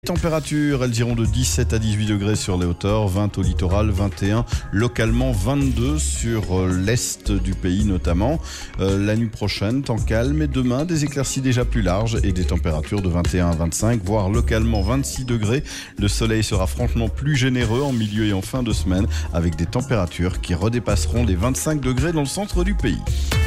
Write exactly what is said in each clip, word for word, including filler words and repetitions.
Températures, elles iront de dix-sept à dix-huit degrés sur les hauteurs, vingt au littoral, vingt et un localement, vingt-deux sur l'est du pays notamment. Euh, la nuit prochaine, temps calme, et demain, des éclaircies déjà plus larges et des températures de vingt et un à vingt-cinq, voire localement vingt-six degrés. Le soleil sera franchement plus généreux en milieu et en fin de semaine, avec des températures qui redépasseront les vingt-cinq degrés dans le centre du pays.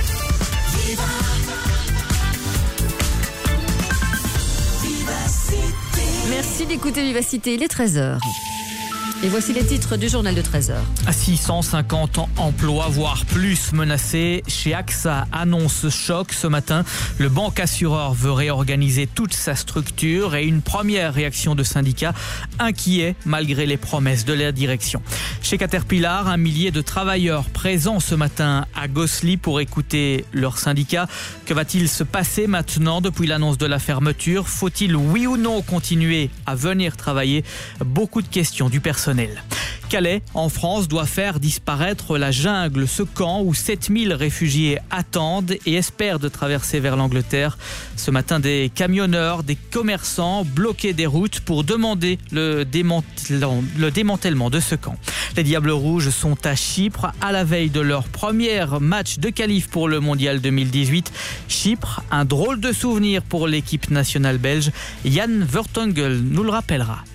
Merci d'écouter Vivacité, il est treize heures. Et voici les titres du journal de treize heures. À six cent cinquante emplois, voire plus menacés. Chez AXA, annonce choc ce matin. Le banque assureur veut réorganiser toute sa structure et une première réaction de syndicats inquiets malgré les promesses de la direction. Chez Caterpillar, un millier de travailleurs présents ce matin à Gosselies pour écouter leur syndicat. Que va-t-il se passer maintenant depuis l'annonce de la fermeture ? Faut-il oui ou non continuer à venir travailler ? Beaucoup de questions du personnel. Calais, en France, doit faire disparaître la jungle, ce camp où sept mille réfugiés attendent et espèrent de traverser vers l'Angleterre. Ce matin, des camionneurs, des commerçants bloquaient des routes pour demander le démantèlement, le démantèlement de ce camp. Les Diables Rouges sont à Chypre à la veille de leur premier match de qualif pour le Mondial deux mille dix-huit. Chypre, un drôle de souvenir pour l'équipe nationale belge. Yann Vertonghen nous le rappellera.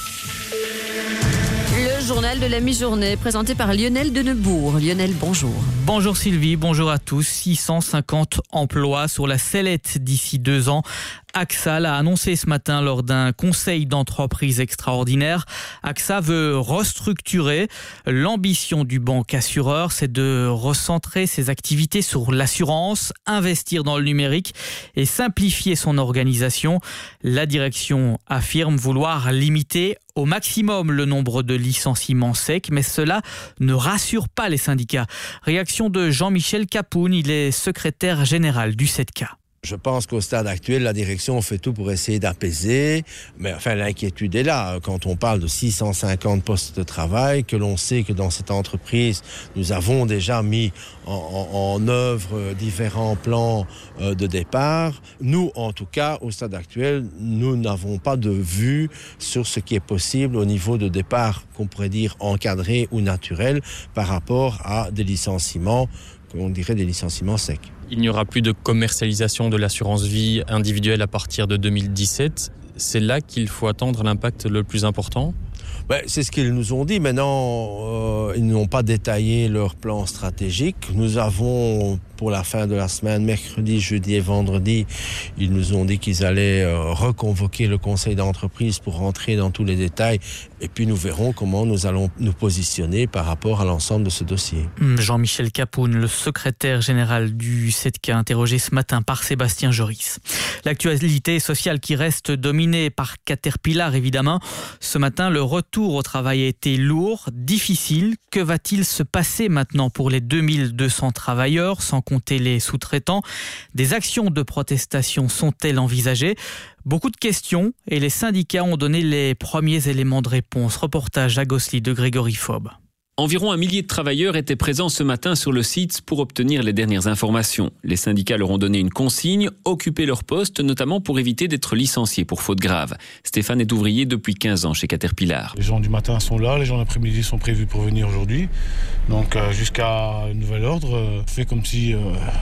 Le journal de la mi-journée présenté par Lionel Denebourg. Lionel, bonjour. Bonjour Sylvie, bonjour à tous. six cent cinquante emplois sur la sellette d'ici deux ans. AXA l'a annoncé ce matin lors d'un conseil d'entreprise extraordinaire. AXA veut restructurer. L'ambition du banque assureur, c'est de recentrer ses activités sur l'assurance, investir dans le numérique et simplifier son organisation. La direction affirme vouloir limiter au maximum le nombre de licenciements secs, mais cela ne rassure pas les syndicats. Réaction de Jean-Michel Capoun, il est secrétaire général du sept K. Je pense qu'au stade actuel, la direction fait tout pour essayer d'apaiser. Mais enfin, l'inquiétude est là. Quand on parle de six cent cinquante postes de travail, que l'on sait que dans cette entreprise, nous avons déjà mis en, en, en œuvre différents plans euh, de départ. Nous, en tout cas, au stade actuel, nous n'avons pas de vue sur ce qui est possible au niveau de départ, qu'on pourrait dire encadré ou naturel, par rapport à des licenciements, on dirait des licenciements secs. Il n'y aura plus de commercialisation de l'assurance vie individuelle à partir de deux mille dix-sept. C'est là qu'il faut attendre l'impact le plus important ? Ben, c'est ce qu'ils nous ont dit. Maintenant, euh, ils n'ont pas détaillé leur plan stratégique. Nous avons, pour la fin de la semaine, mercredi, jeudi et vendredi, ils nous ont dit qu'ils allaient euh, reconvoquer le conseil d'entreprise pour rentrer dans tous les détails. Et puis nous verrons comment nous allons nous positionner par rapport à l'ensemble de ce dossier. Jean-Michel Capoun, le secrétaire général du sept K, interrogé ce matin par Sébastien Joris. L'actualité sociale qui reste dominée par Caterpillar, évidemment. Ce matin, le retour au travail a été lourd, difficile. Que va-t-il se passer maintenant pour les deux mille deux cents travailleurs, sans compter les sous-traitants ? Des actions de protestation sont-elles envisagées ? Beaucoup de questions et les syndicats ont donné les premiers éléments de réponse. Reportage à Gosselies de Grégory Faube. Environ un millier de travailleurs étaient présents ce matin sur le site pour obtenir les dernières informations. Les syndicats leur ont donné une consigne, occuper leur poste, notamment pour éviter d'être licenciés pour faute grave. Stéphane est ouvrier depuis quinze ans chez Caterpillar. Les gens du matin sont là, les gens d'après-midi sont prévus pour venir aujourd'hui. Donc euh, jusqu'à nouvel ordre, euh, fait comme si euh,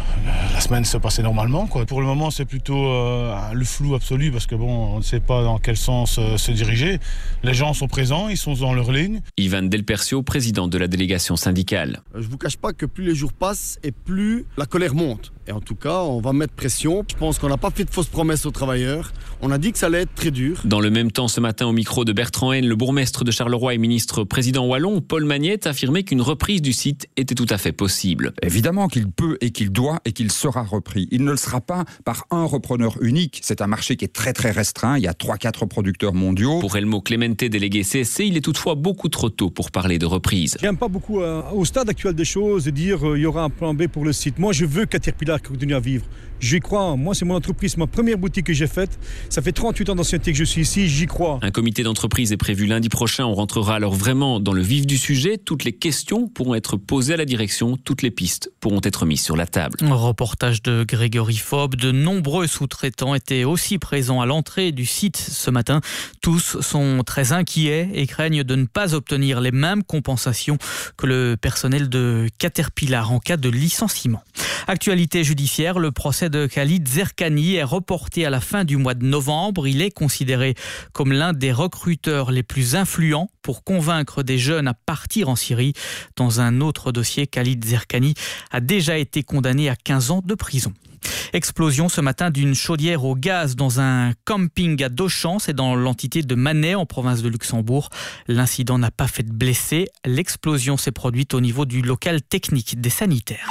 la semaine se passait normalement, quoi. Pour le moment, c'est plutôt euh, le flou absolu parce que bon, on ne sait pas dans quel sens euh, se diriger. Les gens sont présents, ils sont dans leur ligne. Ivan Delpercio, président de la délégation syndicale. Je ne vous cache pas que plus les jours passent et plus la colère monte. Et en tout cas, on va mettre pression. Je pense qu'on n'a pas fait de fausses promesses aux travailleurs. On a dit que ça allait être très dur. Dans le même temps, ce matin, au micro de Bertrand Haine, le bourgmestre de Charleroi et ministre président wallon, Paul Magnette, affirmait qu'une reprise du site était tout à fait possible. Évidemment qu'il peut et qu'il doit et qu'il sera repris. Il ne le sera pas par un repreneur unique. C'est un marché qui est très très restreint. Il y a trois quatre producteurs mondiaux. Pour Elmo Clemente, délégué C S C, il est toutefois beaucoup trop tôt pour parler de reprise. J'aime pas beaucoup euh, au stade actuel des choses et dire qu'il euh, y aura un plan B pour le site. Moi, je veux que Caterpillar continue à vivre. J'y crois. Moi, c'est mon entreprise, ma première boutique que j'ai faite. Ça fait trente-huit ans d'ancienneté que je suis ici, j'y crois. Un comité d'entreprise est prévu lundi prochain. On rentrera alors vraiment dans le vif du sujet. Toutes les questions pourront être posées à la direction. Toutes les pistes pourront être mises sur la table. Un reportage de Grégory Faube. De nombreux sous-traitants étaient aussi présents à l'entrée du site ce matin. Tous sont très inquiets et craignent de ne pas obtenir les mêmes compensations que le personnel de Caterpillar en cas de licenciement. Actualité judiciaire, le procès de Khalid Zerkani est reporté à la fin du mois de novembre. Il est considéré comme l'un des recruteurs les plus influents pour convaincre des jeunes à partir en Syrie. Dans un autre dossier, Khalid Zerkani a déjà été condamné à quinze ans de prison. Explosion ce matin d'une chaudière au gaz dans un camping à Dochamps, c'est dans l'entité de Manet en province de Luxembourg. L'incident n'a pas fait de blessés. L'explosion s'est produite au niveau du local technique des sanitaires.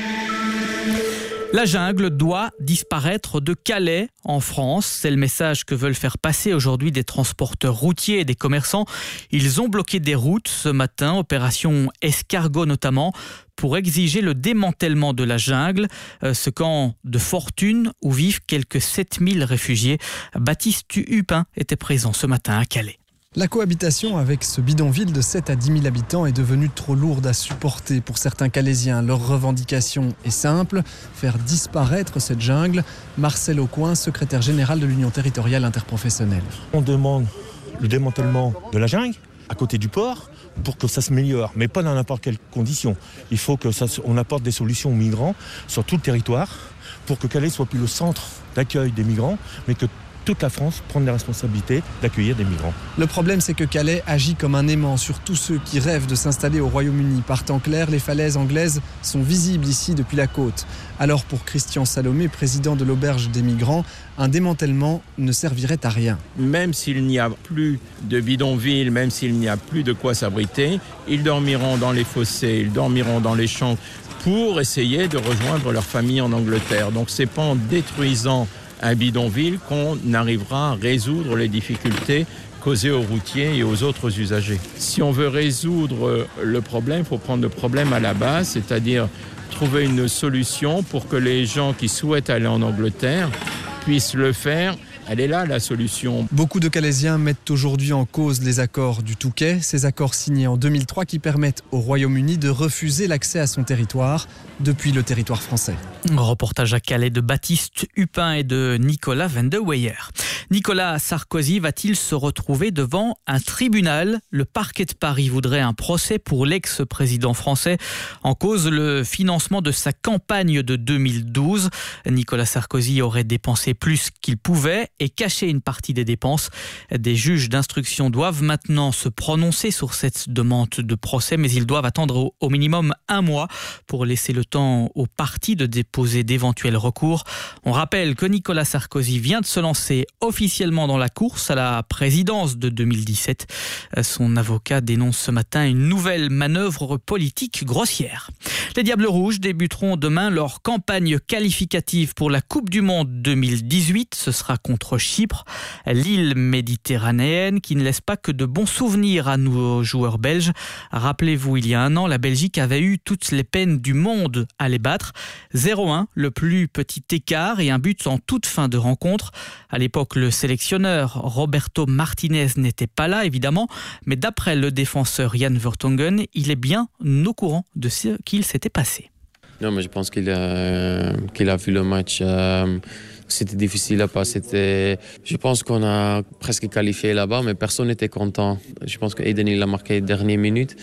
La jungle doit disparaître de Calais en France. C'est le message que veulent faire passer aujourd'hui des transporteurs routiers et des commerçants. Ils ont bloqué des routes ce matin, opération escargot notamment, pour exiger le démantèlement de la jungle, ce camp de fortune où vivent quelques sept mille réfugiés. Baptiste Hupin était présent ce matin à Calais. La cohabitation avec ce bidonville de sept à dix mille habitants est devenue trop lourde à supporter pour certains Calaisiens. Leur revendication est simple, faire disparaître cette jungle. Marcel Aucoin, secrétaire général de l'Union territoriale interprofessionnelle. On demande le démantèlement de la jungle à côté du port pour que ça se améliore, mais pas dans n'importe quelle condition. Il faut que ça, on apporte des solutions aux migrants sur tout le territoire pour que Calais soit plus le centre d'accueil des migrants, mais que toute la France prend la responsabilité d'accueillir des migrants. Le problème, c'est que Calais agit comme un aimant sur tous ceux qui rêvent de s'installer au Royaume-Uni. Par temps clair, les falaises anglaises sont visibles ici depuis la côte. Alors pour Christian Salomé, président de l'auberge des migrants, un démantèlement ne servirait à rien. Même s'il n'y a plus de bidonville, même s'il n'y a plus de quoi s'abriter, ils dormiront dans les fossés, ils dormiront dans les champs pour essayer de rejoindre leur famille en Angleterre. Donc c'est pas en détruisant un bidonville qu'on arrivera à résoudre les difficultés causées aux routiers et aux autres usagers. Si on veut résoudre le problème, il faut prendre le problème à la base, c'est-à-dire trouver une solution pour que les gens qui souhaitent aller en Angleterre puissent le faire. Elle est là, la solution. Beaucoup de Calaisiens mettent aujourd'hui en cause les accords du Touquet, ces accords signés en deux mille trois qui permettent au Royaume-Uni de refuser l'accès à son territoire depuis le territoire français. Reportage à Calais de Baptiste Hupin et de Nicolas Van de Weyer. Nicolas Sarkozy va-t-il se retrouver devant un tribunal ? Le parquet de Paris voudrait un procès pour l'ex-président français en cause le financement de sa campagne de deux mille douze. Nicolas Sarkozy aurait dépensé plus qu'il pouvait et caché une partie des dépenses. Des juges d'instruction doivent maintenant se prononcer sur cette demande de procès, mais ils doivent attendre au, au minimum un mois pour laisser le temps aux parties de déposer d'éventuels recours. On rappelle que Nicolas Sarkozy vient de se lancer officiellement dans la course à la présidence de deux mille dix-sept. Son avocat dénonce ce matin une nouvelle manœuvre politique grossière. Les Diables Rouges débuteront demain leur campagne qualificative pour la Coupe du Monde deux mille dix-huit. Ce sera contre Chypre, l'île méditerranéenne qui ne laisse pas que de bons souvenirs à nos joueurs belges. Rappelez-vous, il y a un an, la Belgique avait eu toutes les peines du monde à les battre. zéro un, le plus petit écart et un but en toute fin de rencontre. À l'époque, le sélectionneur Roberto Martinez n'était pas là, évidemment, mais d'après le défenseur Jan Vertonghen, il est bien au courant de ce qu'il s'était passé. Non, mais je pense qu'il a, qu'il a vu le match. Euh, c'était difficile à pas. C'était, je pense qu'on a presque qualifié là-bas, mais personne n'était content. Je pense qu'Eden il a marqué dernière minute.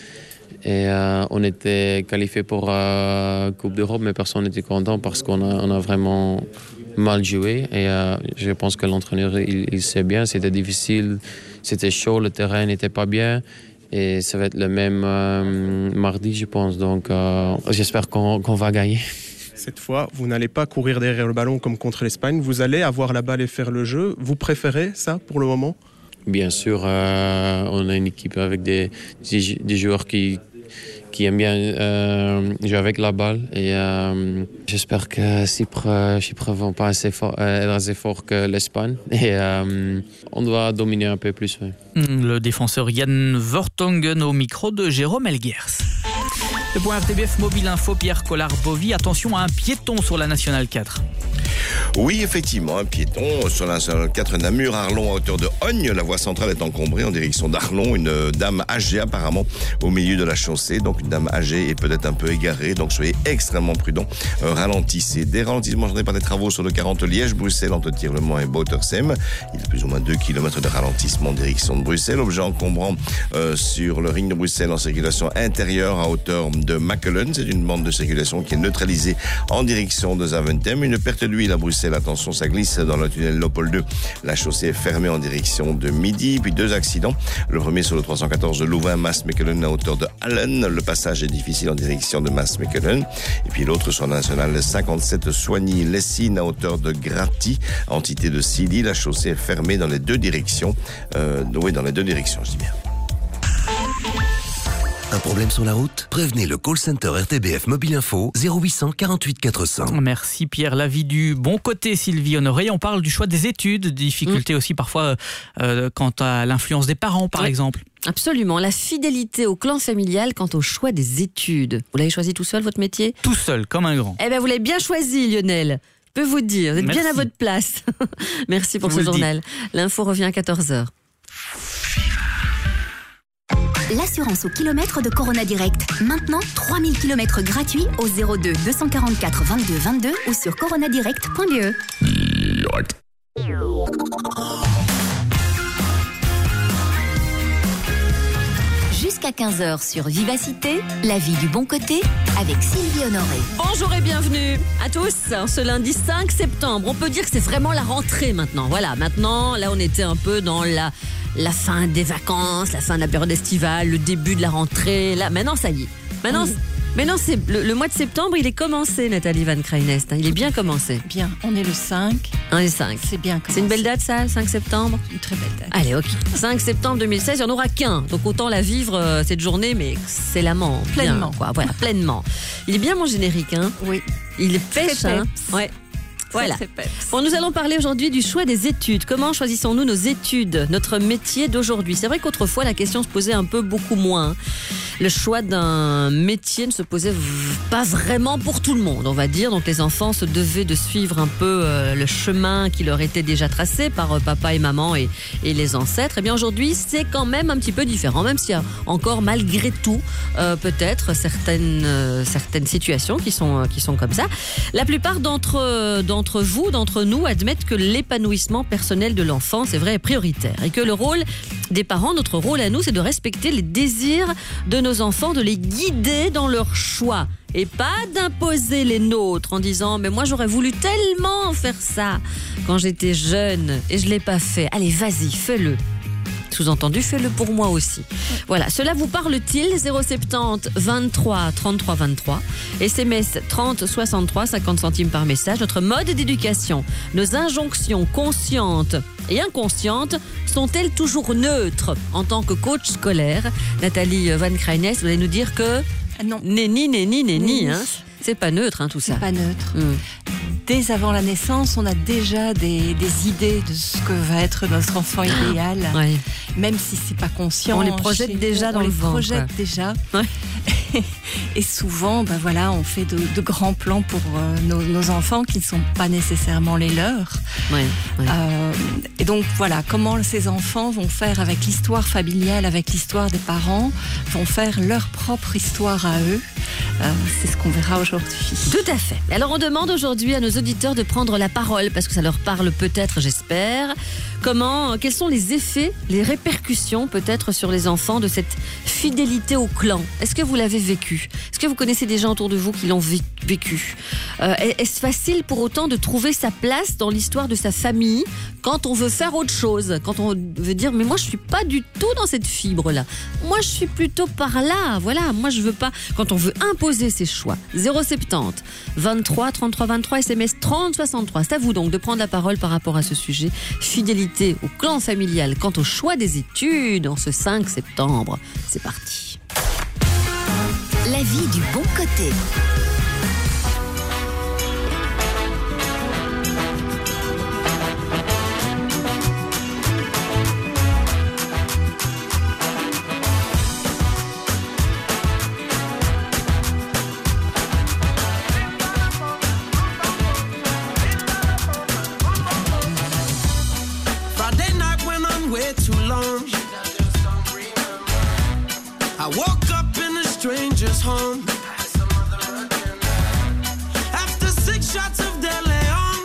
Et euh, on était qualifié pour la euh, Coupe d'Europe, mais personne n'était content parce qu'on a, on a vraiment mal joué. Et euh, je pense que l'entraîneur, il, il sait bien, c'était difficile, c'était chaud, le terrain n'était pas bien. Et ça va être le même euh, mardi, je pense. Donc, euh, j'espère qu'on, qu'on va gagner. Cette fois, vous n'allez pas courir derrière le ballon comme contre l'Espagne. Vous allez avoir la balle et faire le jeu. Vous préférez ça pour le moment ? Bien sûr, euh, on a une équipe avec des, des, des joueurs qui, qui aiment bien euh, jouer avec la balle. Et euh, j'espère que Chypre, Chypre ne vont pas assez fort, euh, être assez fort que l'Espagne. Et euh, on doit dominer un peu plus. Ouais. Le défenseur Jan Vertonghen au micro de Jérôme Elguers. Le point R T B F Mobile Info, Pierre Collard-Bovy. Attention à un piéton sur la Nationale quatre. Oui, effectivement, un piéton sur la quatre Namur-Arlon à hauteur de Hogne. La voie centrale est encombrée en direction d'Arlon. Une dame âgée apparemment au milieu de la chaussée. Donc une dame âgée est peut-être un peu égarée. Donc soyez extrêmement prudents. Euh, ralentissez. Des ralentissements engendrés par des travaux sur le quarante Liège-Bruxelles entre Tirlemont et Boutersem. Il y a plus ou moins deux kilomètres de ralentissement en direction de Bruxelles. Objet encombrant euh, sur le ring de Bruxelles en circulation intérieure à hauteur de Machelen. C'est une bande de circulation qui est neutralisée en direction de Zaventem. Une perte d'huile à Bruxelles. Attention, ça glisse dans le tunnel Lopol deux. La chaussée est fermée en direction de Midi. Puis deux accidents. Le premier sur le trois cent quatorze de Louvain, Maas-Mechelen à hauteur de Allen. Le passage est difficile en direction de Maas-Mechelen. Et puis l'autre sur la nationale cinquante-sept Soigny-Lessines à hauteur de Gratty, entité de Silly. La chaussée est fermée dans les deux directions. Euh, oui, dans les deux directions, je dis bien. Un problème sur la route? Prévenez le call center R T B F Mobile Info zéro huit cent quarante-huit quatre cents. Merci Pierre. L'avis du bon côté, Sylvie Honoré. On parle du choix des études, difficultés mmh. aussi parfois euh, quant à l'influence des parents par oui. exemple. Absolument. La fidélité au clan familial quant au choix des études. Vous l'avez choisi tout seul votre métier? Tout seul, comme un grand. Eh bien vous l'avez bien choisi Lionel. Je peux vous dire, vous êtes Merci. bien à votre place. Merci pour Je ce journal. L'info revient à quatorze heures. L'assurance au kilomètre de Corona Direct. Maintenant, trois mille kilomètres gratuits au zéro deux deux cent quarante-quatre vingt-deux vingt-deux ou sur coronadirect point b e. Direct. Jusqu'à quinze heures sur Vivacité, la vie du bon côté avec Sylvie Honoré. Bonjour et bienvenue à tous. Ce lundi cinq septembre, on peut dire que c'est vraiment la rentrée maintenant. Voilà, maintenant, là on était un peu dans la... la fin des vacances, la fin de la période estivale, le début de la rentrée. Là, maintenant, ça y est. Maintenant, oui. maintenant c'est le, le mois de septembre, il est commencé, Nathalie Van Kreinest. Il est bien commencé. Bien. On est le cinq. On est le cinq. C'est bien commencé. C'est une belle date, ça, cinq septembre? Une très belle date. Allez, ok. cinq septembre deux mille seize, il n'y en aura qu'un. Donc autant la vivre euh, cette journée, mais excellemment. Pleinement. Bien, quoi. Voilà, pleinement. Il est bien mon générique, hein? Oui. Il est pêche, hein? Ouais. Voilà. Bon, nous allons parler aujourd'hui du choix des études. Comment choisissons-nous nos études, notre métier d'aujourd'hui? C'est vrai qu'autrefois, la question se posait un peu beaucoup moins. Le choix d'un métier ne se posait pas vraiment pour tout le monde, on va dire. Donc les enfants se devaient de suivre un peu euh, le chemin qui leur était déjà tracé par euh, papa et maman et, et les ancêtres. Et bien aujourd'hui, c'est quand même un petit peu différent, même s'il y a encore malgré tout euh, peut-être certaines, euh, certaines situations qui sont, euh, qui sont comme ça. La plupart d'entre, euh, d'entre vous, d'entre nous, admettent que l'épanouissement personnel de l'enfant, c'est vrai, est prioritaire. Et que le rôle des parents, notre rôle à nous, c'est de respecter les désirs de nos enfants, de les guider dans leur choix et pas d'imposer les nôtres en disant mais moi j'aurais voulu tellement faire ça quand j'étais jeune et je l'ai pas fait. Allez, vas-y, fais-le. Sous-entendu, fais-le pour moi aussi. Voilà, cela vous parle-t-il? Zéro soixante-dix vingt-trois trente-trois vingt-trois, S M S trente soixante-trois, cinquante centimes par message. Notre mode d'éducation, nos injonctions conscientes et inconscientes sont-elles toujours neutres? En tant que coach scolaire, Nathalie Van Kreinest, vous allez nous dire que non. Nenni, nenni, nenni, hein. C'est pas neutre, hein, tout ça. C'est pas neutre. Hum. Dès avant la naissance, on a déjà des, des idées de ce que va être notre enfant idéal, ouais. Même si c'est pas conscient. On les projette déjà dans on le les ventre. projette déjà. Ouais. Et souvent, ben voilà, on fait de, de grands plans pour euh, nos, nos enfants qui ne sont pas nécessairement les leurs. Ouais, ouais. Euh, et donc voilà, comment ces enfants vont faire avec l'histoire familiale, avec l'histoire des parents, vont faire leur propre histoire à eux. Euh, c'est ce qu'on verra aujourd'hui. Tout à fait. Alors on demande aujourd'hui à nos auditeurs de prendre la parole parce que ça leur parle peut-être, j'espère. Comment, quels sont les effets, les répercussions peut-être sur les enfants de cette fidélité au clan? Est-ce que vous l'avez vécu? Est-ce que vous connaissez des gens autour de vous qui l'ont vécu? euh, Est-ce facile pour autant de trouver sa place dans l'histoire de sa famille quand on veut faire autre chose? Quand on veut dire mais moi je suis pas du tout dans cette fibre-là. Moi je suis plutôt par là. Voilà, moi je veux pas. Quand on veut imposer ses choix. Zéro soixante-dix vingt-trois trente-trois vingt-trois, S M S trente soixante-trois. C'est à vous donc de prendre la parole par rapport à ce sujet. Fidélité au clan familial quant au choix des études en ce cinq septembre. C'est parti. La vie du bon côté. I woke up in a stranger's home. After six shots of De Leon,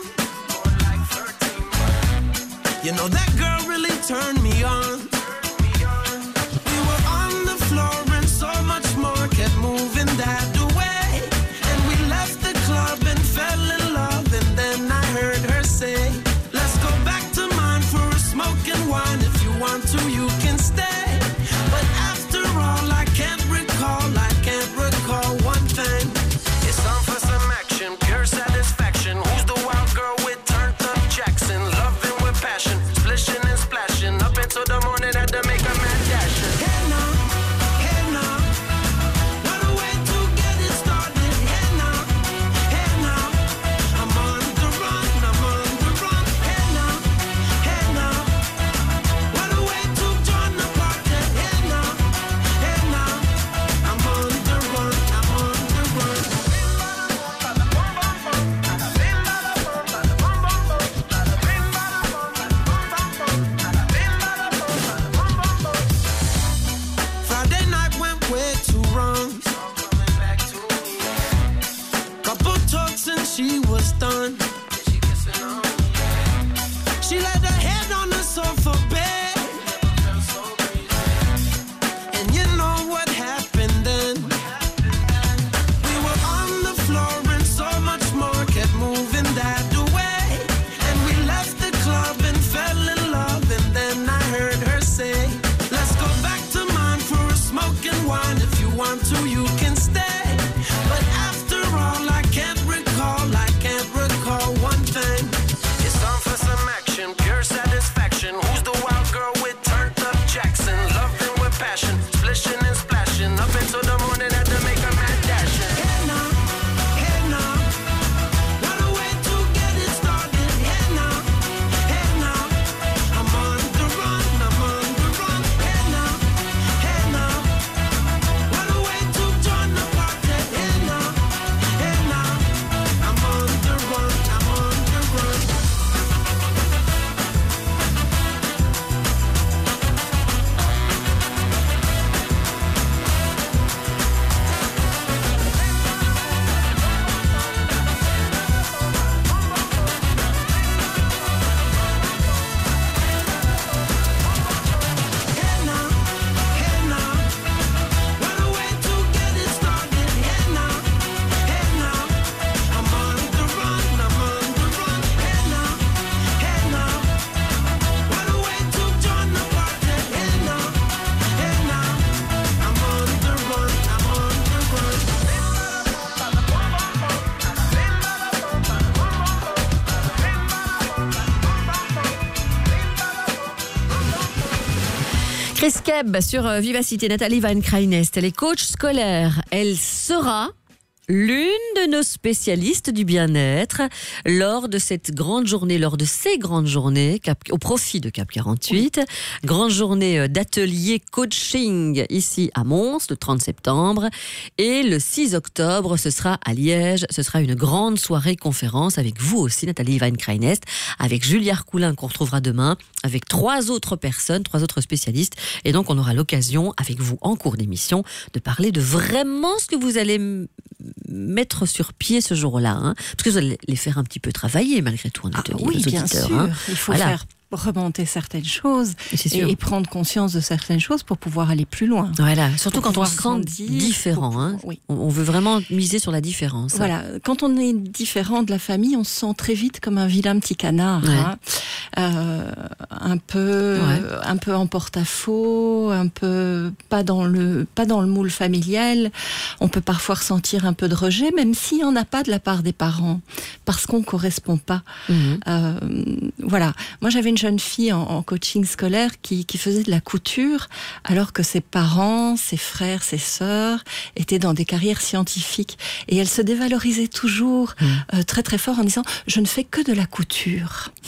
you know that girl really turned me on. We were on the floor and so much more kept moving that way. And we left the club and fell in love. And then I heard her say, let's go back to mine for a smoke and wine. If you want to, you can stay. But after all, I can't recall, I can't recall one thing. It's time for some action, pure satisfaction. Who's the wild girl with turned up Jackson? Loving with passion, splishing and splashing. Up until the morning, had to make a mad dash. Hey now, hey now, what a way to get it started. Hey now, hey now, I'm on the run, I'm on the run. Hey now, hey now, what a way to join the party. Hey now, hey now, I'm on the run, I'm on the run. Friday night went way too wrong. Couple talks and she was done. She laid her head on the sofa bed. And you know what happened then. We were on the floor and so much more kept moving that way. And we left the club and fell in love. And then I heard her say, let's go back to mine for a smoke and wine. If you want to, you can stay. But after all, I can't recall, I can't recall one thing. It's time for some action, pure satisfaction. Who's the wild girl with turned up Jackson? Loving with passion, splishing and splashing. Up until the morning, had to make a mad dash. Hey now, hey now, what a way to get it started. Hey now, hey now, I'm on the run, I'm on the run. Hey now, hey now, what a way to join the party. Hey now, hey now, I'm on the run, I'm on the run. Hey now, hey now, what a way to get it started. Hey now, hey now, I'm on the run, I'm on the run. Hey now, hey now, what a way to join the party. Hey now, hey now, I'm on the run, I'm on the run. Chris Kebb sur euh, Vivacité. Nathalie Van Kreinest, elle est coach scolaire. Elle sera l'une de nos spécialistes du bien-être lors de cette grande journée, lors de ces grandes journées Cap, au profit de Cap quarante-huit. Oui. Grande journée d'atelier coaching ici à Mons le trente septembre. Et le six octobre, ce sera à Liège. Ce sera une grande soirée conférence avec vous aussi, Nathalie Van Kreinest, avec Julia Coulin qu'on retrouvera demain, avec trois autres personnes, trois autres spécialistes. Et donc, on aura l'occasion, avec vous en cours d'émission, de parler de vraiment ce que vous allez m- mettre sur pied ce jour-là. Hein, parce que vous allez les faire un petit peu travailler, malgré tout, en atelier. Ah, oui, bien auditeurs, sûr. Hein. Il faut voilà. faire remonter certaines choses et, et prendre conscience de certaines choses pour pouvoir aller plus loin. Voilà, surtout quand on se sent grandir, différent. pour, hein. oui. On veut vraiment miser sur la différence. Voilà, quand on est différent de la famille, on se sent très vite comme un vilain petit canard, ouais. hein. euh, un peu, ouais. un peu en porte-à-faux, un peu pas dans le, pas dans le moule familial. On peut parfois ressentir un peu de rejet, même s'il n'y en a pas de la part des parents, parce qu'on ne correspond pas. Mmh. Euh, voilà. Moi, j'avais une jeune fille en, en coaching scolaire qui, qui faisait de la couture, alors que ses parents, ses frères, ses sœurs étaient dans des carrières scientifiques. Et elle se dévalorisait toujours mmh. euh, très très fort en disant « je ne fais que de la couture mmh. ».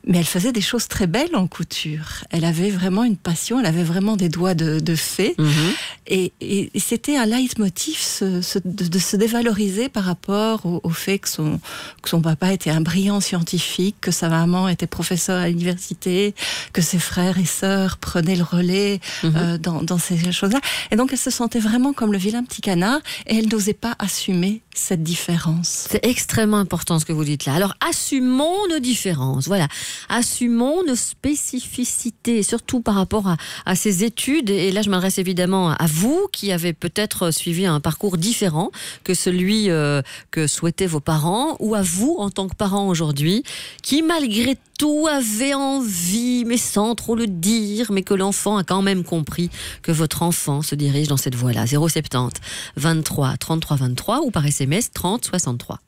Mais elle faisait des choses très belles en couture. Elle avait vraiment une passion, elle avait vraiment des doigts de, de fée. Mmh. Et, et, et c'était un leitmotiv ce, ce, de, de se dévaloriser par rapport au, au fait que son, que son papa était un brillant scientifique, que sa maman était professeure à l'université, que ses frères et sœurs prenaient le relais mmh. euh, dans, dans ces choses-là. Et donc elle se sentait vraiment comme le vilain petit canard et elle n'osait pas assumer cette différence. C'est extrêmement important ce que vous dites là. Alors assumons nos différences, voilà. Assumons nos spécificités, surtout par rapport à, à ces études. Et là, je m'adresse évidemment à vous qui avez peut-être suivi un parcours différent que celui euh, que souhaitaient vos parents, ou à vous en tant que parents aujourd'hui, qui malgré tout avez envie, mais sans trop le dire, mais que l'enfant a quand même compris que votre enfant se dirige dans cette voie-là. zéro sept zéro vingt-trois trente-trois vingt-trois ou par S M S trente soixante-trois.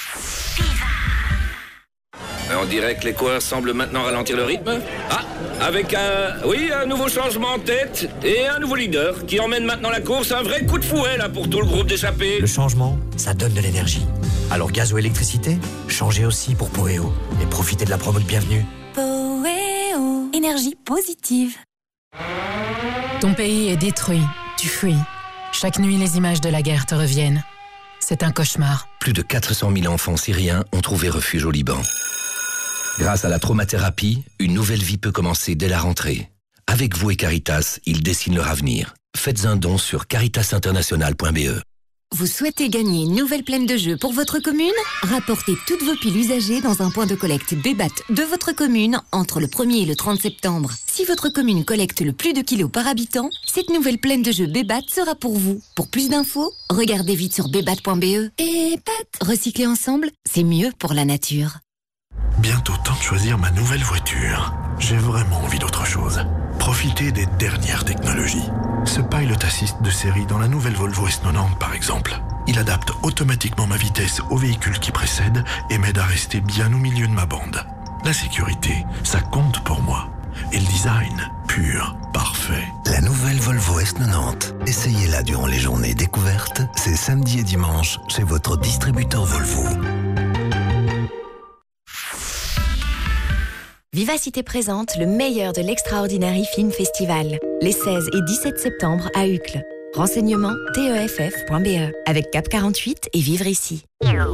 On dirait que les coureurs semblent maintenant ralentir le rythme. Ah, avec un, oui, un nouveau changement de tête et un nouveau leader qui emmène maintenant la course. Un vrai coup de fouet là pour tout le groupe d'échappés. Le changement, ça donne de l'énergie. Alors gaz ou électricité, changez aussi pour Poéo et profitez de la promo de bienvenue. Poéo, énergie positive. Ton pays est détruit, tu fuis. Chaque nuit, les images de la guerre te reviennent. C'est un cauchemar. Plus de quatre cent mille enfants syriens ont trouvé refuge au Liban. Grâce à la traumathérapie, une nouvelle vie peut commencer dès la rentrée. Avec vous et Caritas, ils dessinent leur avenir. Faites un don sur caritas international point b e. Vous souhaitez gagner une nouvelle plaine de jeux pour votre commune ? Rapportez toutes vos piles usagées dans un point de collecte Bébat de votre commune entre le premier et le trente septembre. Si votre commune collecte le plus de kilos par habitant, cette nouvelle plaine de jeux Bébat sera pour vous. Pour plus d'infos, regardez vite sur bébat point b e. Bébat, recycler ensemble, c'est mieux pour la nature. Bientôt temps de choisir ma nouvelle voiture. J'ai vraiment envie d'autre chose. Profiter des dernières technologies. Ce Pilot Assist de série dans la nouvelle Volvo S quatre-vingt-dix par exemple. Il adapte automatiquement ma vitesse au véhicule qui précède et m'aide à rester bien au milieu de ma bande. La sécurité, ça compte pour moi. Et le design, pur, parfait. La nouvelle Volvo S quatre-vingt-dix. Essayez-la durant les journées découvertes. C'est samedi et dimanche chez votre distributeur Volvo. Vivacité présente le meilleur de l'Extraordinary Film Festival, les seize et dix-sept septembre à Uccle. Renseignements T E F F point B E avec Cap quarante-huit et Vivre ici.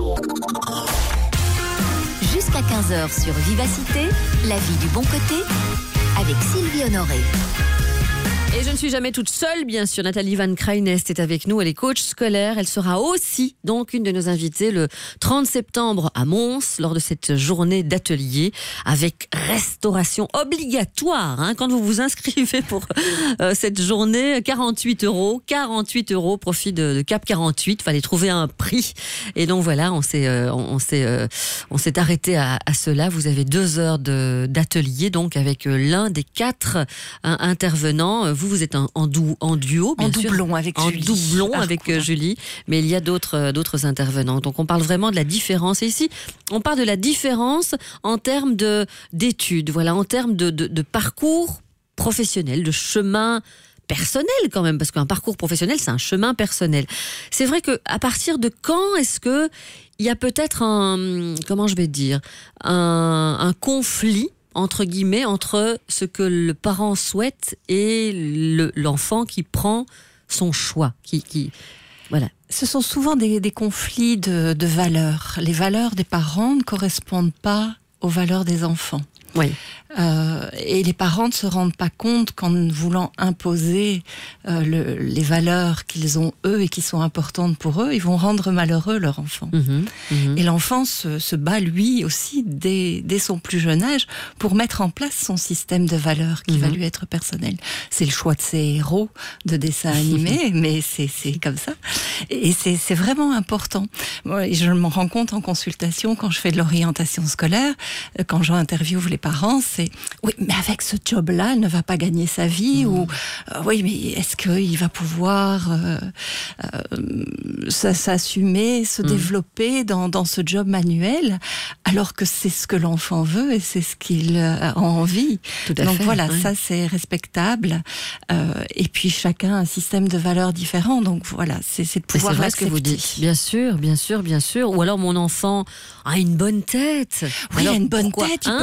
Jusqu'à quinze heures sur Vivacité, la vie du bon côté avec Sylvie Honoré. Et je ne suis jamais toute seule, bien sûr. Nathalie Van Kreinest est avec nous. Elle est coach scolaire. Elle sera aussi donc une de nos invitées le trente septembre à Mons lors de cette journée d'atelier avec restauration obligatoire. Hein, quand vous vous inscrivez pour euh, cette journée, quarante-huit euros. quarante-huit euros, profit de, de Cap quarante-huit. Fallait trouver un prix. Et donc voilà, on s'est, euh, on, on s'est, euh, on s'est arrêté à, à cela. Vous avez deux heures de, d'atelier donc avec l'un des quatre hein, intervenants. Vous, vous êtes en, en, dou, en duo, bien en sûr. doublon avec en Julie. doublon Ah, avec cool. euh, Julie, mais il y a d'autres, euh, d'autres intervenants. Donc on parle vraiment de la différence. Et ici, on parle de la différence en termes de, d'études, voilà, en termes de, de, de parcours professionnel, de chemin personnel quand même, parce qu'un parcours professionnel, c'est un chemin personnel. C'est vrai que à partir de quand est-ce que il y a peut-être un, comment je vais dire, un, un conflit entre guillemets, entre ce que le parent souhaite et le, l'enfant qui prend son choix, qui, qui voilà. Ce sont souvent des, des conflits de, de valeurs. Les valeurs des parents ne correspondent pas aux valeurs des enfants. Oui. Euh, et les parents ne se rendent pas compte qu'en voulant imposer euh, le, les valeurs qu'ils ont eux et qui sont importantes pour eux, ils vont rendre malheureux leur enfant. Mmh, mmh. Et l'enfant se, se bat lui aussi dès, dès son plus jeune âge pour mettre en place son système de valeurs qui mmh. va lui être personnel. C'est le choix de ses héros de dessins animés, mais c'est, c'est comme ça. Et c'est, c'est vraiment important. Moi, je me rends compte en consultation quand je fais de l'orientation scolaire, quand j'interviewe les parents, c'est oui, mais avec ce job-là, elle ne va pas gagner sa vie, mmh. ou euh, oui, mais est-ce qu'il va pouvoir euh, euh, s'assumer, se mmh. développer dans, dans ce job manuel, alors que c'est ce que l'enfant veut et c'est ce qu'il a envie. Tout à Donc fait, voilà, oui. ça c'est respectable. Euh, et puis chacun a un système de valeurs différent. Donc voilà, c'est, c'est de pouvoir c'est vrai l'accepter. ce que vous dites. Bien sûr, bien sûr, bien sûr. Ou alors mon enfant a une bonne tête. Oui, alors, il a une bonne pourquoi, tête, il hein peut faire plus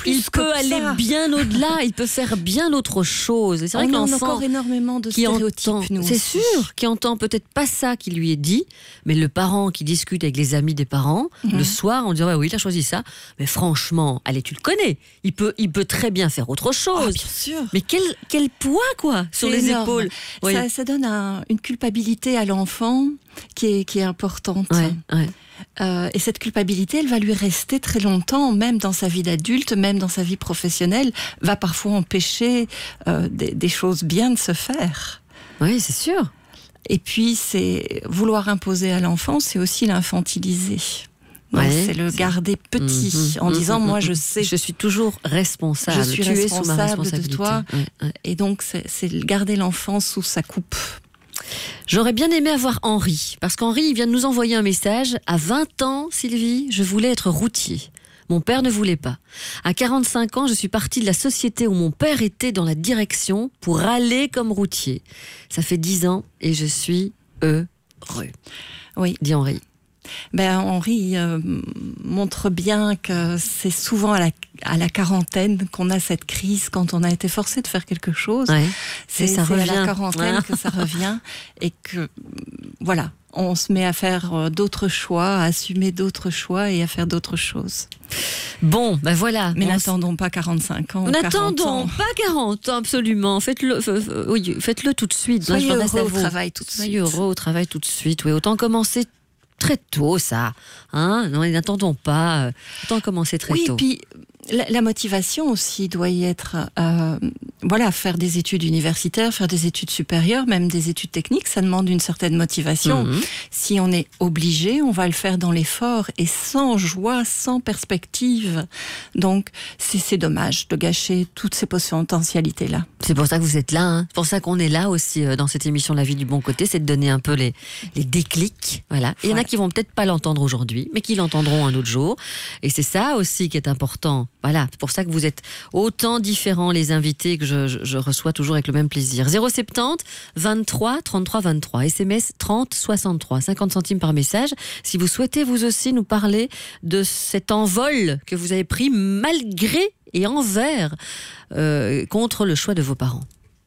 il que peut aller ça. bien au-delà, il peut faire bien autre chose. Et c'est vrai On que a l'enfant encore énormément de qui stéréotypes, entend, nous c'est aussi. sûr, qui entend peut-être pas ça qui lui est dit, mais le parent qui discute avec les amis des parents Mhm. le soir, on dit ouais, oui, il a choisi ça, mais franchement, allez, tu le connais, il peut, il peut très bien faire autre chose. Ah, bien sûr. Mais quel, quel poids quoi sur C'est les énorme. épaules. Oui. Ça, ça donne un- une culpabilité à l'enfant qui est, qui est importante. Ouais, ouais. Euh, et cette culpabilité, elle va lui rester très longtemps, même dans sa vie d'adulte, même dans sa vie professionnelle, va parfois empêcher euh, des, des choses bien de se faire. Oui, c'est sûr. Et puis, c'est vouloir imposer à l'enfant, c'est aussi l'infantiliser. Donc, Ouais, c'est le c'est- garder petit, Mhm, en mhm, disant, mhm, moi, mhm. je sais, je suis toujours responsable. je suis tu es sous ma responsable de responsabilité. toi. Ouais, ouais. Et donc, c'est c'est garder l'enfant sous sa coupe. J'aurais bien aimé avoir Henri, parce qu'Henri, il vient de nous envoyer un message. À vingt ans, Sylvie, je voulais être routier. Mon père ne voulait pas. À quarante-cinq ans, je suis partie de la société où mon père était dans la direction pour aller comme routier. Ça fait dix ans et je suis heureux. Oui. Dit Henri. Ben, Henri euh, montre bien que c'est souvent à la, à la quarantaine qu'on a cette crise, quand on a été forcé de faire quelque chose. Ouais. C'est Et ça c'est à revient. la quarantaine Ouais. que ça revient et que, voilà, on se met à faire euh, d'autres choix, à assumer d'autres choix et à faire d'autres choses. Bon, ben voilà. Mais On n'attendons pas quarante-cinq ans. ou quarante N'attendons ans. pas quarante ans, absolument. Faites-le, f- f- oui, faites-le tout de suite. Soyez Moi, je m'adresse heureux à au vous. travail tout de Soyez suite. heureux au travail tout de suite. Oui, autant commencer très tôt, ça. Hein, non, n'attendons pas. euh, Autant commencer très Oui, tôt. puis la, la motivation aussi doit y être, euh, voilà, faire des études universitaires, faire des études supérieures, même des études techniques, ça demande une certaine motivation. Mhm. Si on est obligé, on va le faire dans l'effort et sans joie, sans perspective. Donc, c'est c'est dommage de gâcher toutes ces potentialités-là. C'est pour ça que vous êtes là. Hein. C'est pour ça qu'on est là aussi euh, dans cette émission La vie du bon côté, c'est de donner un peu les, les déclics. Voilà. Et il y en a Ouais. qui vont peut-être pas l'entendre aujourd'hui, mais qui l'entendront un autre jour. Et c'est ça aussi qui est important. Voilà. C'est pour ça que vous êtes autant différents, les invités, que je, je, je reçois toujours avec le même plaisir. zéro soixante-dix, vingt-trois, trente-trois, vingt-trois. S M S trente soixante-trois. cinquante centimes par message. Si vous souhaitez vous aussi nous parler de cet envol que vous avez pris malgré et envers euh, contre le choix de vos parents.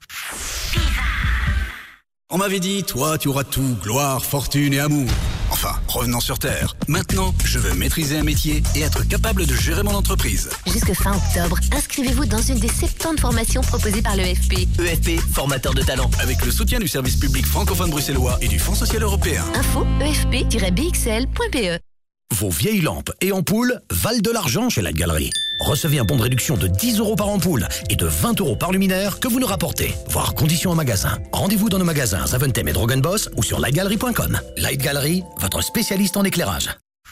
On m'avait dit, toi, tu auras tout, gloire, fortune et amour. Enfin, revenons sur Terre. Maintenant, je veux maîtriser un métier et être capable de gérer mon entreprise. Jusque fin octobre, inscrivez-vous dans une des soixante-dix formations proposées par l'E F P. E F P, formateur de talent. Avec le soutien du service public francophone bruxellois et du Fonds social européen. Info E F P tiret B X L point B E. Vos vieilles lampes et ampoules valent de l'argent chez Light Gallery. Recevez un bon de réduction de dix euros par ampoule et de vingt euros par luminaire que vous nous rapportez. Voir conditions en magasin. Rendez-vous dans nos magasins Zaventem et Drogenboss ou sur light gallery point com. Light Gallery, votre spécialiste en éclairage.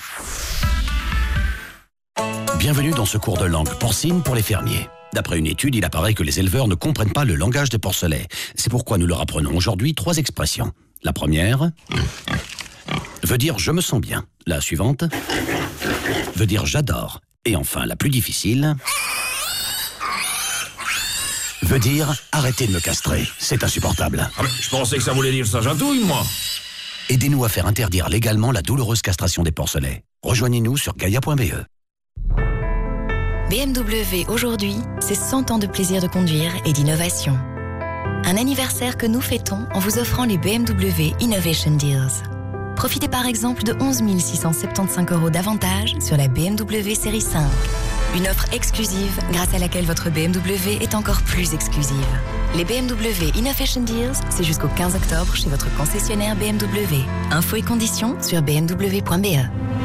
Bienvenue dans ce cours de langue porcine pour les fermiers. D'après une étude, il apparaît que les éleveurs ne comprennent pas le langage des porcelets. C'est pourquoi nous leur apprenons aujourd'hui trois expressions. La première veut dire « je me sens bien ». La suivante veut dire « j'adore ». Et enfin, la plus difficile veut dire « arrêtez de me castrer, c'est insupportable Ah, mais je pensais que ça voulait dire ça jatouille, moi. ». Aidez-nous à faire interdire légalement la douloureuse castration des porcelets. Rejoignez-nous sur gaia point b e. B M W aujourd'hui, c'est cent ans de plaisir de conduire et d'innovation. Un anniversaire que nous fêtons en vous offrant les B M W Innovation Deals. Profitez par exemple de onze mille six cent soixante-quinze euros d'avantages sur la B M W série cinq. Une offre exclusive grâce à laquelle votre B M W est encore plus exclusive. Les B M W Innovation Deals, c'est jusqu'au quinze octobre chez votre concessionnaire B M W. Infos et conditions sur b m w point b e.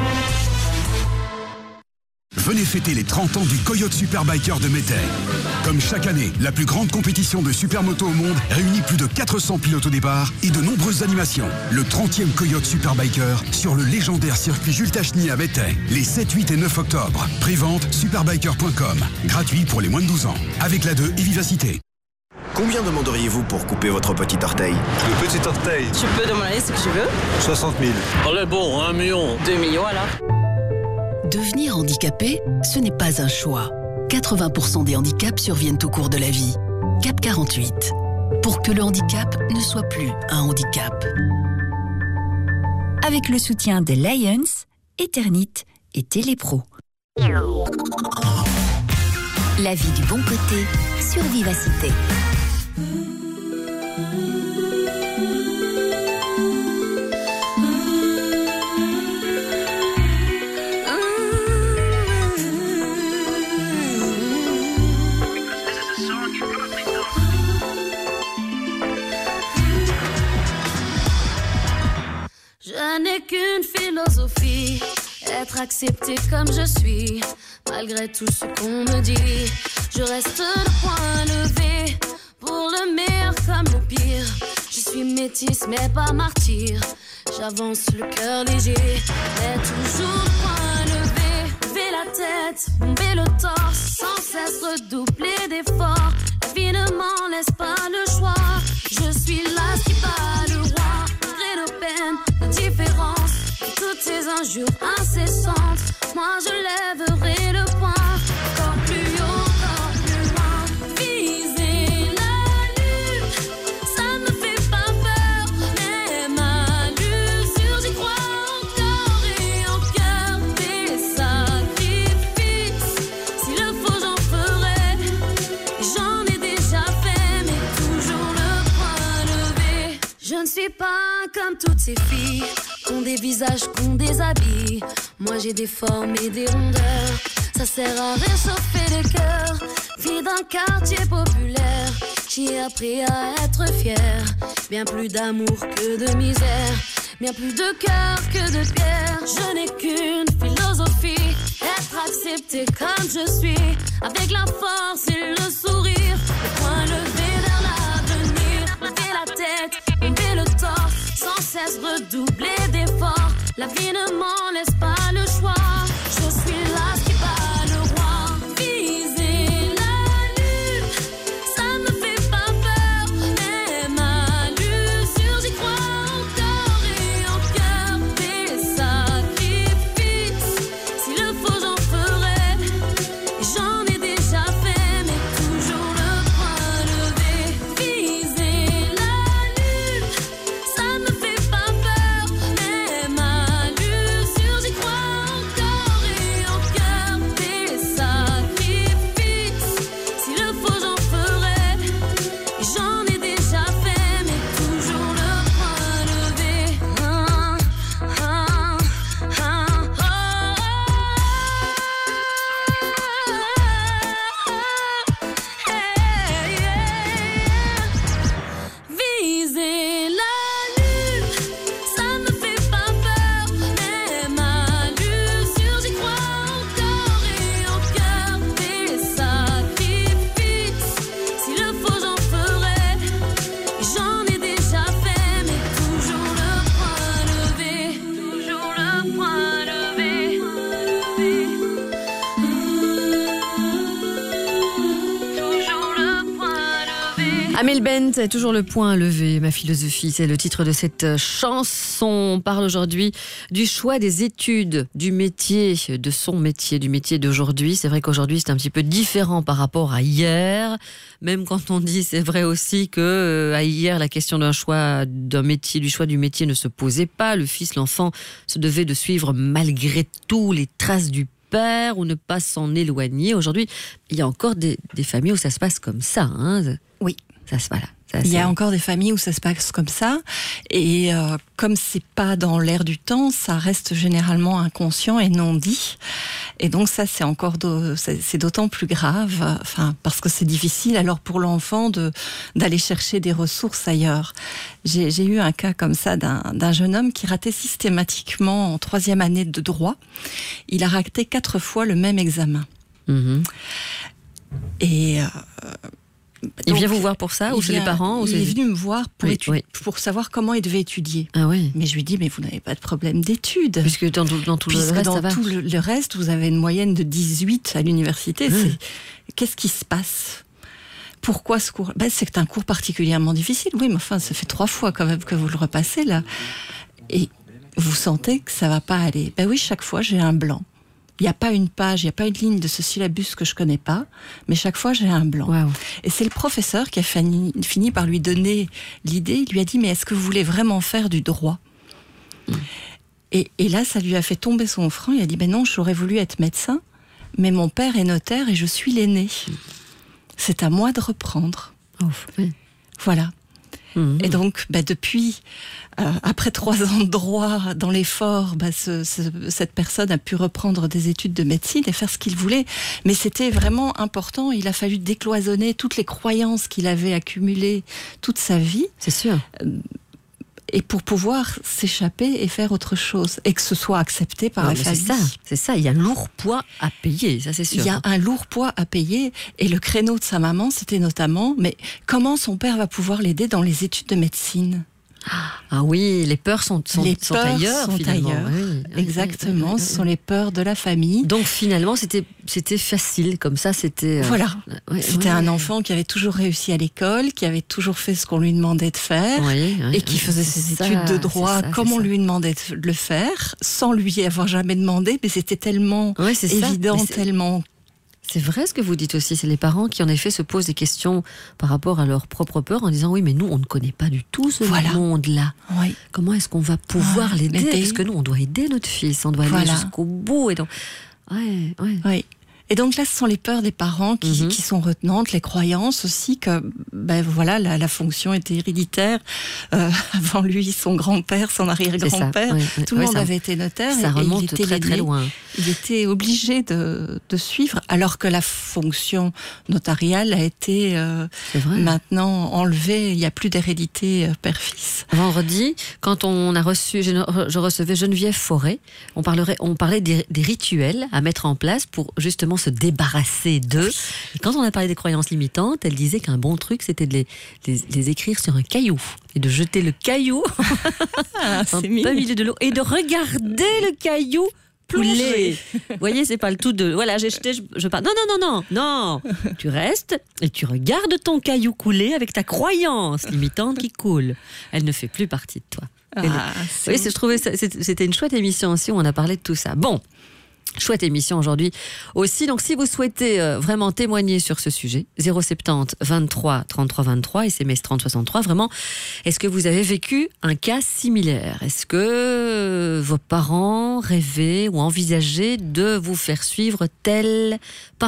Venez fêter les trente ans du Coyote Superbiker de Métais. Comme chaque année, la plus grande compétition de supermoto au monde réunit plus de quatre cents pilotes au départ et de nombreuses animations. Le trentième Coyote Superbiker sur le légendaire circuit Jules Tachny à Métais, les sept, huit et neuf octobre. Prévente superbiker point com. Gratuit pour les moins de douze ans. Avec la deux et Vivacité. Combien demanderiez-vous pour couper votre petit orteil? Le petit orteil. Tu peux demander ce que tu veux. soixante mille. Allez bon, un million. Deux millions alors. Devenir handicapé, ce n'est pas un choix. quatre-vingts pour cent des handicaps surviennent au cours de la vie. Cap quarante-huit. Pour que le handicap ne soit plus un handicap. Avec le soutien des Lions, Eternit et Télépro. La vie du bon côté sur Vivacité. Je n'ai qu'une philosophie, être accepté comme je suis, malgré tout ce qu'on me dit. Je reste le poing levé, pour le meilleur comme le pire. Je suis métisse mais pas martyr, j'avance le cœur léger, mais toujours le poing levé. Lever la tête, bomber le torse, sans cesse redoubler d'efforts. La vie ne m'en laisse pas le choix, je suis là qui bat le roi. Malgré nos peines, nos différences, et toutes ces injures incessantes, moi je lèverai le poing, encore plus haut, encore plus loin. Viser la lune, ça me fait pas peur, même à l'usure, j'y crois encore et en cœur. Des sacrifices, s'il le faut j'en ferai, et j'en ai déjà fait, mais toujours le poing levé. Je ne suis pas comme toutes ces filles, qu'ont des visages, qu'ont des habits. Moi j'ai des formes et des rondeurs, ça sert à réchauffer les cœurs. Fille d'un quartier populaire, j'ai appris à être fière. Bien plus d'amour que de misère, bien plus de cœur que de pierre. Je n'ai qu'une philosophie, être accepté comme je suis, avec la force et le sourire, le poing levé vers l'avenir. Lever la tête, bomber le torse, sans cesse redoubler d'efforts. La vie ne m'en laisse pas le choix, je suis là qui bat le roi. Viser la lune, ça me fait pas peur, même à l'usure, j'y crois encore et en cœur. Des sacrifices, s'il le faut j'en ferai, et j'en ai déjà fait, mais toujours le poing levé. Viser la lune, ça me fait pas peur, même à l'usure, j'y crois encore et en cœur. Des sacrifices, s'il le faut j'en ferai, et j'en ai déjà fait, mais toujours le poing levé. Ah, ah, ah, ah, hey, yeah. Viser la lune, ça me fait pas peur, même à l'usure, j'y crois encore et en cœur. Des sacrifices, s'il le faut j'en ferai, et j'en ai déjà fait, mais toujours le poing levé, toujours le poing levé, toujours le poing levé. Amel Bent, toujours le point levé, ma philosophie, c'est le titre de cette chanson. On parle aujourd'hui du choix des études, du métier, de son métier, du métier d'aujourd'hui. C'est vrai qu'aujourd'hui c'est un petit peu différent par rapport à hier, même quand on dit, c'est vrai aussi que euh, à hier la question d'un choix d'un métier, du choix du métier ne se posait pas. Le fils, l'enfant se devait de suivre malgré tout les traces du père ou ne pas s'en éloigner. Aujourd'hui, il y a encore des, des familles où ça se passe comme ça. Hein. Oui. Ça se voilà. Ça, Il y c'est- a encore des familles où ça se passe comme ça, et euh, comme c'est pas dans l'air du temps, ça reste généralement inconscient et non dit. Et donc ça, c'est encore d'au- c'est c'est d'autant plus grave, enfin parce que c'est difficile alors pour l'enfant de d'aller chercher des ressources ailleurs. J'ai j'ai eu un cas comme ça d'un d'un jeune homme qui ratait systématiquement en troisième année de droit. Il a raté quatre fois le même examen. Mhm. Et euh, Il donc, vient vous voir pour ça, ou il c'est les vient- parents, ou Il c'est- est venu me voir pour, Oui, étu- oui. pour savoir comment il devait étudier. Ah oui. Mais je lui dis, mais vous n'avez pas de problème d'études. Puisque dans tout, dans tout le Puisque reste, dans ça va. tout le, le reste, vous avez une moyenne de dix-huit à l'université. Mmh. C'est- Qu'est-ce qui se passe ? Pourquoi ce cours ? Ben, c'est un cours particulièrement difficile. Oui, mais enfin, ça fait trois fois quand même que vous le repassez, là. Et vous sentez que ça va pas aller. Ben oui, chaque fois, j'ai un blanc. Il n'y a pas une page, il n'y a pas une ligne de ce syllabus que je connais pas, mais chaque fois j'ai un blanc. Wow. Et c'est le professeur qui a fini, fini par lui donner l'idée. Il lui a dit, mais est-ce que vous voulez vraiment faire du droit ? mm. et, et là, ça lui a fait tomber son franc. Il a dit, ben non, j'aurais voulu être médecin, mais mon père est notaire et je suis l'aîné. C'est à moi de reprendre. Ouf, oui. Voilà. Mmh. Et donc, bah, depuis, euh, après trois ans de droit dans l'effort, bah, ce, ce, cette personne a pu reprendre des études de médecine et faire ce qu'il voulait. Mais c'était vraiment important. Il a fallu décloisonner toutes les croyances qu'il avait accumulées toute sa vie. C'est sûr. Euh, et pour pouvoir s'échapper et faire autre chose. Et que ce soit accepté par ouais, la famille. C'est ça, c'est ça. Il y a un lourd poids à payer, ça c'est sûr. Il y a un lourd poids à payer. Et le créneau de sa maman, c'était notamment, mais comment son père va pouvoir l'aider dans les études de médecine ? Ah oui, les peurs sont, sont, les sont peurs ailleurs. Sont finalement. ailleurs. Oui, exactement, oui, oui, oui. ce sont les peurs de la famille. Donc finalement, c'était, c'était facile, comme ça, c'était... Euh... Voilà, ouais, c'était ouais. un enfant qui avait toujours réussi à l'école, qui avait toujours fait ce qu'on lui demandait de faire, oui, oui, et qui oui, faisait ses ça, études de droit ça, comme on ça. lui demandait de le faire, sans lui avoir jamais demandé, mais c'était tellement ouais, c'est évident, ça. C'est... tellement... C'est vrai ce que vous dites aussi, c'est les parents qui en effet se posent des questions par rapport à leur propre peur en disant oui mais nous on ne connaît pas du tout ce voilà. monde-là. Oui. Comment est-ce qu'on va pouvoir ah, l'aider, l'aider parce que nous on doit aider notre fils, on doit voilà. aller jusqu'au bout et donc ouais, ouais. Oui. Et donc là, ce sont les peurs des parents qui, mm-hmm. qui sont retenantes, les croyances aussi que, ben voilà, la, la fonction était héréditaire. Euh, avant lui, son grand-père, son arrière-grand-père, oui, tout oui, le monde ça, avait été notaire. Ça et, remonte et il était très très loin. Il était obligé de, de suivre, alors que la fonction notariale a été euh, maintenant enlevée. Il n'y a plus d'hérédité euh, père-fils. Vendredi, quand on a reçu, je, je recevais Geneviève Forêt, on, parlerait, on parlait des, des rituels à mettre en place pour justement se débarrasser d'eux. Et quand on a parlé des croyances limitantes, elle disait qu'un bon truc, c'était de les, les, les écrire sur un caillou et de jeter le caillou ah, en plein milieu de l'eau et de regarder le caillou couler. Vous voyez, c'est pas le tout de voilà, j'ai jeté, je, je pars. Non, non, non, non, non. Tu restes et tu regardes ton caillou couler avec ta croyance limitante qui coule. Elle ne fait plus partie de toi. Ah, oui, je trouvais ça, c'était une chouette émission aussi où on a parlé de tout ça. Bon. Chouette émission aujourd'hui aussi. Donc, si vous souhaitez euh, vraiment témoigner sur ce sujet, zéro sept zéro vingt-trois trente-trois vingt-trois, S M S trente soixante-trois, vraiment, est-ce que vous avez vécu un cas similaire ? Est-ce que vos parents rêvaient ou envisageaient de vous faire suivre tel parcours ?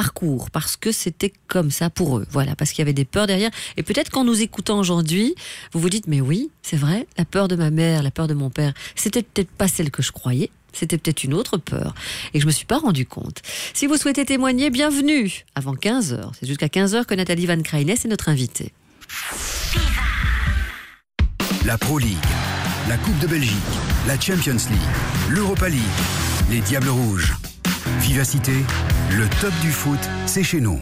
Parce que c'était comme ça pour eux. Voilà, parce qu'il y avait des peurs derrière. Et peut-être qu'en nous écoutant aujourd'hui, vous vous dites, mais oui, c'est vrai, la peur de ma mère, la peur de mon père, c'était peut-être pas celle que je croyais. C'était peut-être une autre peur et que je ne me suis pas rendu compte. Si vous souhaitez témoigner, bienvenue avant quinze heures. C'est jusqu'à quinze heures que Nathalie Van Kraines est notre invitée. La Pro League, la Coupe de Belgique, la Champions League, l'Europa League, les Diables Rouges. Vivacité, le top du foot, c'est chez nous.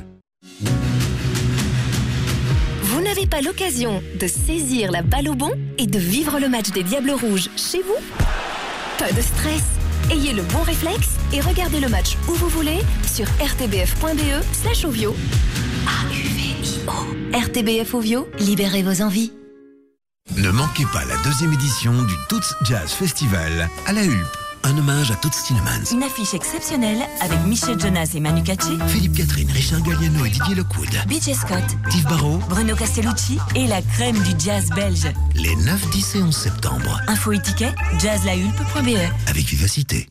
Vous n'avez pas l'occasion de saisir la balle au bon et de vivre le match des Diables Rouges chez vous ? Pas de stress. Ayez le bon réflexe et regardez le match où vous voulez sur rtbf.be slash ovio. A U V I O. R T B F Ovio, libérez vos envies. Ne manquez pas la deuxième édition du Toots Jazz Festival à la Hulpe. Un hommage à Toots Tillemans. Une affiche exceptionnelle avec Michel Jonas et Manu Katché, Philippe Catherine, Richard Galliano et Didier Lockwood, B J Scott, Steve Barrault, Bruno Castellucci et la crème du jazz belge. Les neuf, dix et onze septembre. Info et tickets, jazz la hulpe point b e. Avec vivacité.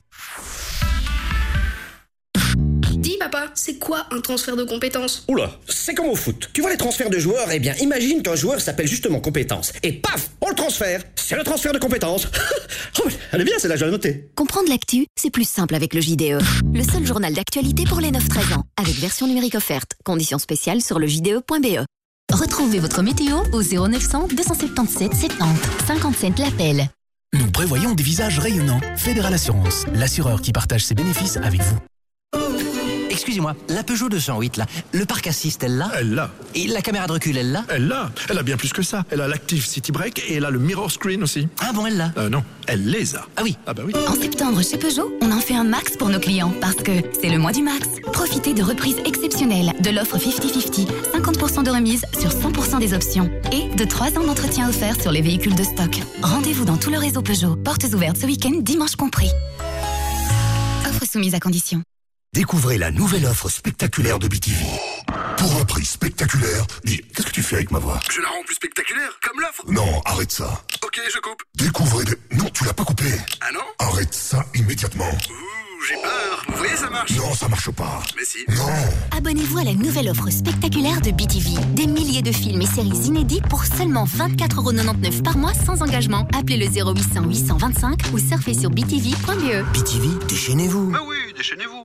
Dis papa, c'est quoi un transfert de compétences ? Oula, c'est comme au foot. Tu vois les transferts de joueurs, eh bien imagine qu'un joueur s'appelle justement compétences. Et paf, on le transfère. C'est le transfert de compétences. Oh, elle est bien celle-là, je vais la noter. Comprendre l'actu, c'est plus simple avec le J D E. Le seul journal d'actualité pour les neuf treize ans. Avec version numérique offerte. Conditions spéciales sur le j d e point b e. Retrouvez votre météo au zéro neuf cents deux cent soixante-dix-sept soixante-dix cinquante-sept l'appel. Nous prévoyons des visages rayonnants. Fédéral Assurance, l'assureur qui partage ses bénéfices avec vous. Excusez-moi, la Peugeot deux cent huit, là, le parc assist, elle l'a ? Elle l'a. Et la caméra de recul, elle l'a ? Elle l'a. Elle a bien plus que ça. Elle a l'Active City Brake et elle a le Mirror Screen aussi. Ah bon, elle l'a ? Euh, non, elle les a. Ah oui. Ah bah oui. En septembre, chez Peugeot, on en fait un max pour nos clients parce que c'est le mois du max. Profitez de reprises exceptionnelles de l'offre cinquante cinquante, cinquante pour cent de remise sur cent pour cent des options et de trois ans d'entretien offert sur les véhicules de stock. Rendez-vous dans tout le réseau Peugeot. Portes ouvertes ce week-end, dimanche compris. Offre soumise à condition. Découvrez la nouvelle offre spectaculaire de B T V. Pour un prix spectaculaire, dis, qu'est-ce que tu fais avec ma voix ? Je la rends plus spectaculaire, comme l'offre. Non, arrête ça. Ok, je coupe. Découvrez des... Non, tu l'as pas coupé. Ah non ? Arrête ça immédiatement. Ouh, j'ai peur. Vous voyez, ça marche. Non, ça marche pas. Mais si. Non. Abonnez-vous à la nouvelle offre spectaculaire de B T V. Des milliers de films et séries inédits pour seulement vingt-quatre euros quatre-vingt-dix-neuf par mois sans engagement. Appelez le zéro huit cents huit cent vingt-cinq ou surfez sur b t v point b e. B T V, déchaînez-vous. Mais oui, déchaînez-vous.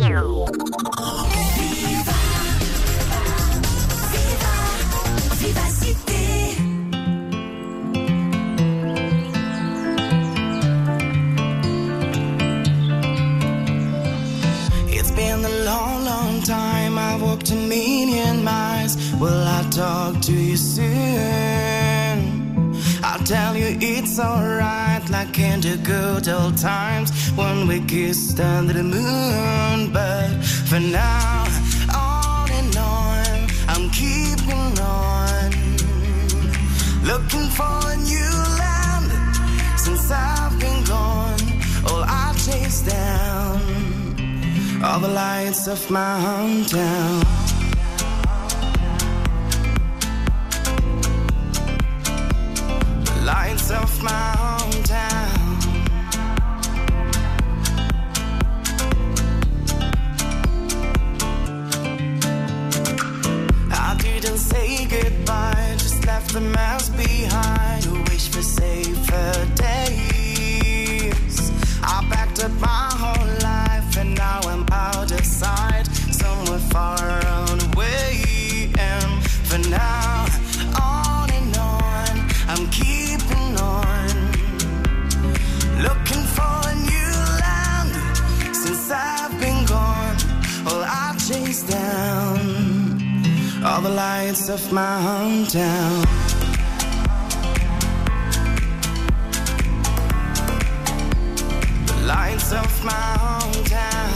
It's been a long, long time. I've walked a million miles. Will I talk to you soon? I'll tell you it's alright, like in the good old times when we kissed under the moon. But for now, on and on, I'm keeping on, looking for a new land. Since I've been gone, all I chase down all the lights of my hometown. The lights of my hometown. I didn't say goodbye, just left the mess behind. Wish for safer days. I backed up my whole life and now I'm out of sight, somewhere far away. And for now, on and on, I'm keeping on, looking for a new land. Since I've been gone, all I chase down all the lights of my hometown. The lights of my hometown.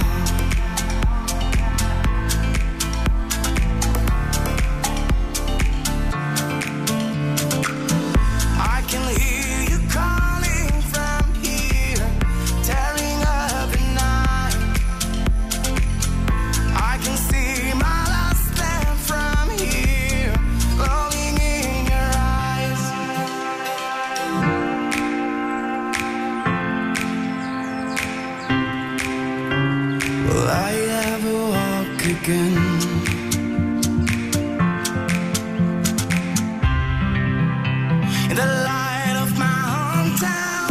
I can hear you calling from here, tearing up the night. I can see my last stand from here, glowing in your eyes. Will I ever walk again? In the light of my hometown.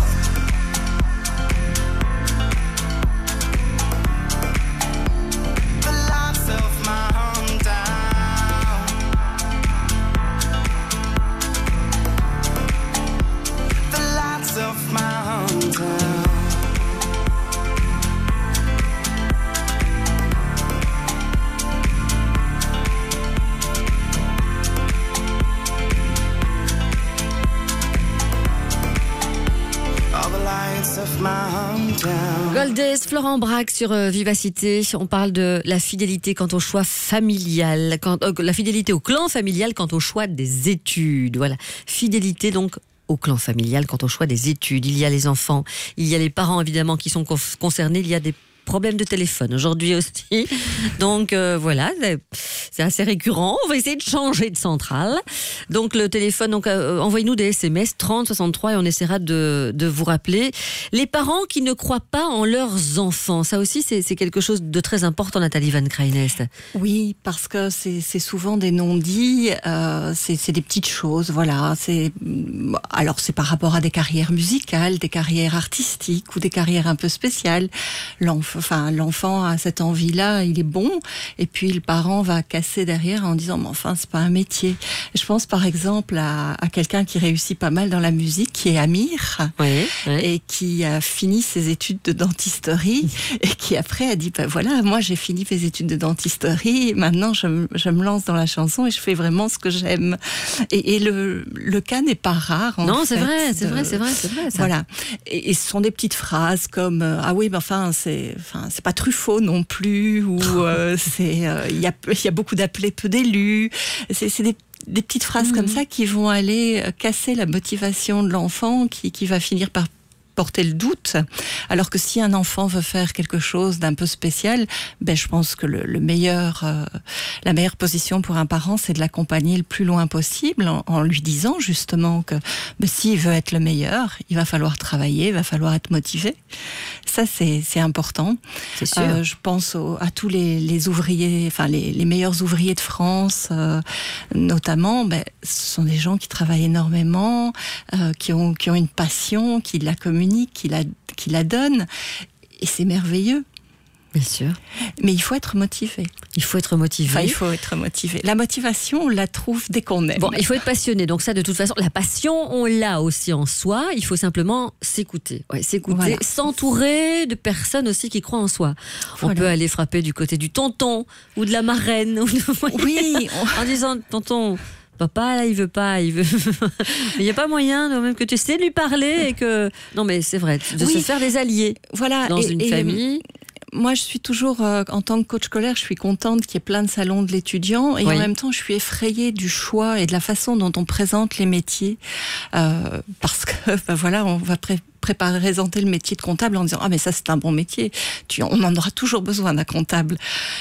The lights of my hometown. The lights of my hometown. All the lights of my hometown. Goldes, Florent Braque sur euh, Vivacité. On parle de la fidélité quant au choix familial, quant, euh, la fidélité au clan familial quant au choix des études. Voilà, fidélité donc au clan familial quant au choix des études. Il y a les enfants, il y a les parents évidemment qui sont conf- concernés, il y a des problèmes de téléphone aujourd'hui aussi. Donc euh, voilà, c'est assez récurrent. On va essayer de changer de centrale. Donc le téléphone, donc euh, envoyez-nous des S M S trente soixante-trois et on essaiera de, de vous rappeler. Les parents qui ne croient pas en leurs enfants, ça aussi c'est, c'est quelque chose de très important, Nathalie Van Krainest. Oui, parce que c'est, c'est souvent des non-dits, euh, c'est, c'est des petites choses, voilà. C'est, alors c'est par rapport à des carrières musicales, des carrières artistiques ou des carrières un peu spéciales. L'enfant Enfin, l'enfant a cette envie-là, il est bon, et puis le parent va casser derrière en disant, mais enfin, c'est pas un métier. Je pense par exemple à, à quelqu'un qui réussit pas mal dans la musique, qui est Amir, oui, oui. et qui a fini ses études de dentisterie, et qui après a dit, ben voilà, moi j'ai fini mes études de dentisterie, maintenant je, me- je me lance dans la chanson et je fais vraiment ce que j'aime. Et, et le, le cas n'est pas rare. En Non, c'est fait, vrai, c'est de- vrai, c'est vrai, c'est vrai. Ça. Voilà. Et, et ce sont des petites phrases comme euh, ah oui, mais enfin c'est, enfin c'est pas Truffaut non plus, ou euh, c'est, il euh, y a, il y a beaucoup d'appelés, peu d'élus. C'est, c'est des des petites phrases mmh. comme ça qui vont aller casser la motivation de l'enfant, qui qui va finir par porter le doute, alors que si un enfant veut faire quelque chose d'un peu spécial, ben je pense que le, le meilleur, euh, la meilleure position pour un parent, c'est de l'accompagner le plus loin possible, en, en lui disant justement que ben, s'il veut être le meilleur, il va falloir travailler, il va falloir être motivé. ça c'est, c'est important. C'est sûr. Euh, je pense au, à tous les, les ouvriers, enfin les, les meilleurs ouvriers de France, euh, notamment. Ben, ce sont des gens qui travaillent énormément, euh, qui ont qui ont une passion, qui la communiquent, qui la qui la donnent, et c'est merveilleux. Bien sûr. Mais il faut être motivé. Il faut être motivé. Enfin, il faut être motivé. La motivation, on la trouve dès qu'on aime. Bon, il faut être passionné. Donc ça, de toute façon, la passion, on l'a aussi en soi. Il faut simplement s'écouter. Ouais, s'écouter, voilà. S'entourer de personnes aussi qui croient en soi. Voilà. On peut aller frapper du côté du tonton ou de la marraine. Ou de... Oui. En disant, tonton... Papa, là, il veut pas, il veut. Il n'y a pas moyen, même que tu sais de lui parler et que. Non, mais c'est vrai, de oui. se faire des alliés. Voilà. Dans et, une et famille. Moi, je suis toujours, euh, en tant que coach scolaire, je suis contente qu'il y ait plein de salons de l'étudiant et oui. en même temps, je suis effrayée du choix et de la façon dont on présente les métiers. Euh, parce que, ben voilà, on va pré- préparer, présenter le métier de comptable en disant « Ah, mais ça, c'est un bon métier. Tu, on en aura toujours besoin d'un comptable. »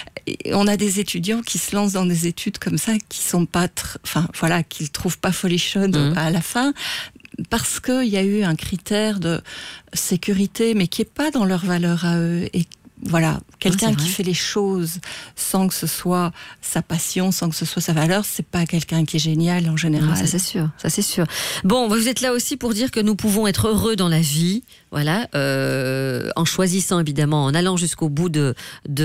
Et on a des étudiants qui se lancent dans des études comme ça, qui sont pas, tr- enfin, voilà, qu'ils trouvent pas folichonnes mmh. à la fin. Parce qu'il y a eu un critère de sécurité, mais qui n'est pas dans leur valeur à eux. Et voilà, quelqu'un oui, qui fait les choses sans que ce soit sa passion, sans que ce soit sa valeur, c'est pas quelqu'un qui est génial en général. Non, ça c'est sûr, ça c'est sûr. Bon, vous êtes là aussi pour dire que nous pouvons être heureux dans la vie, voilà, euh, en choisissant évidemment, en allant jusqu'au bout de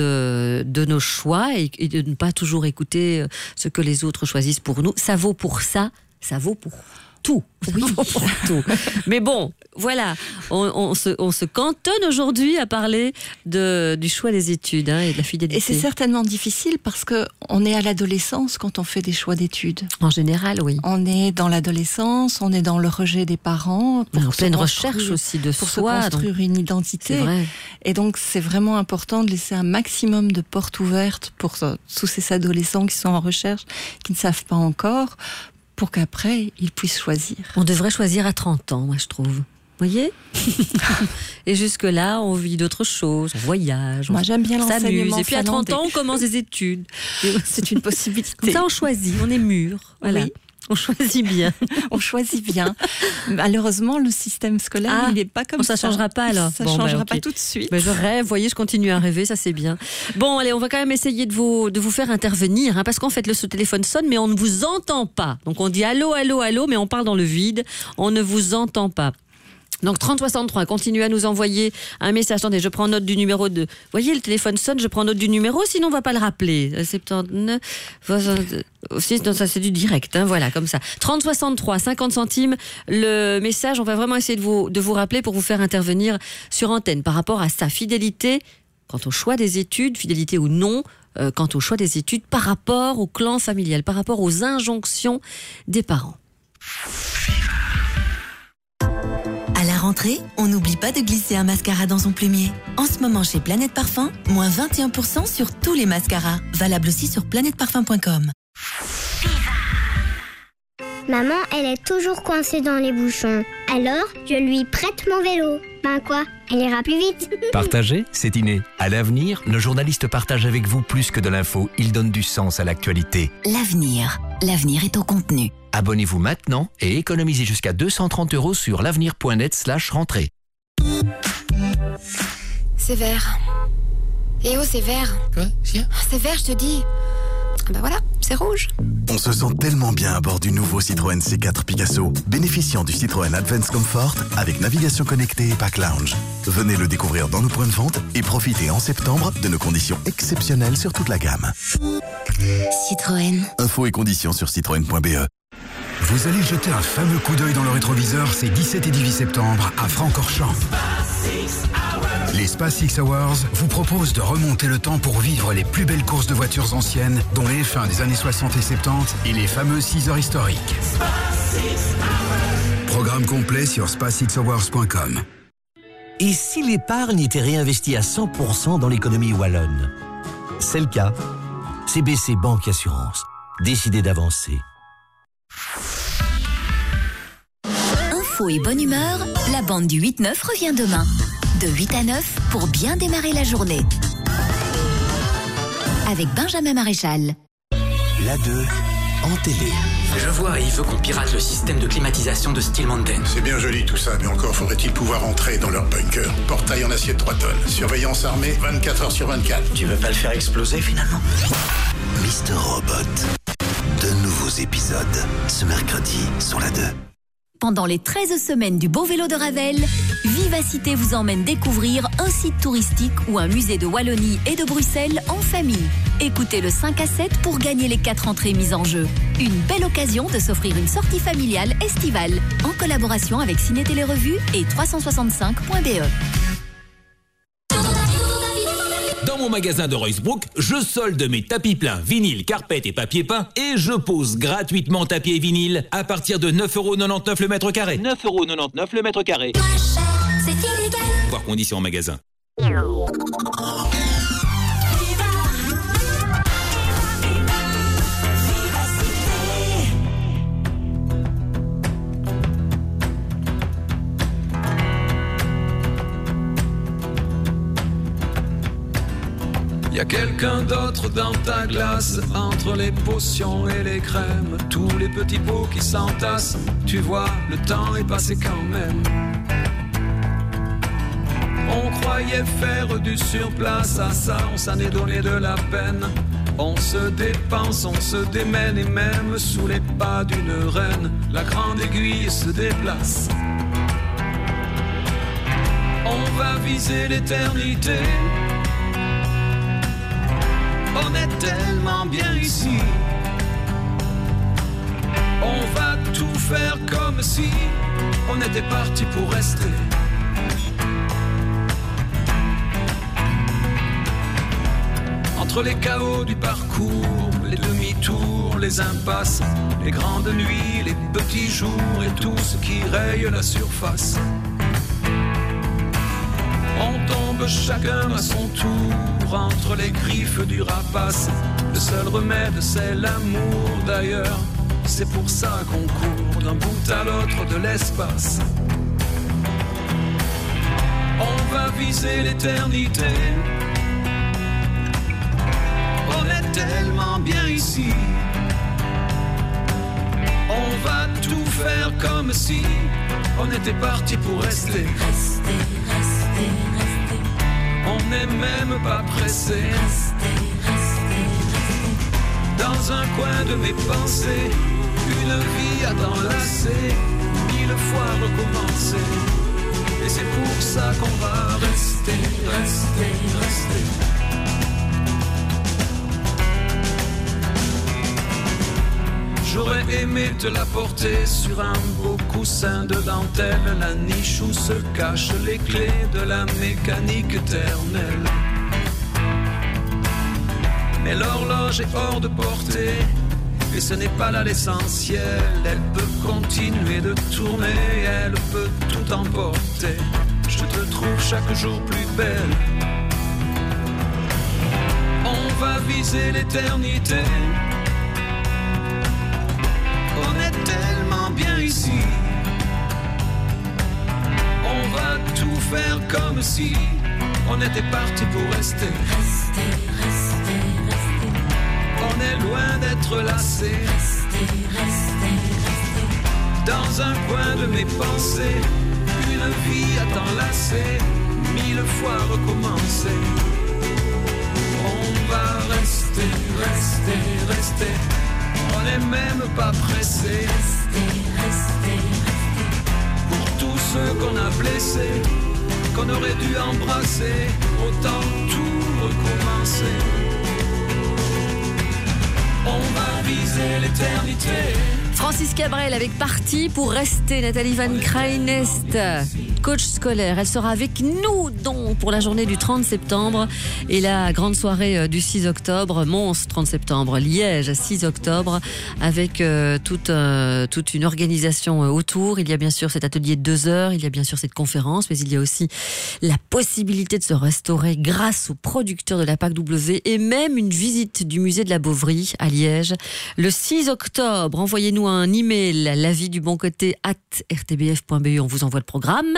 de, de nos choix et, et de ne pas toujours écouter ce que les autres choisissent pour nous. Ça vaut pour ça, ça vaut pour tout. Oui. Pour tout. Mais bon, voilà, on, on, se, on se cantonne aujourd'hui à parler de, du choix des études hein, et de la fidélité. Et c'est certainement difficile parce qu'on est à l'adolescence quand on fait des choix d'études. En général, oui. On est dans l'adolescence, on est dans le rejet des parents. Pour en pleine recherche aussi de pour soi. Pour se construire donc, une identité. C'est vrai. Et donc, c'est vraiment important de laisser un maximum de portes ouvertes pour tous ces adolescents qui sont en recherche, qui ne savent pas encore, pour qu'après, ils puissent choisir. On devrait choisir à trente ans, moi, je trouve. Vous voyez ? Et jusque-là, on vit d'autres choses, on voyage, moi, on j'aime bien l'enseignement s'amuse. Et puis à trente ans, on commence des études. C'est une possibilité. Comme ça, on choisit, on est mûr. Voilà. Oui. On choisit bien. On choisit bien. Malheureusement, le système scolaire, ah, il n'est pas comme bon, ça. Ça ne changera pas alors. Ça ne bon, changera bah, okay. pas tout de suite. Bah, je rêve, vous voyez, je continue à rêver, ça c'est bien. Bon, allez, on va quand même essayer de vous, de vous faire intervenir, hein, parce qu'en fait, le ce téléphone sonne, mais on ne vous entend pas. Donc on dit allô, allô, allô, mais on parle dans le vide. On ne vous entend pas. Donc trente soixante-trois, continuez à nous envoyer un message. Attendez, je prends note du numéro de... Vous voyez, le téléphone sonne, je prends note du numéro, sinon on ne va pas le rappeler. soixante-dix-neuf... Non, ça c'est du direct, hein, voilà, comme ça. trente soixante-trois, cinquante centimes, le message, on va vraiment essayer de vous, de vous rappeler pour vous faire intervenir sur antenne par rapport à sa fidélité quant au choix des études, fidélité ou non, euh, quant au choix des études par rapport au clan familial, par rapport aux injonctions des parents. À la rentrée, on n'oublie pas de glisser un mascara dans son plumier. En ce moment, chez Planète Parfum, moins vingt et un pour cent sur tous les mascaras. Valable aussi sur planète parfum point com. Maman, elle est toujours coincée dans les bouchons. Alors, je lui prête mon vélo. Ben quoi, elle ira plus vite. Partager, c'est inné. À l'avenir, nos journalistes partagent avec vous plus que de l'info. Ils donnent du sens à l'actualité. L'avenir. L'avenir est au contenu. Abonnez-vous maintenant et économisez jusqu'à deux cent trente euros sur l'avenir point net slash rentrée. C'est vert. Eh oh, c'est vert. Quoi ? C'est vert, je te dis. Ben voilà, c'est rouge. On se sent tellement bien à bord du nouveau Citroën C quatre Picasso, bénéficiant du Citroën Advance Comfort avec navigation connectée et pack lounge. Venez le découvrir dans nos points de vente et profitez en septembre de nos conditions exceptionnelles sur toute la gamme. Citroën. Infos et conditions sur citroën point b e. Vous allez jeter un fameux coup d'œil dans le rétroviseur ces dix-sept et dix-huit septembre à Francorchamps. Les Spa Six Hours vous proposent de remonter le temps pour vivre les plus belles courses de voitures anciennes, dont les F un des années soixante et soixante-dix et les fameux six heures historiques. Programme complet sur spa six hours point com. Et si l'épargne était réinvestie à cent pour cent dans l'économie wallonne ? C'est le cas. C B C Banque Assurance. Décidez d'avancer. Info et bonne humeur, la bande du huit neuf revient demain. De huit à neuf pour bien démarrer la journée. Avec Benjamin Maréchal. La deux en télé. Je vois, il veut qu'on pirate le système de climatisation de Steel Mountain. C'est bien joli tout ça, mais encore faudrait-il pouvoir entrer dans leur bunker. Portail en acier de trois tonnes. Surveillance armée vingt-quatre heures sur vingt-quatre. Tu veux pas le faire exploser finalement? Mister Robot. De nouveaux épisodes ce mercredi sur la deux. Pendant les treize semaines du Beau Vélo de Ravel, Vivacité vous emmène découvrir un site touristique ou un musée de Wallonie et de Bruxelles en famille. Écoutez le cinq à sept pour gagner les quatre entrées mises en jeu. Une belle occasion de s'offrir une sortie familiale estivale en collaboration avec Ciné Télé Revue et trois cent soixante-cinq point B E. Dans mon magasin de Roycebrook, je solde mes tapis pleins, vinyles, carpettes et papier peint et je pose gratuitement tapis et vinyle à partir de neuf euros quatre-vingt-dix-neuf le mètre carré. neuf euros quatre-vingt-dix-neuf le mètre carré. C'est illégal. Voir conditions en magasin. Y a quelqu'un d'autre dans ta glace, entre les potions et les crèmes, tous les petits pots qui s'entassent, tu vois, le temps est passé quand même. On croyait faire du surplace, à ça on s'en est donné de la peine. On se dépense, on se démène et même sous les pas d'une reine, la grande aiguille se déplace. On va viser l'éternité. On est tellement bien ici. On va tout faire comme si on était parti pour rester. Entre les chaos du parcours, les demi-tours, les impasses, les grandes nuits, les petits jours et tout ce qui raye la surface. On tombe chacun à son tour entre les griffes du rapace. Le seul remède c'est l'amour d'ailleurs. C'est pour ça qu'on court d'un bout à l'autre de l'espace. On va viser l'éternité. On est tellement bien ici. On va tout faire comme si on était parti pour rester. Rester, rester, rester. On n'est même pas pressé. Rester, rester, rester. Dans un coin de mes pensées, une vie à t'enlacer, mille fois recommencer. Et c'est pour ça qu'on va rester, rester, rester. J'aurais aimé te la porter sur un beau coussin de dentelle, la niche où se cachent les clés de la mécanique éternelle. Mais l'horloge est hors de portée, et ce n'est pas là l'essentiel. Elle peut continuer de tourner, elle peut tout emporter. Je te trouve chaque jour plus belle. On va viser l'éternité. On est tellement bien ici. On va tout faire comme si on était parti pour rester. Rester, rester, rester. On est loin d'être lassé. Rester, rester, rester. Dans un coin de mes pensées, une vie à t'enlacer, mille fois recommencer. On va rester, rester, rester. On n'est même pas pressé. Rester, rester, rester. Pour tous ceux qu'on a blessés, qu'on aurait dû embrasser, autant tout recommencer. On va viser l'éternité. Francis Cabrel avec Parti pour rester. Nathalie Van Krainest, coach scolaire. Elle sera avec nous donc pour la journée du trente septembre et la grande soirée du six octobre. Mons, trente septembre. Liège, six octobre. Avec euh, toute, euh, toute une organisation autour. Il y a bien sûr cet atelier de deux heures. Il y a bien sûr cette conférence. Mais il y a aussi la possibilité de se restaurer grâce aux producteurs de la P A C W et même une visite du musée de la Bovry à Liège. Le six octobre, envoyez-nous un email, l'avis du bon côté at r t b f point b e, on vous envoie le programme.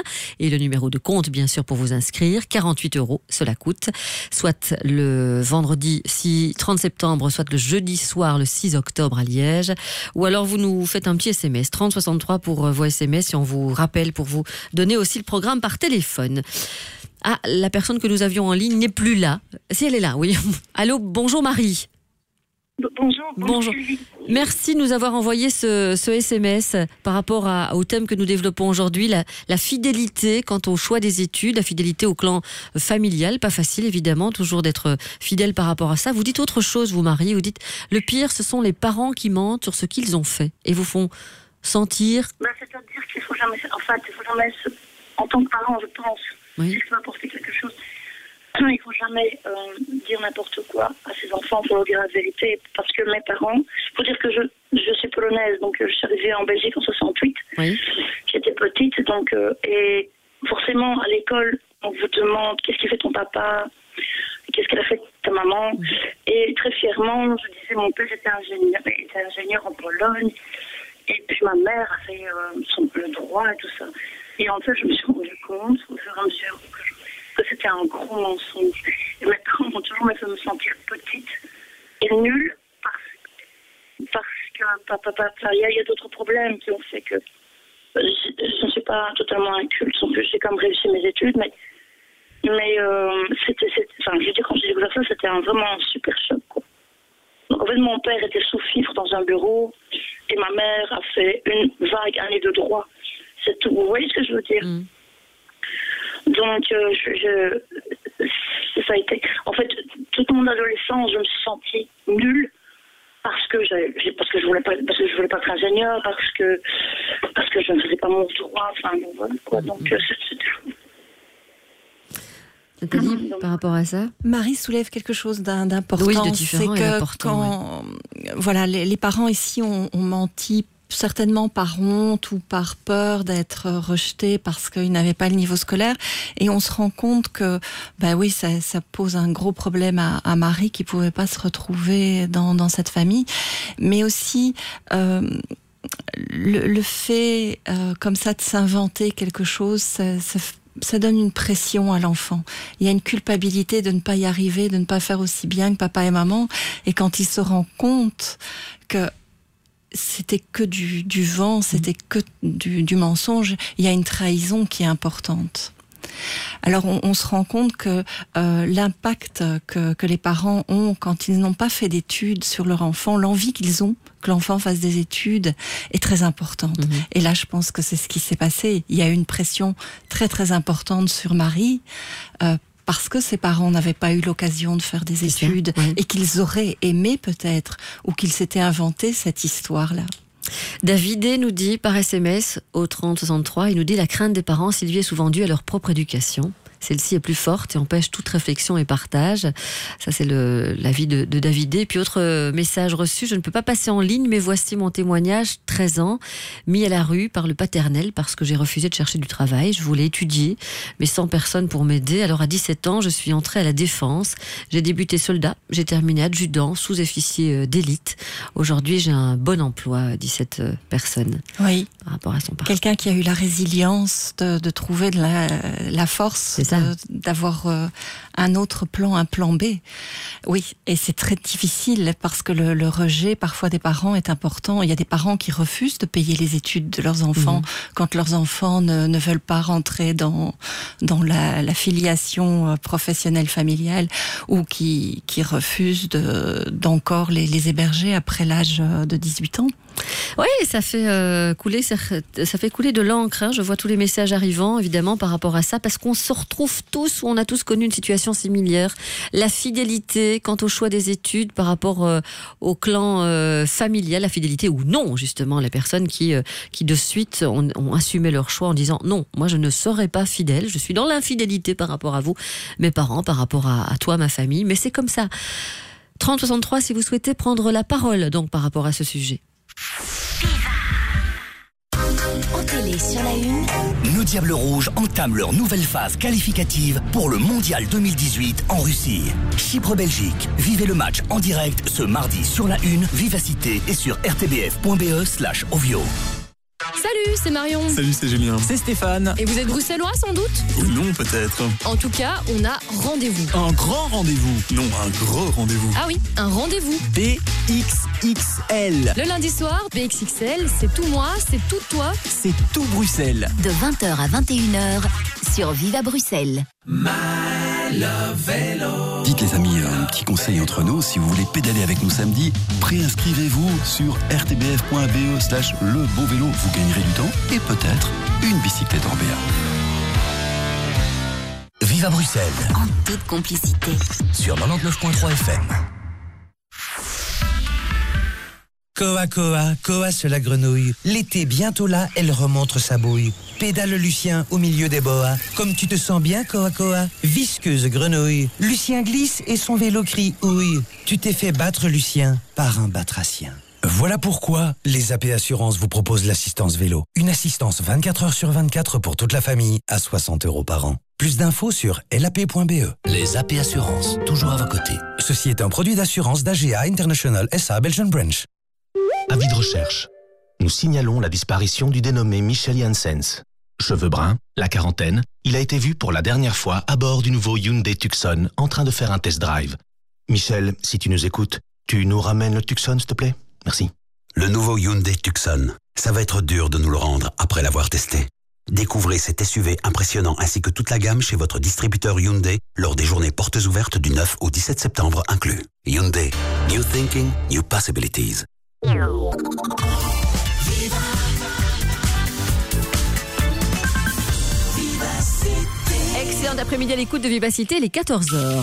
et le numéro de compte, bien sûr, pour vous inscrire. quarante-huit euros, cela coûte. Soit le vendredi trente septembre, soit le jeudi soir, le six octobre à Liège. Ou alors, vous nous faites un petit S M S, trente soixante-trois pour vos S M S, et on vous rappelle pour vous donner aussi le programme par téléphone. Ah, la personne que nous avions en ligne n'est plus là. Si elle est là, oui. Allô, bonjour Marie. Bonjour. Bonjour. Merci de nous avoir envoyé ce, ce S M S par rapport à, au thème que nous développons aujourd'hui, la, la fidélité quant au choix des études, la fidélité au clan familial. Pas facile, évidemment, toujours d'être fidèle par rapport à ça. Vous dites autre chose, vous, Marie. Vous dites, le pire, ce sont les parents qui mentent sur ce qu'ils ont fait et vous font sentir... Ben, c'est-à-dire qu'il faut jamais... Enfin, il faut jamais... Se... En tant que parent, je pense, oui. Si je peux apporter quelque chose... Il ne faut jamais euh, dire n'importe quoi à ses enfants, il faut leur dire la vérité. Parce que mes parents, il faut dire que je, je suis polonaise, donc je suis arrivée en Belgique en soixante-huit. Oui. J'étais petite, donc, euh, et forcément, à l'école, on vous demande qu'est-ce qui fait ton papa, qu'est-ce qu'elle a fait ta maman. Mmh. Et très fièrement, je disais, mon père était ingénieur, il était ingénieur en Pologne. Et puis ma mère a fait euh, son, le droit et tout ça. Et en fait, je me suis rendu compte, au fur et à mesure que je que c'était un gros mensonge. Et mes parents m'ont toujours fait me sentir petite et nulle parce, parce que papa, papa, il y a, y a d'autres problèmes qui ont fait que je, je ne suis pas totalement inculte. En plus, j'ai quand même réussi mes études, mais, mais euh, c'était, c'était, enfin, je veux dire, quand j'ai découvert ça, c'était un, vraiment un super choc, quoi. Donc en fait, mon père était sous-fifre dans un bureau et ma mère a fait une vague année de droit. C'est tout. Vous voyez ce que je veux dire? Mm. Donc, euh, je, je, ça a été... En fait, toute mon adolescence, je me suis sentie nulle parce que, j'ai, parce que je voulais pas, parce que je voulais pas être ingénieur, parce que, parce que je ne faisais pas mon droit, enfin, bon, voilà, quoi. Donc, euh, c'était fou. Nathalie, par rapport à ça, Marie soulève quelque chose d'important. Oui, de différent c'est et que important, quand, ouais. voilà, les, les parents ici ont, ont menti. Certainement par honte ou par peur d'être rejetés parce qu'ils n'avaient pas le niveau scolaire. Et on se rend compte que, ben oui, ça, ça pose un gros problème à, à Marie qui pouvait pas se retrouver dans, dans cette famille. Mais aussi, euh, le, le fait, euh, comme ça, de s'inventer quelque chose, ça, ça ça donne une pression à l'enfant. Il y a une culpabilité de ne pas y arriver, de ne pas faire aussi bien que papa et maman. Et quand il se rend compte que c'était que du, du vent, c'était que du, du mensonge, il y a une trahison qui est importante. Alors on, on se rend compte que euh, l'impact que, que les parents ont quand ils n'ont pas fait d'études sur leur enfant, l'envie qu'ils ont que l'enfant fasse des études est très importante. Mmh. Et là je pense que c'est ce qui s'est passé. Il y a eu une pression très très importante sur Marie euh, parce que ses parents n'avaient pas eu l'occasion de faire des c'est études ça, oui. Et qu'ils auraient aimé peut-être, ou qu'ils s'étaient inventé cette histoire-là. David nous dit par S M S au trente soixante-trois, il nous dit la crainte des parents, Sylvie, est souvent due à leur propre éducation. Celle-ci est plus forte et empêche toute réflexion et partage. Ça, c'est le, l'avis de, de David. Et puis, autre message reçu, je ne peux pas passer en ligne, mais voici mon témoignage. treize ans, mis à la rue par le paternel parce que j'ai refusé de chercher du travail. Je voulais étudier, mais sans personne pour m'aider. Alors, à dix-sept ans, je suis entrée à la défense. J'ai débuté soldat, j'ai terminé adjudant, sous-officier d'élite. Aujourd'hui, j'ai un bon emploi, dit cette personne. Oui. Par rapport à son parcours. Quelqu'un qui a eu la résilience de, de trouver de la, la force. C'est De, d'avoir euh, un autre plan, un plan B. Oui, et c'est très difficile parce que le, le rejet parfois des parents est important. Il y a des parents qui refusent de payer les études de leurs enfants mmh. quand leurs enfants ne, ne veulent pas rentrer dans, dans la, la filiation professionnelle familiale ou qui, qui refusent de, d'encore les, les héberger après l'âge de dix-huit ans. Oui, ça fait euh, couler, ça, ça fait couler de l'encre. Hein. Je vois tous les messages arrivant, évidemment, par rapport à ça, parce qu'on se retrouve tous, ou on a tous connu une situation similaire. La fidélité quant au choix des études par rapport euh, au clan euh, familial, la fidélité ou non, justement, les personnes qui, euh, qui de suite ont, ont assumé leur choix en disant non, moi je ne serai pas fidèle, je suis dans l'infidélité par rapport à vous, mes parents, par rapport à, à toi, ma famille, mais c'est comme ça. trente soixante-trois, si vous souhaitez prendre la parole, donc, par rapport à ce sujet. En télé sur la une, nos Diables Rouges entament leur nouvelle phase qualificative pour le Mondial deux mille dix-huit en Russie. Chypre-Belgique. Vivez le match en direct ce mardi sur la une, Vivacité et sur r t b f point b e slash ovio. Salut, c'est Marion. Salut, c'est Julien. C'est Stéphane. Et vous êtes bruxellois sans doute? Ou non, peut-être. En tout cas, on a rendez-vous. Un grand rendez-vous. Non, un gros rendez-vous. Ah oui, un rendez-vous. B X X L. Le lundi soir, B X X L, c'est tout moi, c'est tout toi. C'est tout Bruxelles. De vingt heures à vingt et une heures sur Viva Bruxelles. My Love Vélo. Dites les amis, un petit conseil entre nous, si vous voulez pédaler avec nous samedi, préinscrivez-vous sur r t b f point b e slash le beau vélo, vous gagnerez du temps et peut-être une bicyclette en B A. Viva Bruxelles. En toute complicité. Sur quatre-vingt-dix-neuf point trois F M. Koa Koa, Koa c'est la grenouille. L'été bientôt là, elle remontre sa bouille. Pédale Lucien au milieu des boas. Comme tu te sens bien, Koa Koa. Visqueuse grenouille. Lucien glisse et son vélo crie ouille. Tu t'es fait battre, Lucien, par un batracien. Voilà pourquoi les A P Assurances vous proposent l'assistance vélo. Une assistance vingt-quatre heures sur vingt-quatre pour toute la famille à soixante euros par an. Plus d'infos sur l a p point b e. Les A P Assurances, toujours à vos côtés. Ceci est un produit d'assurance d'A G A International S A Belgian Branch. Avis de recherche. Nous signalons la disparition du dénommé Michel Janssens. Cheveux bruns, la quarantaine, il a été vu pour la dernière fois à bord du nouveau Hyundai Tucson en train de faire un test drive. Michel, si tu nous écoutes, tu nous ramènes le Tucson, s'il te plaît? Merci. Le nouveau Hyundai Tucson. Ça va être dur de nous le rendre après l'avoir testé. Découvrez cet S U V impressionnant ainsi que toute la gamme chez votre distributeur Hyundai lors des journées portes ouvertes du neuf au dix-sept septembre inclus. Hyundai. New thinking, new possibilities. Excellent après-midi à l'écoute de Vivacité, il est quatorze heures.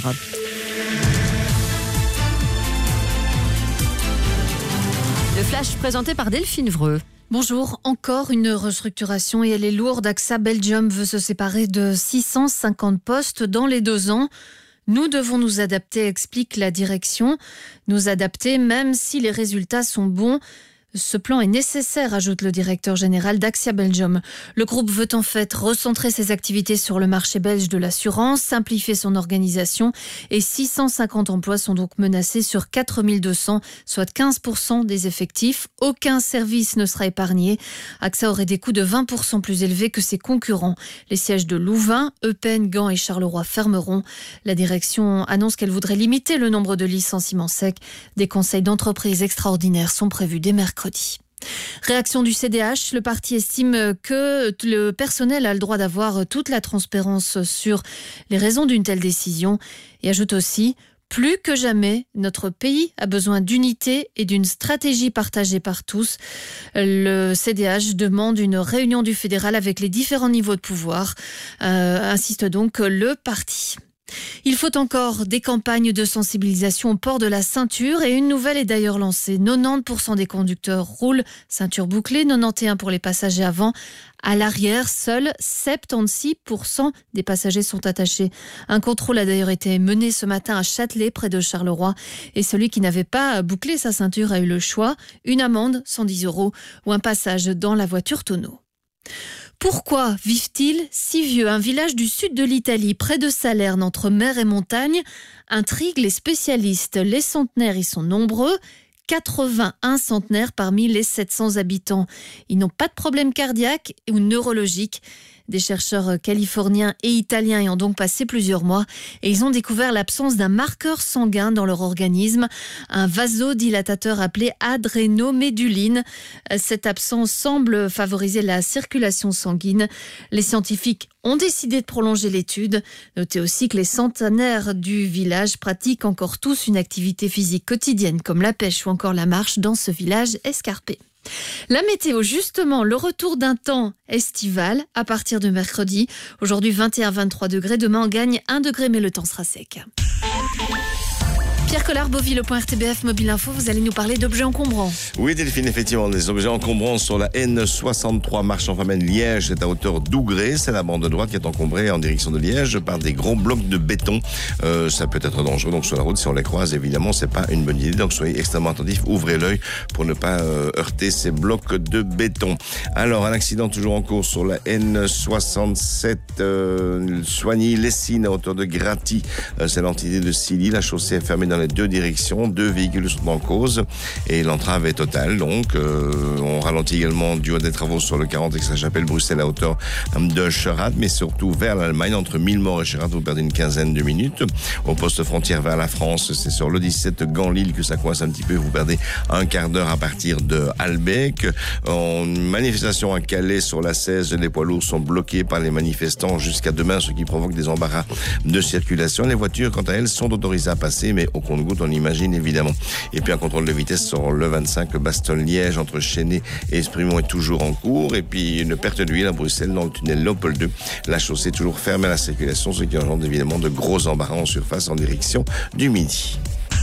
Le flash présenté par Delphine Vreux. Bonjour, encore une restructuration et elle est lourde. AXA Belgium veut se séparer de six cent cinquante postes dans les deux ans. Nous devons nous adapter, explique la direction. Nous adapter même si les résultats sont bons. Ce plan est nécessaire, ajoute le directeur général d'AXA Belgium. Le groupe veut en fait recentrer ses activités sur le marché belge de l'assurance, simplifier son organisation et six cent cinquante emplois sont donc menacés sur quatre mille deux cents, soit quinze pour cent des effectifs. Aucun service ne sera épargné. AXA aurait des coûts de vingt pour cent plus élevés que ses concurrents. Les sièges de Louvain, Eupen, Gand et Charleroi fermeront. La direction annonce qu'elle voudrait limiter le nombre de licenciements secs. Des conseils d'entreprise extraordinaires sont prévus dès mercredi. Réaction du C D H, le parti estime que le personnel a le droit d'avoir toute la transparence sur les raisons d'une telle décision et ajoute aussi « Plus que jamais, notre pays a besoin d'unité et d'une stratégie partagée par tous. » Le C D H demande une réunion du fédéral avec les différents niveaux de pouvoir, euh, insiste donc le parti. Il faut encore des campagnes de sensibilisation au port de la ceinture et une nouvelle est d'ailleurs lancée. quatre-vingt-dix pour cent des conducteurs roulent ceinture bouclée, quatre-vingt-onze pour cent pour les passagers avant. À l'arrière, seuls soixante-seize pour cent des passagers sont attachés. Un contrôle a d'ailleurs été mené ce matin à Châtelet, près de Charleroi. Et celui qui n'avait pas bouclé sa ceinture a eu le choix. Une amende, cent dix euros, ou un passage dans la voiture tonneau. Pourquoi vivent-ils si vieux? Un village du sud de l'Italie, près de Salerne, entre mer et montagne, intrigue les spécialistes. Les centenaires y sont nombreux, quatre-vingt-un centenaires parmi les sept cents habitants. Ils n'ont pas de problème cardiaque ou neurologique. Des chercheurs californiens et italiens y ont donc passé plusieurs mois et ils ont découvert l'absence d'un marqueur sanguin dans leur organisme, un vasodilatateur appelé adrénoméduline. Cette absence semble favoriser la circulation sanguine. Les scientifiques ont décidé de prolonger l'étude. Notez aussi que les centenaires du village pratiquent encore tous une activité physique quotidienne comme la pêche ou encore la marche dans ce village escarpé. La météo, justement, le retour d'un temps estival à partir de mercredi. Aujourd'hui, vingt et un à vingt-trois degrés. Demain, on gagne un degré, mais le temps sera sec. Pierre Collard, Beauville, point R T B F, Mobile Info, vous allez nous parler d'objets encombrants. Oui, Delphine, effectivement, des objets encombrants sur la N soixante-trois Marche-en-Famenne-Liège, c'est à hauteur d'Ougré, c'est la bande de droite qui est encombrée en direction de Liège par des gros blocs de béton. Euh, ça peut être dangereux, donc sur la route, si on les croise, évidemment, c'est pas une bonne idée, donc soyez extrêmement attentifs, ouvrez l'œil pour ne pas euh, heurter ces blocs de béton. Alors, un accident toujours en cours sur la N soixante-sept, euh, Soigny-Lessines, à hauteur de Graty, euh, c'est l'entité de Silly, la chaussée est fermée d'un dans les deux directions. Deux véhicules sont en cause et l'entrave est totale. Donc, euh, on ralentit également du haut des travaux sur le quarante Aix-la-Chapelle, Bruxelles à hauteur de Scheratt, mais surtout vers l'Allemagne, entre Millemort et Scheratt, vous perdez une quinzaine de minutes. Au poste frontière vers la France, c'est sur le dix-sept Gand-Lille que ça coince un petit peu, vous perdez un quart d'heure à partir de Halbeck. En manifestation à Calais sur la seize, les poids lourds sont bloqués par les manifestants jusqu'à demain, ce qui provoque des embarras de circulation. Les voitures, quant à elles, sont autorisées à passer, mais au compte-gouttes, on imagine évidemment. Et puis un contrôle de vitesse sur le vingt-cinq Bastogne-Liège entre Chesnay et Esprimont est toujours en cours. Et puis une perte d'huile à Bruxelles dans le tunnel Léopold deux. La chaussée est toujours fermée à la circulation, ce qui engendre évidemment de gros embarras en surface en direction du Midi.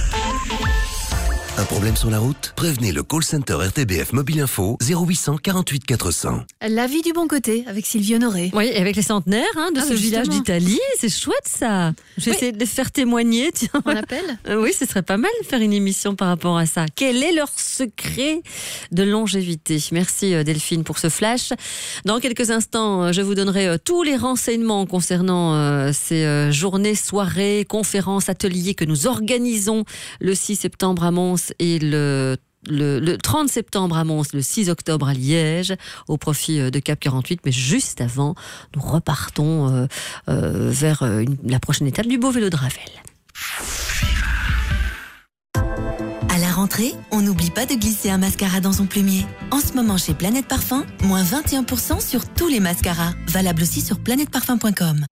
Un problème sur la route? Prévenez le call center R T B F Mobile Info zéro huit cent quarante-huit quatre cents. La vie du bon côté avec Sylvie Honoré. Oui, avec les centenaires hein, de ah, ce justement. village d'Italie. C'est chouette ça. J'essaie oui. de les faire témoigner. Tiens. On appelle euh, Oui, ce serait pas mal de faire une émission par rapport à ça. Quel est leur secret de longévité? Merci Delphine pour ce flash. Dans quelques instants, je vous donnerai tous les renseignements concernant euh, ces euh, journées, soirées, conférences, ateliers que nous organisons le six septembre à Mons et le Le, le trente septembre à Mons, le six octobre à Liège, au profit de Cap quarante-huit. Mais juste avant, nous repartons euh, euh, vers une, la prochaine étape du beau vélo de Ravel. À la rentrée, on n'oublie pas de glisser un mascara dans son plumier. En ce moment, chez Planète Parfum, moins vingt et un pour cent sur tous les mascaras. Valable aussi sur planète parfum point com.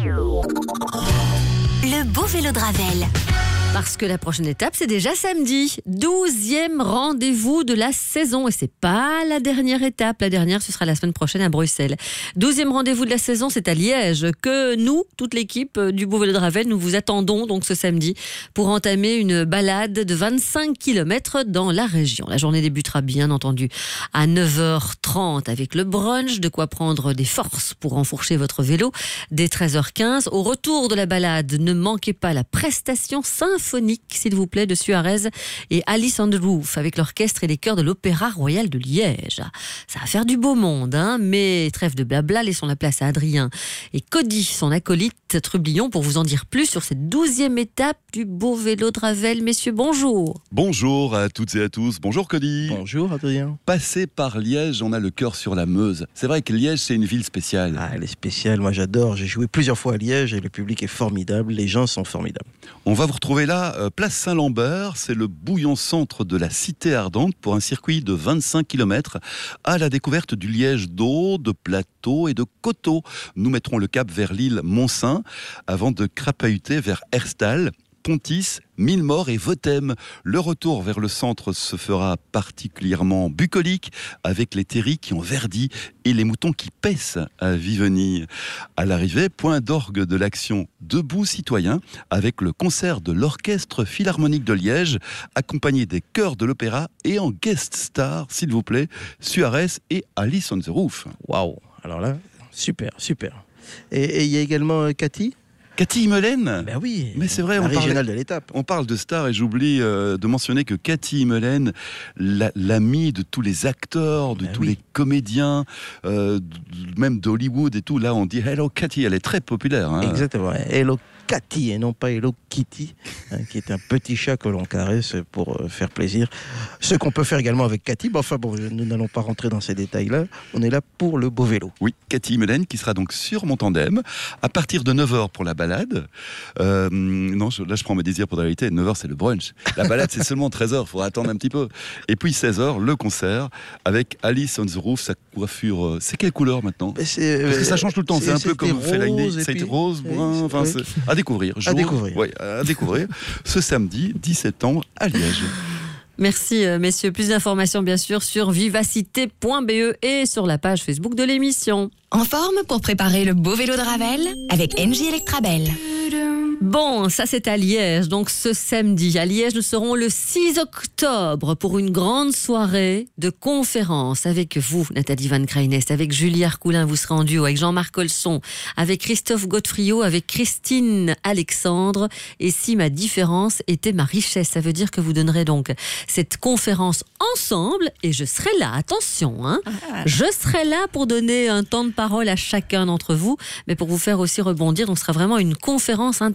Le beau vélo de Ravel. Parce que la prochaine étape, c'est déjà samedi. douzième rendez-vous de la saison. Et c'est pas la dernière étape. La dernière, ce sera la semaine prochaine à Bruxelles. douzième rendez-vous de la saison, c'est à Liège que nous, toute l'équipe du Beau Vélo de Ravel, nous vous attendons donc ce samedi pour entamer une balade de vingt-cinq kilomètres dans la région. La journée débutera bien entendu à neuf heures trente avec le brunch, de quoi prendre des forces pour enfourcher votre vélo. Dès treize heures quinze, au retour de la balade, ne manquez pas la prestation symphonique symphonique, s'il vous plaît, de Suarez et Alice on the Roof avec l'orchestre et les chœurs de l'Opéra Royal de Liège. Ça va faire du beau monde, hein, mais trêve de blabla, laissons la place à Adrien et Cody, son acolyte Trublion, pour vous en dire plus sur cette douzième étape du beau vélo de Ravel. Messieurs, bonjour. Bonjour à toutes et à tous. Bonjour Cody. Bonjour Adrien. Passé par Liège, on a le cœur sur la Meuse. C'est vrai que Liège, c'est une ville spéciale. Ah, elle est spéciale, moi j'adore. J'ai joué plusieurs fois à Liège et le public est formidable, les gens sont formidables. On va vous retrouver là, euh, place Saint-Lambert, c'est le bouillon centre de la cité ardente pour un circuit de vingt-cinq kilomètres à la découverte du Liège d'eau, de plateaux et de coteaux. Nous mettrons le cap vers l'île Montsaint avant de crapahuter vers Herstal, Pontis, Millemort et Vothème. Le retour vers le centre se fera particulièrement bucolique avec les terris qui ont verdi et les moutons qui paissent à Viveny. À l'arrivée, point d'orgue de l'action Debout citoyen avec le concert de l'Orchestre Philharmonique de Liège accompagné des chœurs de l'opéra et en guest star, s'il vous plaît, Suarez et Alice on the Roof. Waouh, alors là, super, super. Et il y a également euh, Cathy Cathy Imelène. Ben oui, mais c'est vrai, la on régionale parle, de l'étape. On parle de stars et j'oublie euh, de mentionner que Cathy Imelène, la, l'amie de tous les acteurs, de ben tous oui. les comédiens, euh, même d'Hollywood et tout, là on dit Hello Cathy, elle est très populaire. Hein. Exactement, Hello Cathy et non pas Hello Kitty, hein, qui est un petit chat que l'on caresse pour euh, faire plaisir. Ce qu'on peut faire également avec Cathy, ben, enfin bon, nous n'allons pas rentrer dans ces détails-là, on est là pour le beau vélo. Oui, Cathy Imelène qui sera donc sur mon tandem à partir de neuf heures pour la balade. Euh, non, je, là je prends mes désirs pour la réalité, neuf heures c'est le brunch. La balade c'est seulement treize heures, il faudra attendre un petit peu. Et puis seize heures, le concert avec Alice on the Roof, sa coiffure, euh, c'est quelle couleur maintenant? c'est, Parce que ça change tout le temps, c'est, c'est un peu comme fait la idée, ça a été rose, brun, enfin oui. à découvrir. Jour, à découvrir. Ouais, à découvrir ce samedi dix septembre à Liège. Merci messieurs, plus d'informations bien sûr sur vivacité point b e et sur la page Facebook de l'émission. En forme pour préparer le beau vélo de Ravel avec N J Electrabel. Bon, ça c'est à Liège, donc ce samedi. À Liège, nous serons le six octobre pour une grande soirée de conférences avec vous, Nathalie Van Kreinest, avec Julie Arcoulin, vous serez en duo, avec Jean-Marc Colson, avec Christophe Godefriot, avec Christine Alexandre. Et si ma différence était ma richesse, ça veut dire que vous donnerez donc cette conférence ensemble et je serai là, attention, hein. Je serai là pour donner un temps de parole à chacun d'entre vous, mais pour vous faire aussi rebondir, donc ce sera vraiment une conférence interactive.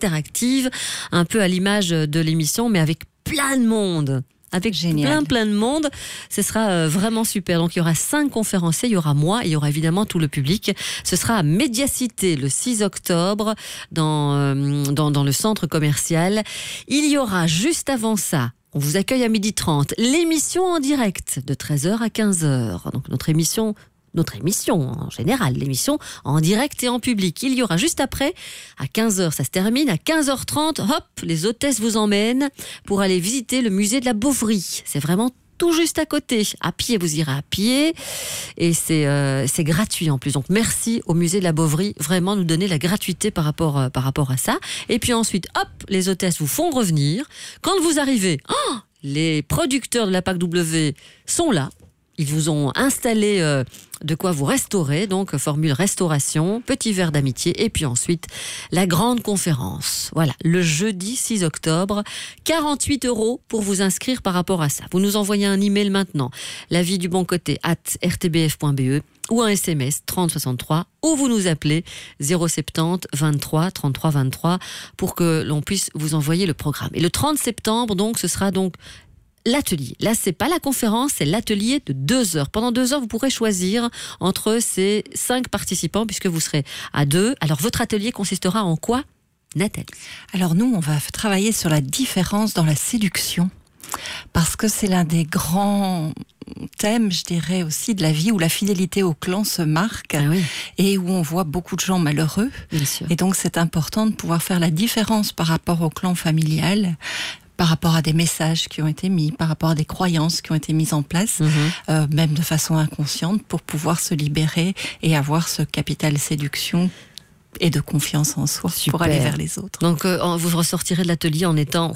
interactive, un peu à l'image de l'émission, mais avec plein de monde. Avec Génial. plein plein de monde, ce sera euh, vraiment super. Donc il y aura cinq conférenciers, il y aura moi et il y aura évidemment tout le public. Ce sera à Médiacité le six octobre dans, euh, dans, dans le centre commercial. Il y aura juste avant ça, on vous accueille à midi trente, l'émission en direct de treize heures à quinze heures. Donc notre émission... Notre émission, en général, l'émission en direct et en public. Il y aura juste après, à quinze heures, ça se termine, à quinze heures trente, hop, les hôtesses vous emmènent pour aller visiter le musée de la Beauvrie. C'est vraiment tout juste à côté. À pied, vous irez à pied. Et c'est, euh, c'est gratuit en plus. Donc merci au musée de la Beauvrie, vraiment nous donner la gratuité par rapport, euh, par rapport à ça. Et puis ensuite, hop, les hôtesses vous font revenir. Quand vous arrivez, oh, les producteurs de la P A C W sont là. Ils vous ont installé euh, de quoi vous restaurer, donc formule restauration, petit verre d'amitié, et puis ensuite la grande conférence. Voilà, le jeudi six octobre, quarante-huit euros pour vous inscrire par rapport à ça. Vous nous envoyez un email maintenant, la vie du bon côté arobase r t b f point b e ou un S M S trente soixante-trois, ou vous nous appelez zéro soixante-dix vingt-trois trente-trois vingt-trois pour que l'on puisse vous envoyer le programme. Et le trente septembre, donc, ce sera donc l'atelier. Là, c'est pas la conférence, c'est l'atelier de deux heures. Pendant deux heures, vous pourrez choisir entre ces cinq participants puisque vous serez à deux. Alors, votre atelier consistera en quoi, Nathalie? Alors, nous, on va travailler sur la différence dans la séduction parce que c'est l'un des grands thèmes, je dirais aussi, de la vie où la fidélité au clan se marque ah oui. et où on voit beaucoup de gens malheureux. Bien sûr. Et donc, c'est important de pouvoir faire la différence par rapport au clan familial, par rapport à des messages qui ont été mis, par rapport à des croyances qui ont été mises en place, mmh. euh, même de façon inconsciente, pour pouvoir se libérer et avoir ce capital séduction et de confiance en soi. Super. Pour aller vers les autres. Donc euh, vous ressortirez de l'atelier en étant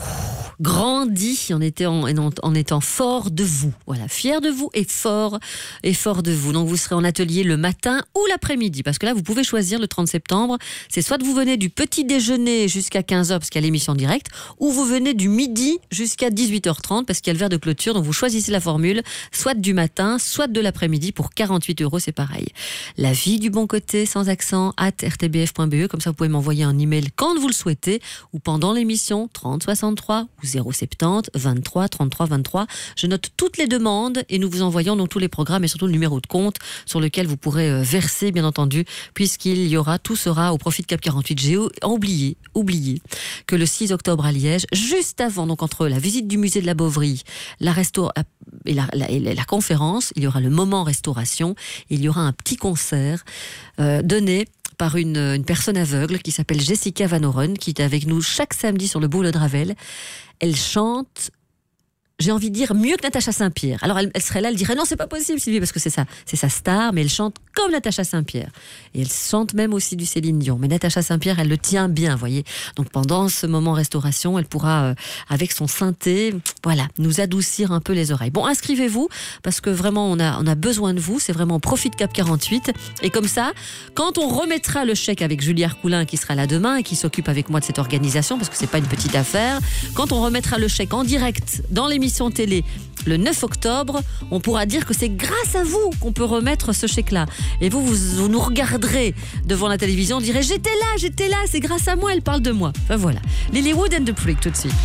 grandi, en étant, en, en étant fort de vous. Voilà, fier de vous et fort, et fort de vous. Donc vous serez en atelier le matin ou l'après-midi, parce que là vous pouvez choisir le trente septembre. C'est soit vous venez du petit déjeuner jusqu'à quinze heures parce qu'il y a l'émission directe, ou vous venez du midi jusqu'à dix-huit heures trente parce qu'il y a le verre de clôture. Donc vous choisissez la formule, soit du matin, soit de l'après-midi pour quarante-huit euros, c'est pareil. La vie du bon côté, sans accent, arobase r t b f point b e. Comme ça, vous pouvez m'envoyer un email quand vous le souhaitez ou pendant l'émission trente soixante-trois ou zéro soixante-dix vingt-trois trente-trois vingt-trois. Je note toutes les demandes et nous vous envoyons donc tous les programmes et surtout le numéro de compte sur lequel vous pourrez verser, bien entendu, puisqu'il y aura, tout sera au profit de Cap quarante-huit. J'ai oublié, oublié que le six octobre à Liège, juste avant, donc entre la visite du musée de la Beauvrie, la restaur et la, la, et la conférence, il y aura le moment restauration, il y aura un petit concert euh, donné par une, une personne aveugle qui s'appelle Jessica Van Oren, qui est avec nous chaque samedi sur le boulevard de Ravel. Elle chante, j'ai envie de dire, mieux que Natacha Saint-Pierre. Alors elle, elle serait là, elle dirait non, c'est pas possible Sylvie, parce que c'est ça, c'est sa star, mais elle chante comme Natacha Saint-Pierre. Et elle chante même aussi du Céline Dion. Mais Natacha Saint-Pierre, elle le tient bien, voyez. Donc pendant ce moment restauration, elle pourra, euh, avec son synthé, voilà, nous adoucir un peu les oreilles. Bon, inscrivez-vous, parce que vraiment, on a, on a besoin de vous. C'est vraiment profit de Cap quarante-huit. Et comme ça, quand on remettra le chèque avec Julie Arcoulin, qui sera là demain et qui s'occupe avec moi de cette organisation, parce que c'est pas une petite affaire, quand on remettra le chèque en direct dans l'émission télé le neuf octobre, on pourra dire que c'est grâce à vous qu'on peut remettre ce chèque-là. Et vous, vous, vous nous regarderez devant la télévision, on dirait j'étais là, j'étais là, c'est grâce à moi, elle parle de moi. Enfin voilà. Lilywood and the Prick tout de suite.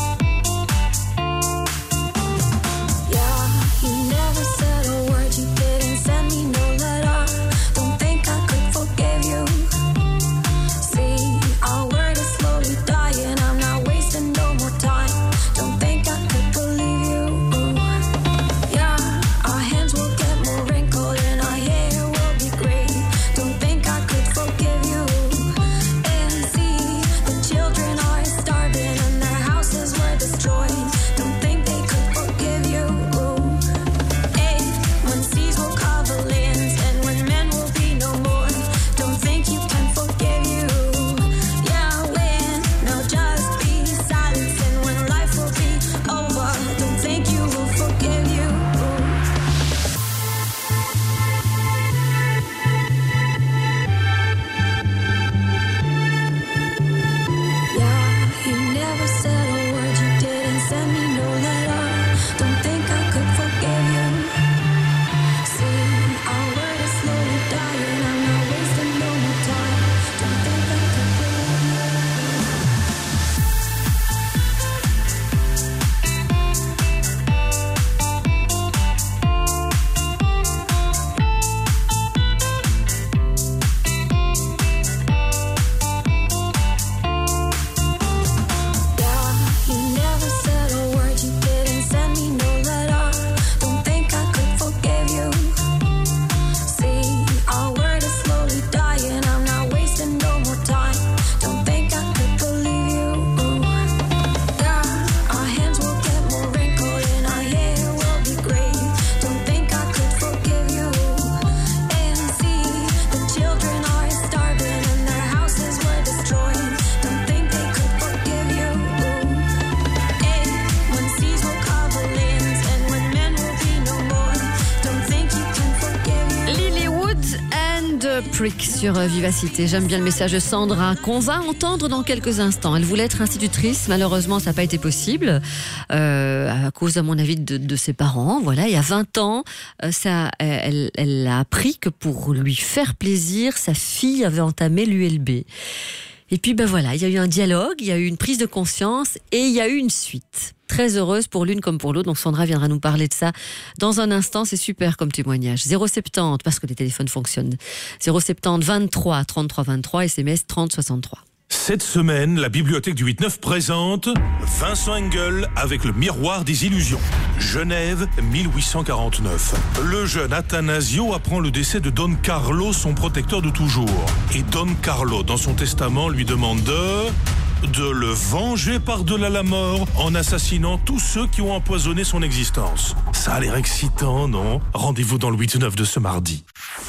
You never said a word, you did Electric sur Vivacité. J'aime bien le message de Sandra qu'on va entendre dans quelques instants. Elle voulait être institutrice, malheureusement ça n'a pas été possible euh, à cause, à mon avis, de, de ses parents. Voilà, il y a vingt ans, ça, elle, elle a appris que pour lui faire plaisir, sa fille avait entamé l'U L B. Et puis ben voilà, il y a eu un dialogue, il y a eu une prise de conscience et il y a eu une suite. Très heureuse pour l'une comme pour l'autre. Donc Sandra viendra nous parler de ça dans un instant. C'est super comme témoignage. zéro soixante-dix, parce que les téléphones fonctionnent. zéro soixante-dix vingt-trois trente-trois vingt-trois, S M S trente soixante-trois. Cette semaine, la bibliothèque du huit neuf présente Vincent Engel avec le miroir des illusions. Genève, mille huit cent quarante-neuf. Le jeune Athanasio apprend le décès de Don Carlo, son protecteur de toujours. Et Don Carlo, dans son testament, lui demande de... de le venger par-delà la mort en assassinant tous ceux qui ont empoisonné son existence. Ça a l'air excitant, non? Rendez-vous dans le huit neuf de ce mardi.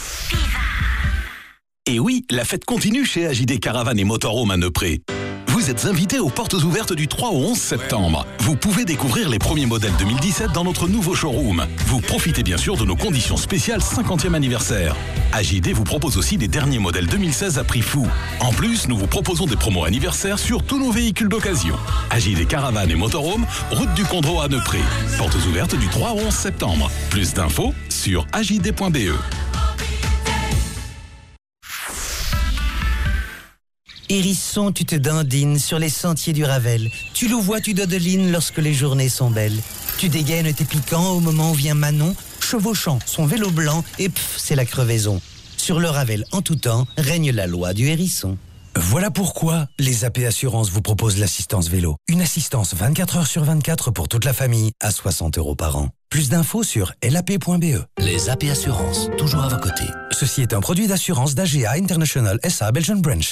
Et oui, la fête continue chez A J D Caravane et Motorhome à Neupré. Vous êtes invités aux portes ouvertes du trois au onze septembre. Vous pouvez découvrir les premiers modèles deux mille dix-sept dans notre nouveau showroom. Vous profitez bien sûr de nos conditions spéciales cinquantième anniversaire. A J D vous propose aussi les derniers modèles deux mille seize à prix fou. En plus, nous vous proposons des promos anniversaires sur tous nos véhicules d'occasion. A J D Caravane et Motorhome, route du Condro à Neupré. Portes ouvertes du trois au onze septembre. Plus d'infos sur a j d point b e. Hérisson, tu te dandines sur les sentiers du Ravel. Tu louvois, tu dodelines lorsque les journées sont belles. Tu dégaines tes piquants au moment où vient Manon, chevauchant son vélo blanc et pff, c'est la crevaison. Sur le Ravel, en tout temps, règne la loi du hérisson. Voilà pourquoi les A P Assurances vous proposent l'assistance vélo. Une assistance vingt-quatre heures sur vingt-quatre pour toute la famille à soixante euros par an. Plus d'infos sur l a p point b e. Les A P Assurances, toujours à vos côtés. Ceci est un produit d'assurance d'A G A International S A Belgian Branch.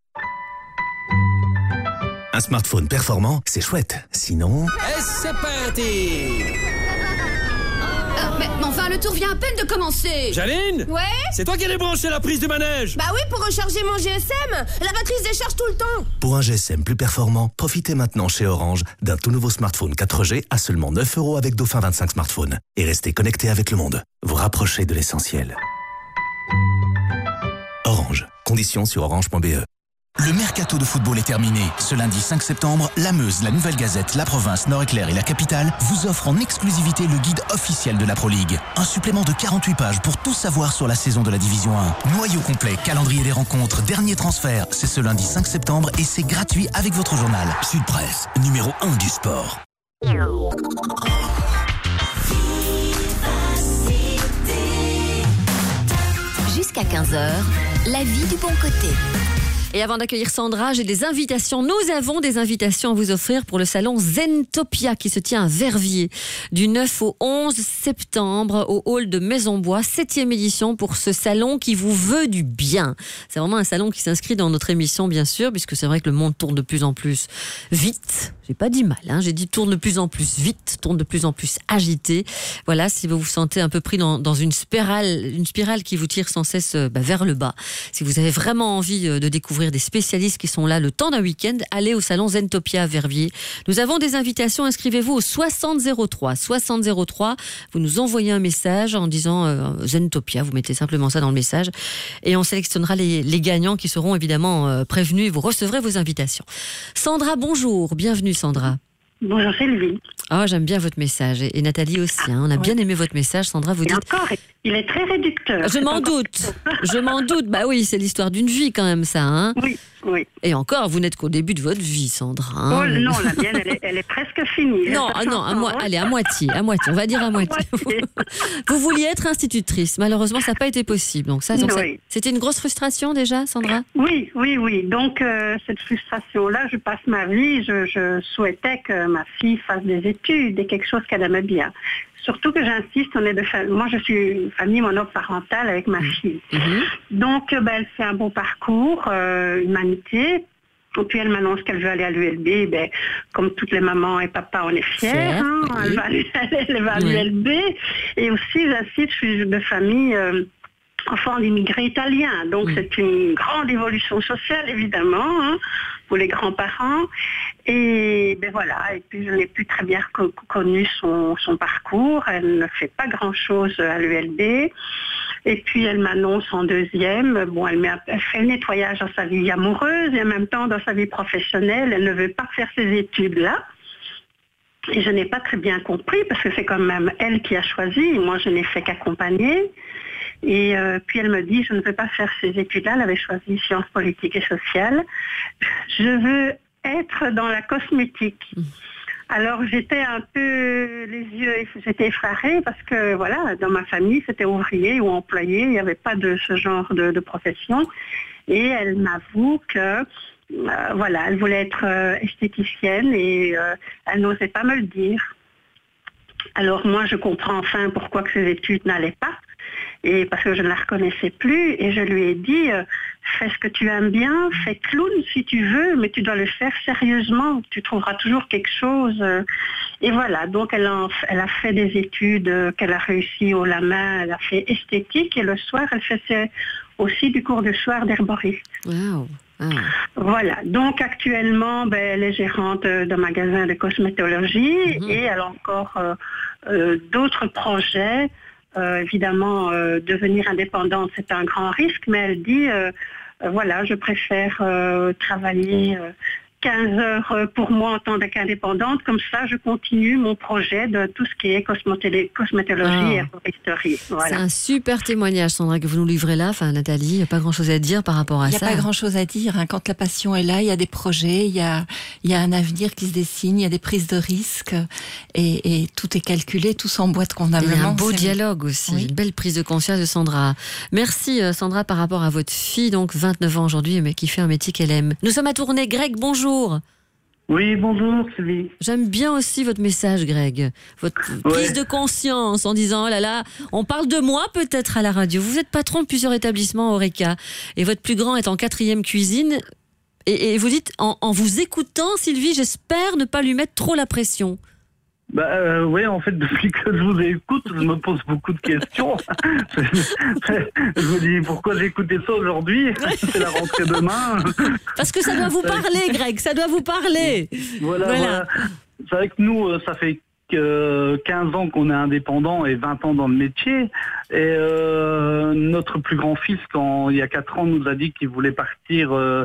Un smartphone performant, c'est chouette. Sinon... Et c'est parti. euh, mais, mais enfin, le tour vient à peine de commencer. Janine? Ouais? C'est toi qui allais brancher la prise du manège? Bah oui, pour recharger mon G S M. La batterie se décharge tout le temps. Pour un G S M plus performant, profitez maintenant chez Orange d'un tout nouveau smartphone quatre G à seulement neuf euros avec Dauphin vingt-cinq smartphones. Et restez connectés avec le monde. Vous rapprochez de l'essentiel. Orange. Conditions sur orange point b e. Le mercato de football est terminé. Ce lundi cinq septembre, la Meuse, la Nouvelle Gazette, la Province, Nord-Éclair et la Capitale vous offrent en exclusivité le guide officiel de la Pro League. Un supplément de quarante-huit pages pour tout savoir sur la saison de la Division un. Noyau complet, calendrier des rencontres, dernier transfert. C'est ce lundi cinq septembre et c'est gratuit avec votre journal. Sud Presse, numéro un du sport. Jusqu'à quinze heures, la vie du bon côté. Et avant d'accueillir Sandra, j'ai des invitations. Nous avons des invitations à vous offrir pour le salon Zentopia qui se tient à Verviers du neuf au onze septembre au hall de Maisonbois, septième édition pour ce salon qui vous veut du bien. C'est vraiment un salon qui s'inscrit dans notre émission, bien sûr, puisque c'est vrai que le monde tourne de plus en plus vite. J'ai pas dit mal, hein, j'ai dit tourne de plus en plus vite, tourne de plus en plus agité. Voilà, si vous vous sentez un peu pris dans, dans une spirale, une spirale qui vous tire sans cesse bah, vers le bas. Si vous avez vraiment envie de découvrir des spécialistes qui sont là le temps d'un week-end, allez au salon Zentopia à Verviers. Nous avons des invitations, inscrivez-vous au soixante zéro trois. soixante zéro trois, vous nous envoyez un message en disant euh, Zentopia, vous mettez simplement ça dans le message et on sélectionnera les, les gagnants qui seront évidemment euh, prévenus et vous recevrez vos invitations. Sandra, bonjour, bienvenue Sandra. Bonjour Sylvie. Oh, j'aime bien votre message et Nathalie aussi. Hein. On a bien aimé votre message, Sandra. Vous et dites. Encore, il est très réducteur. Je m'en doute. Je m'en doute. Bah oui, c'est l'histoire d'une vie quand même, ça. Hein. Oui, oui. Et encore, vous n'êtes qu'au début de votre vie, Sandra. Hein. Oh non, la mienne, elle est, elle est presque finie. Non, ah, non, à mo- allez, à moitié, à moitié. On va dire à moitié. Vous vouliez être institutrice. Malheureusement, ça n'a pas été possible. Donc ça, donc oui. ça c'était une grosse frustration déjà, Sandra. Oui, oui, oui. Donc euh, cette frustration-là, je passe ma vie. Je, je souhaitais que ma fille fasse des études et quelque chose qu'elle aimait bien. Surtout que j'insiste, on est de fa- moi je suis une famille monoparentale avec ma fille. Mm-hmm. Donc ben, elle fait un bon parcours, euh, humanité. Et puis elle m'annonce qu'elle veut aller à l'U L B. Ben, comme toutes les mamans et papas, on est fiers. Hein, oui. Elle va aller, elle va à oui. l'U L B. Et aussi, j'insiste, je suis de famille euh, enfant d'immigrés italiens. Donc oui. c'est une grande évolution sociale, évidemment, hein, pour les grands-parents. Et ben voilà, et puis je n'ai plus très bien connu son, son parcours. Elle ne fait pas grand-chose à l'U L B. Et puis elle m'annonce en deuxième. Bon, elle, met, elle fait le nettoyage dans sa vie amoureuse et en même temps dans sa vie professionnelle. Elle ne veut pas faire ses études là. Et je n'ai pas très bien compris parce que c'est quand même elle qui a choisi. Moi, je n'ai fait qu'accompagner. Et euh, puis elle me dit, je ne veux pas faire ces études-là. Elle avait choisi sciences politiques et sociales. Je veux être dans la cosmétique. Alors j'étais un peu les yeux, j'étais effrarée parce que voilà, dans ma famille, c'était ouvrier ou employé. Il n'y avait pas de ce genre de, de profession. Et elle m'avoue que Euh, voilà, elle voulait être euh, esthéticienne et euh, elle n'osait pas me le dire. Alors moi, je comprends enfin pourquoi que ces études n'allaient pas, et parce que je ne la reconnaissais plus, et je lui ai dit, euh, fais ce que tu aimes bien, fais clown si tu veux, mais tu dois le faire sérieusement, tu trouveras toujours quelque chose. Euh, et voilà, donc elle a, elle a fait des études euh, qu'elle a réussi haut la main, elle a fait esthétique, et le soir, elle faisait aussi du cours de soir d'herboriste. Wow. Ah. Voilà, donc actuellement, ben, elle est gérante d'un magasin de cosmétologie mmh. et elle a encore euh, euh, d'autres projets. Euh, évidemment, euh, devenir indépendante, c'est un grand risque, mais elle dit, euh, euh, voilà, je préfère euh, travailler euh, quinze heures pour moi en tant qu'indépendante, comme ça je continue mon projet de tout ce qui est cosmétologie ah. et herboristerie. Voilà. C'est un super témoignage, Sandra, que vous nous livrez là. Enfin, Nathalie, il n'y a pas grand-chose à dire par rapport à ça. Il n'y a pas grand-chose à dire. Hein. Quand la passion est là, il y a des projets, il y a, il y a un avenir qui se dessine, il y a des prises de risques et, et tout est calculé, tout s'emboîte convenablement. Il y a un beau dialogue aussi, oui. Une belle prise de conscience de Sandra. Merci Sandra par rapport à votre fille, donc vingt-neuf ans aujourd'hui, mais qui fait un métier qu'elle aime. Nous sommes à Tournai. Greg, bonjour. Oui, bonjour Sylvie. J'aime bien aussi votre message, Greg. Votre ouais. prise de conscience en disant, oh là là, on parle de moi peut-être à la radio. Vous êtes patron de plusieurs établissements Horeca et votre plus grand est en quatrième cuisine. Et, et vous dites, en, en vous écoutant, Sylvie, j'espère ne pas lui mettre trop la pression. Bah euh, oui, en fait, depuis que je vous écoute, je me pose beaucoup de questions. Je me dis pourquoi j'ai écouté ça aujourd'hui. C'est la rentrée demain. Parce que ça doit vous parler, Greg. Ça doit vous parler. Voilà. voilà. voilà. C'est vrai que nous, ça fait quinze ans qu'on est indépendant et vingt ans dans le métier. Et euh, notre plus grand fils, quand il y a quatre ans, nous a dit qu'il voulait partir euh,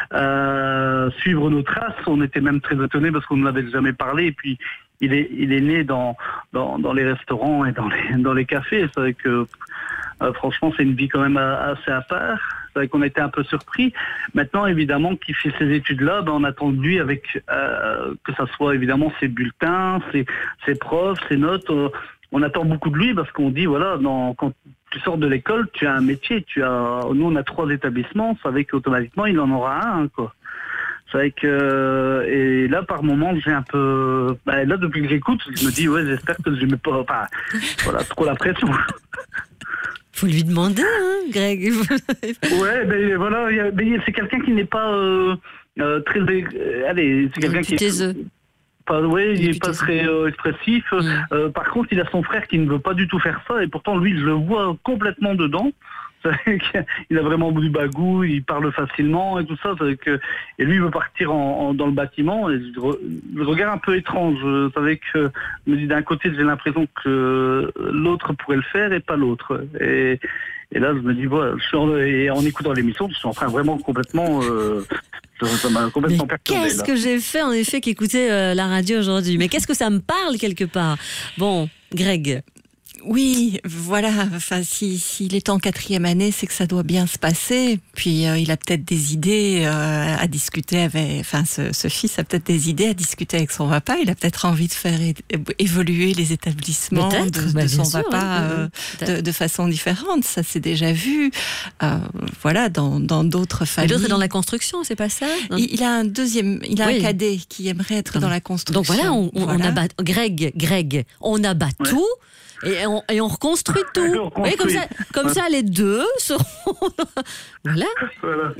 euh, suivre nos traces. On était même très étonnés parce qu'on ne l'avait jamais parlé. Et puis il est, il est né dans, dans, dans les restaurants et dans les, dans les cafés. C'est vrai que euh, franchement, c'est une vie quand même assez à part. C'est vrai qu'on a été un peu surpris. Maintenant, évidemment, qu'il fait ces études-là, ben, on attend de lui avec euh, que ça soit évidemment ses bulletins, ses, ses profs, ses notes. Euh, on attend beaucoup de lui parce qu'on dit, voilà, dans, quand tu sors de l'école, tu as un métier. Tu as, nous, on a trois établissements. Ça veut qu'automatiquement, il en aura un, quoi. C'est vrai que, et là, par moment, j'ai un peu, bah, là, depuis que j'écoute, je me dis, ouais, j'espère que je ne mets pas, pas, voilà, trop la pression. Faut lui demander, hein, Greg. Ouais, ben voilà, mais c'est quelqu'un qui n'est pas euh, euh, très, euh, allez, c'est quelqu'un qui est pas, ouais, il n'est pas très euh, expressif. Mmh. Euh, par contre, il a son frère qui ne veut pas du tout faire ça, et pourtant, lui, je le vois complètement dedans. Il a vraiment du bagou, il parle facilement et tout ça. Que, et lui, il veut partir en, en, dans le bâtiment. Et je, je regarde un peu étrange. Je savais que, je me dis d'un côté, j'ai l'impression que l'autre pourrait le faire et pas l'autre. Et, et là, je me dis, voilà, je suis en, et en écoutant l'émission, je suis en train vraiment complètement. Euh, ça m'a complètement perturbé. Qu'est-ce là. que j'ai fait en effet qu'écouter euh, la radio aujourd'hui? Mais qu'est-ce que ça me parle quelque part? Bon, Greg. Oui, voilà. Enfin, si s'il est en quatrième année, c'est que ça doit bien se passer. Puis euh, il a peut-être des idées euh, à discuter avec. Enfin, ce, ce fils a peut-être des idées à discuter avec son papa. Il a peut-être envie de faire é- évoluer les établissements de, bah, de son sûr, papa hein, euh, de, de façon différente. Ça s'est déjà vu. Euh, voilà, dans dans d'autres familles. Et l'autre est dans la construction, c'est pas ça? il, il a un deuxième. Il a oui. un cadet qui aimerait être Donc, dans la construction. Donc voilà, on, on, voilà. on abat. Greg, Greg, on abat ouais. tout. Et on, et on reconstruit tout. On reconstruit. Oui, comme ça, comme ça, les deux seront. Voilà. voilà.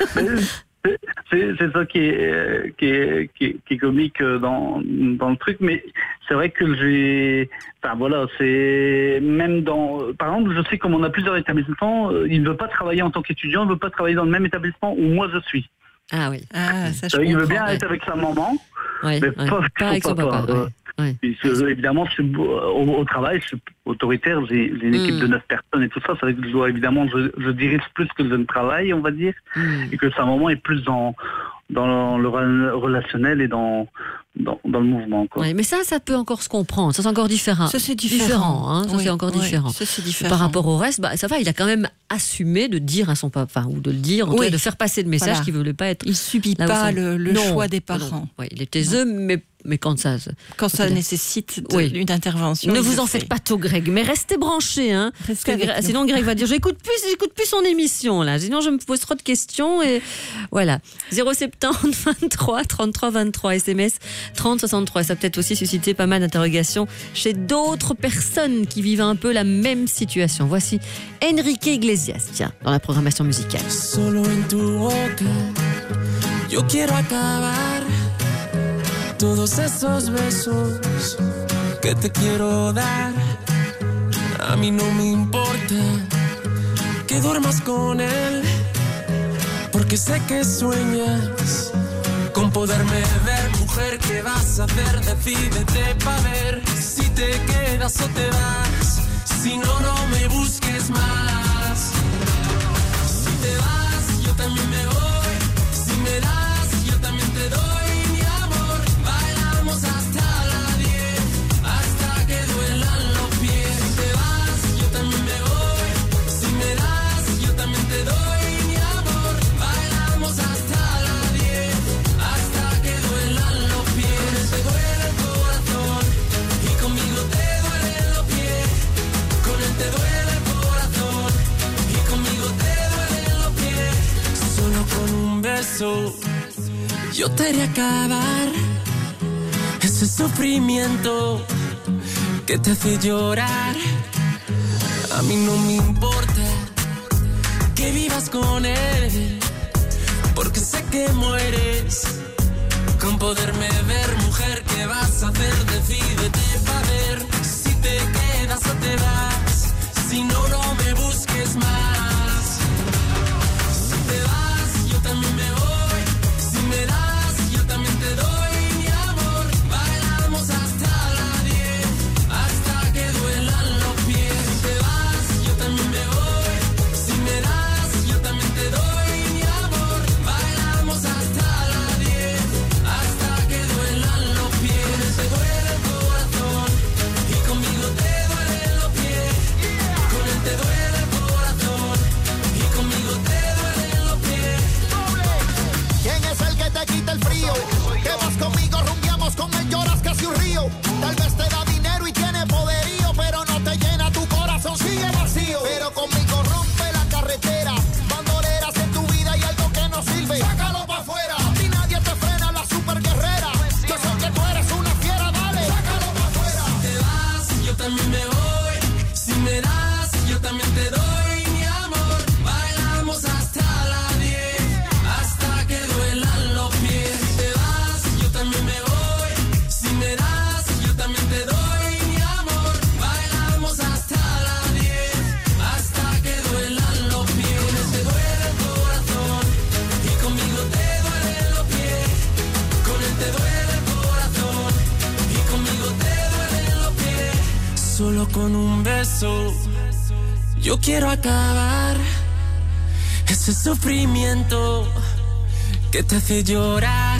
c'est, c'est ça qui est, qui est, qui est, qui est comique dans, dans le truc, mais c'est vrai que j'ai. Enfin voilà, c'est même dans. Par exemple, je sais comme on a plusieurs établissements, il ne veut pas travailler en tant qu'étudiant, il ne veut pas travailler dans le même établissement où moi je suis. Ah oui. Ah, ça, je Il veut comprends, bien ouais. être avec sa maman, Ouais, mais ouais. pas, Pas avec son papa. papa, euh, ouais. Ouais. Puisque, évidemment, c'est beau- au, au travail, je suis autoritaire, j'ai, j'ai une équipe Mm. de neuf personnes et tout ça. Ça veut dire que je dois, évidemment, je, je dirige plus que je ne travaille, on va dire, Mm. et que sa maman est plus dans, dans le re- relationnel et dans, dans, dans le mouvement. Quoi. Ouais, mais ça, ça peut encore se comprendre. Ça, c'est encore différent. Ça, c'est différent. hein. Ça, Oui, c'est encore oui, différent. ça, c'est différent. Par rapport au reste, bah, ça va, il a quand même assumé de dire à son papa, enfin, ou de le dire, en tout Oui. cas, de faire passer le message Voilà. qu'il ne voulait pas être. Il subit là où pas ça- le, le Non, choix des non. parents. Oui, il est taiseux, mais, mais quand ça. Quand ça il a- nécessite de- Oui. une intervention. Ne il vous le en fait. faites pas tôt, Greg, mais restez branchés, hein. Parce que avec Greg- nous. sinon Greg va dire j'écoute plus, j'écoute plus son émission là. Sinon je me pose trop de questions et voilà. zéro sept zéro vingt-trois trente-trois vingt-trois S M S trente soixante-trois. Ça a peut-être aussi suscité pas mal d'interrogations chez d'autres personnes qui vivent un peu la même situation. Voici Enrique Iglesias, tiens, dans la programmation musicale. Solo en tu boca, yo quiero acabar todos esos besos que te quiero dar. A mí no me importa que duermas con él, porque sé que sueñas con poderme ver. Mujer, ¿qué vas a hacer? Decídete pa' ver si te quedas o te vas. Si no, no me busques más. Si te vas, yo también me voy. Si me das, yo también te doy mi amor. Bailamos hasta las diez, hasta que duelan los pies. Si te vas, yo también me voy. Si me das, yo también te doy mi amor. Bailamos hasta las diez, hasta que duelan los pies. Te duele el corazón y conmigo te duelen los pies. Con él te duele el corazón y conmigo te duelen los pies. Solo con un beso yo te haré acabar ese sufrimiento que te hace llorar. A mí no me importa que vivas con él, porque sé que mueres con poderme ver. Mujer, ¿qué vas a hacer? Decídete pa' ver si te quedas o te vas. Si no, no me busques más. Si te vas, yo también me voy. Si me das, yo también te doy mi amor. Bailamos hasta las diez, hasta que duelan los pies. Si te vas, yo también me voy. Si me das, yo también te doy mi amor. Bailamos hasta las diez, hasta que duelan los pies. Te duele el corazón y conmigo te duelen los pies. Con él te duele el corazón y conmigo te duelen los pies. ¿Quién es el que te quita el frío? Que vas conmigo, rumbiamos con él, lloras casi un río. Tal vez te da dinero y tiene poderío, pero no te llena tu corazón, sigue vacío. Pero conmigo rompe la carretera, bandoleras en tu vida y algo que no sirve. Sácalo pa' afuera, y nadie te frena, la super guerrera. Yo sé que tú eres una fiera, dale, sácalo pa' afuera. Si te vas, yo también me voy. Si me das, yo también te doy mi amor. Bailamos hasta las diez, hasta que duelan los pies. Si te vas, yo también me voy. Si me das, yo también te doy mi amor. Bailamos hasta las diez, hasta que duelan los pies. Te duele el corazón y conmigo te duelen los pies. Con él te duele el corazón y conmigo te duelen los pies. Solo con un beso yo quiero acabar ese sufrimiento que te hace llorar.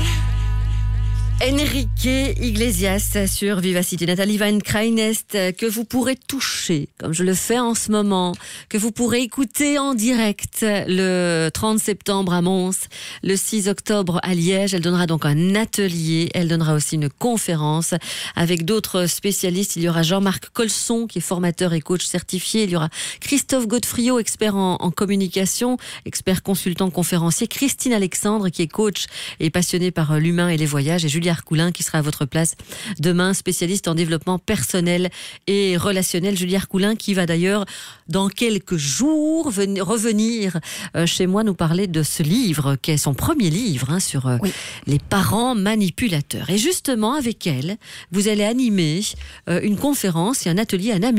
Enrique Iglesias sur Vivacité. Nathalie Van Kreinest, que vous pourrez toucher, comme je le fais en ce moment, que vous pourrez écouter en direct le trente septembre à Mons, le six octobre à Liège. Elle donnera donc un atelier, elle donnera aussi une conférence avec d'autres spécialistes. Il y aura Jean-Marc Colson, qui est formateur et coach certifié. Il y aura Christophe Godefriot, expert en, en communication, expert consultant conférencier. Christine Alexandre, qui est coach et passionnée par l'humain et les voyages. Et Julie Arcoulin qui sera à votre place demain, spécialiste en développement personnel et relationnel. Julie Arcoulin qui va d'ailleurs dans quelques jours venir, revenir euh, chez moi nous parler de ce livre qui est son premier livre hein, sur euh, oui. les parents manipulateurs. Et justement avec elle, vous allez animer euh, une conférence et un atelier à Namur.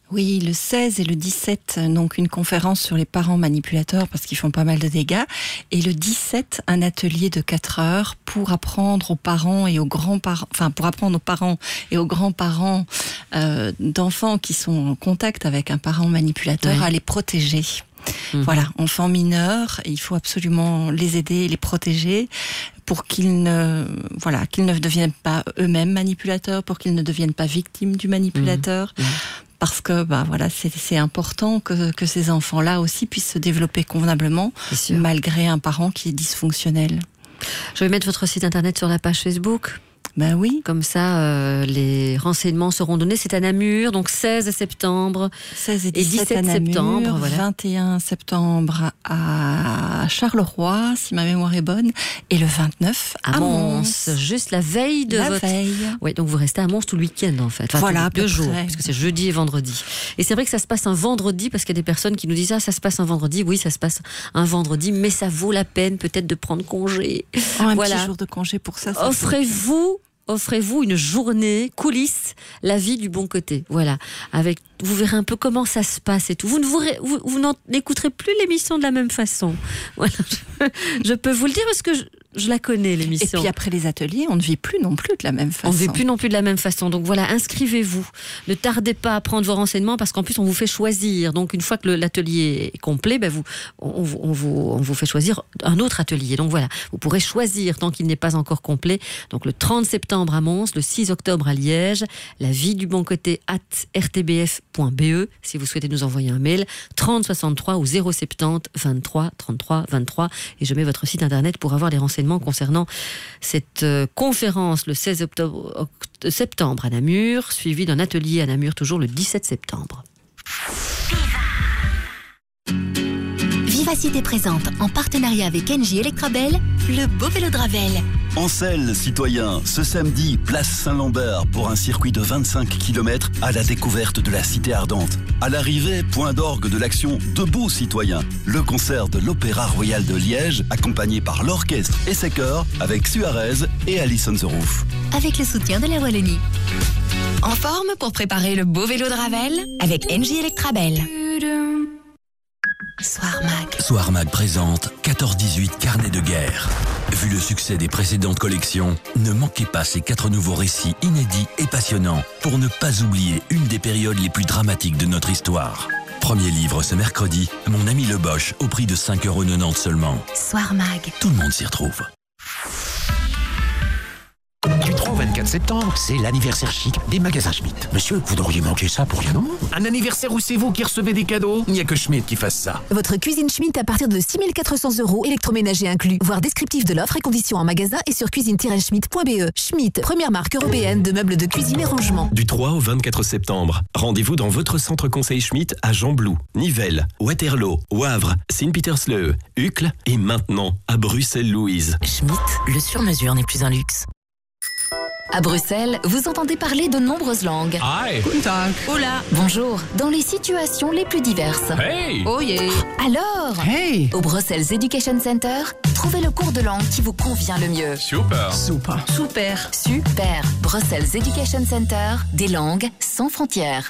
Oui, le seize et le dix-sept, donc une conférence sur les parents manipulateurs parce qu'ils font pas mal de dégâts. Et le dix-sept, un atelier de quatre heures pour apprendre aux parents et aux grands-parents, enfin pour apprendre aux parents et aux grands-parents euh, d'enfants qui sont en contact avec un parent manipulateur ouais. à les protéger. Mmh. Voilà, enfants mineurs, il faut absolument les aider, les protéger pour qu'ils ne, voilà, qu'ils ne deviennent pas eux-mêmes manipulateurs, pour qu'ils ne deviennent pas victimes du manipulateur. Mmh. Mmh. Parce que bah voilà, c'est, c'est important que, que ces enfants-là aussi puissent se développer convenablement malgré un parent qui est dysfonctionnel. Je vais mettre votre site internet sur la page Facebook. Ben oui. Comme ça, euh, les renseignements seront donnés. C'est à Namur, donc seize septembre. seize et dix-sept à Namur, septembre. Voilà. vingt et un septembre à Charleroi, si ma mémoire est bonne. Et le vingt-neuf à, à Mons. Mons. Juste la veille de la votre... veille. Oui, donc vous restez à Mons tout le week-end, en fait. Enfin, voilà, deux jours, parce que c'est jeudi et vendredi. Et c'est vrai que ça se passe un vendredi, parce qu'il y a des personnes qui nous disent « Ah, ça se passe un vendredi. » Oui, ça se passe un vendredi, mais ça vaut la peine peut-être de prendre congé. Oh, un voilà. petit jour de congé pour ça. ça Offrez-vous... Offrez-vous une journée coulisses, la vie du bon côté. Voilà, avec vous verrez un peu comment ça se passe et tout. Vous ne vous, vous, vous n'écouterez plus l'émission de la même façon. Voilà, je, je peux vous le dire parce que je, je la connais l'émission. Et puis après les ateliers, on ne vit plus non plus de la même façon. On ne vit plus non plus de la même façon. Donc voilà, inscrivez-vous. Ne tardez pas à prendre vos renseignements parce qu'en plus on vous fait choisir. Donc une fois que le, l'atelier est complet, ben vous, on, on, on, vous, on vous fait choisir un autre atelier. Donc voilà, vous pourrez choisir tant qu'il n'est pas encore complet. Donc le trente septembre à Mons, le six octobre à Liège, la vie du bon côté at r t b f point b e si vous souhaitez nous envoyer un mail, trente soixante-trois ou zéro soixante-dix vingt-trois trente-trois vingt-trois et je mets votre site internet pour avoir les renseignements concernant cette euh, conférence le seize octobre, septembre à Namur, suivie d'un atelier à Namur toujours le dix-sept septembre. Vivacité présente, en partenariat avec Engie Electrabel, le beau vélo de Ravel. Ancel, citoyen, ce samedi, place Saint-Lambert pour un circuit de vingt-cinq kilomètres à la découverte de la cité ardente. À l'arrivée, point d'orgue de l'action Debout, citoyen. Le concert de l'Opéra Royal de Liège, accompagné par l'orchestre et ses chœurs, avec Suarez et Alice on the Roof. Avec le soutien de la Wallonie. En forme pour préparer le beau vélo de Ravel avec Engie Electrabel. Soir Mag. Soir Mag présente quatorze dix-huit Carnet de guerre. Vu le succès des précédentes collections, ne manquez pas ces quatre nouveaux récits inédits et passionnants pour ne pas oublier une des périodes les plus dramatiques de notre histoire. Premier livre ce mercredi, Mon ami le Bosch, au prix de cinq euros quatre-vingt-dix seulement. Soir Mag. Tout le monde s'y retrouve. Du trois au vingt-quatre septembre, c'est l'anniversaire chic des magasins Schmitt. Monsieur, vous n'auriez manqué ça pour rien au monde. Un anniversaire où c'est vous qui recevez des cadeaux? Il n'y a que Schmitt qui fasse ça. Votre cuisine Schmitt à partir de six mille quatre cents euros, électroménager inclus. Voir descriptif de l'offre et conditions en magasin et sur cuisine tiret schmitt point b e. Schmitt, première marque européenne de meubles de cuisine et rangement. Du trois au vingt-quatre septembre, rendez-vous dans votre centre conseil Schmitt à Gembloux, Nivelles, Waterloo, Wavre, Saint-Petersleue, Uccle et maintenant à Bruxelles-Louise. Schmitt, le sur-mesure n'est plus un luxe. À Bruxelles, vous entendez parler de nombreuses langues. Hi, guten Tag. Hola. Bonjour. Dans les situations les plus diverses. Hey. Oh yeah. Alors. Hey. Au Brussels Education Center, trouvez le cours de langue qui vous convient le mieux. Super. Super. Super. Super. Brussels Education Center, des langues sans frontières.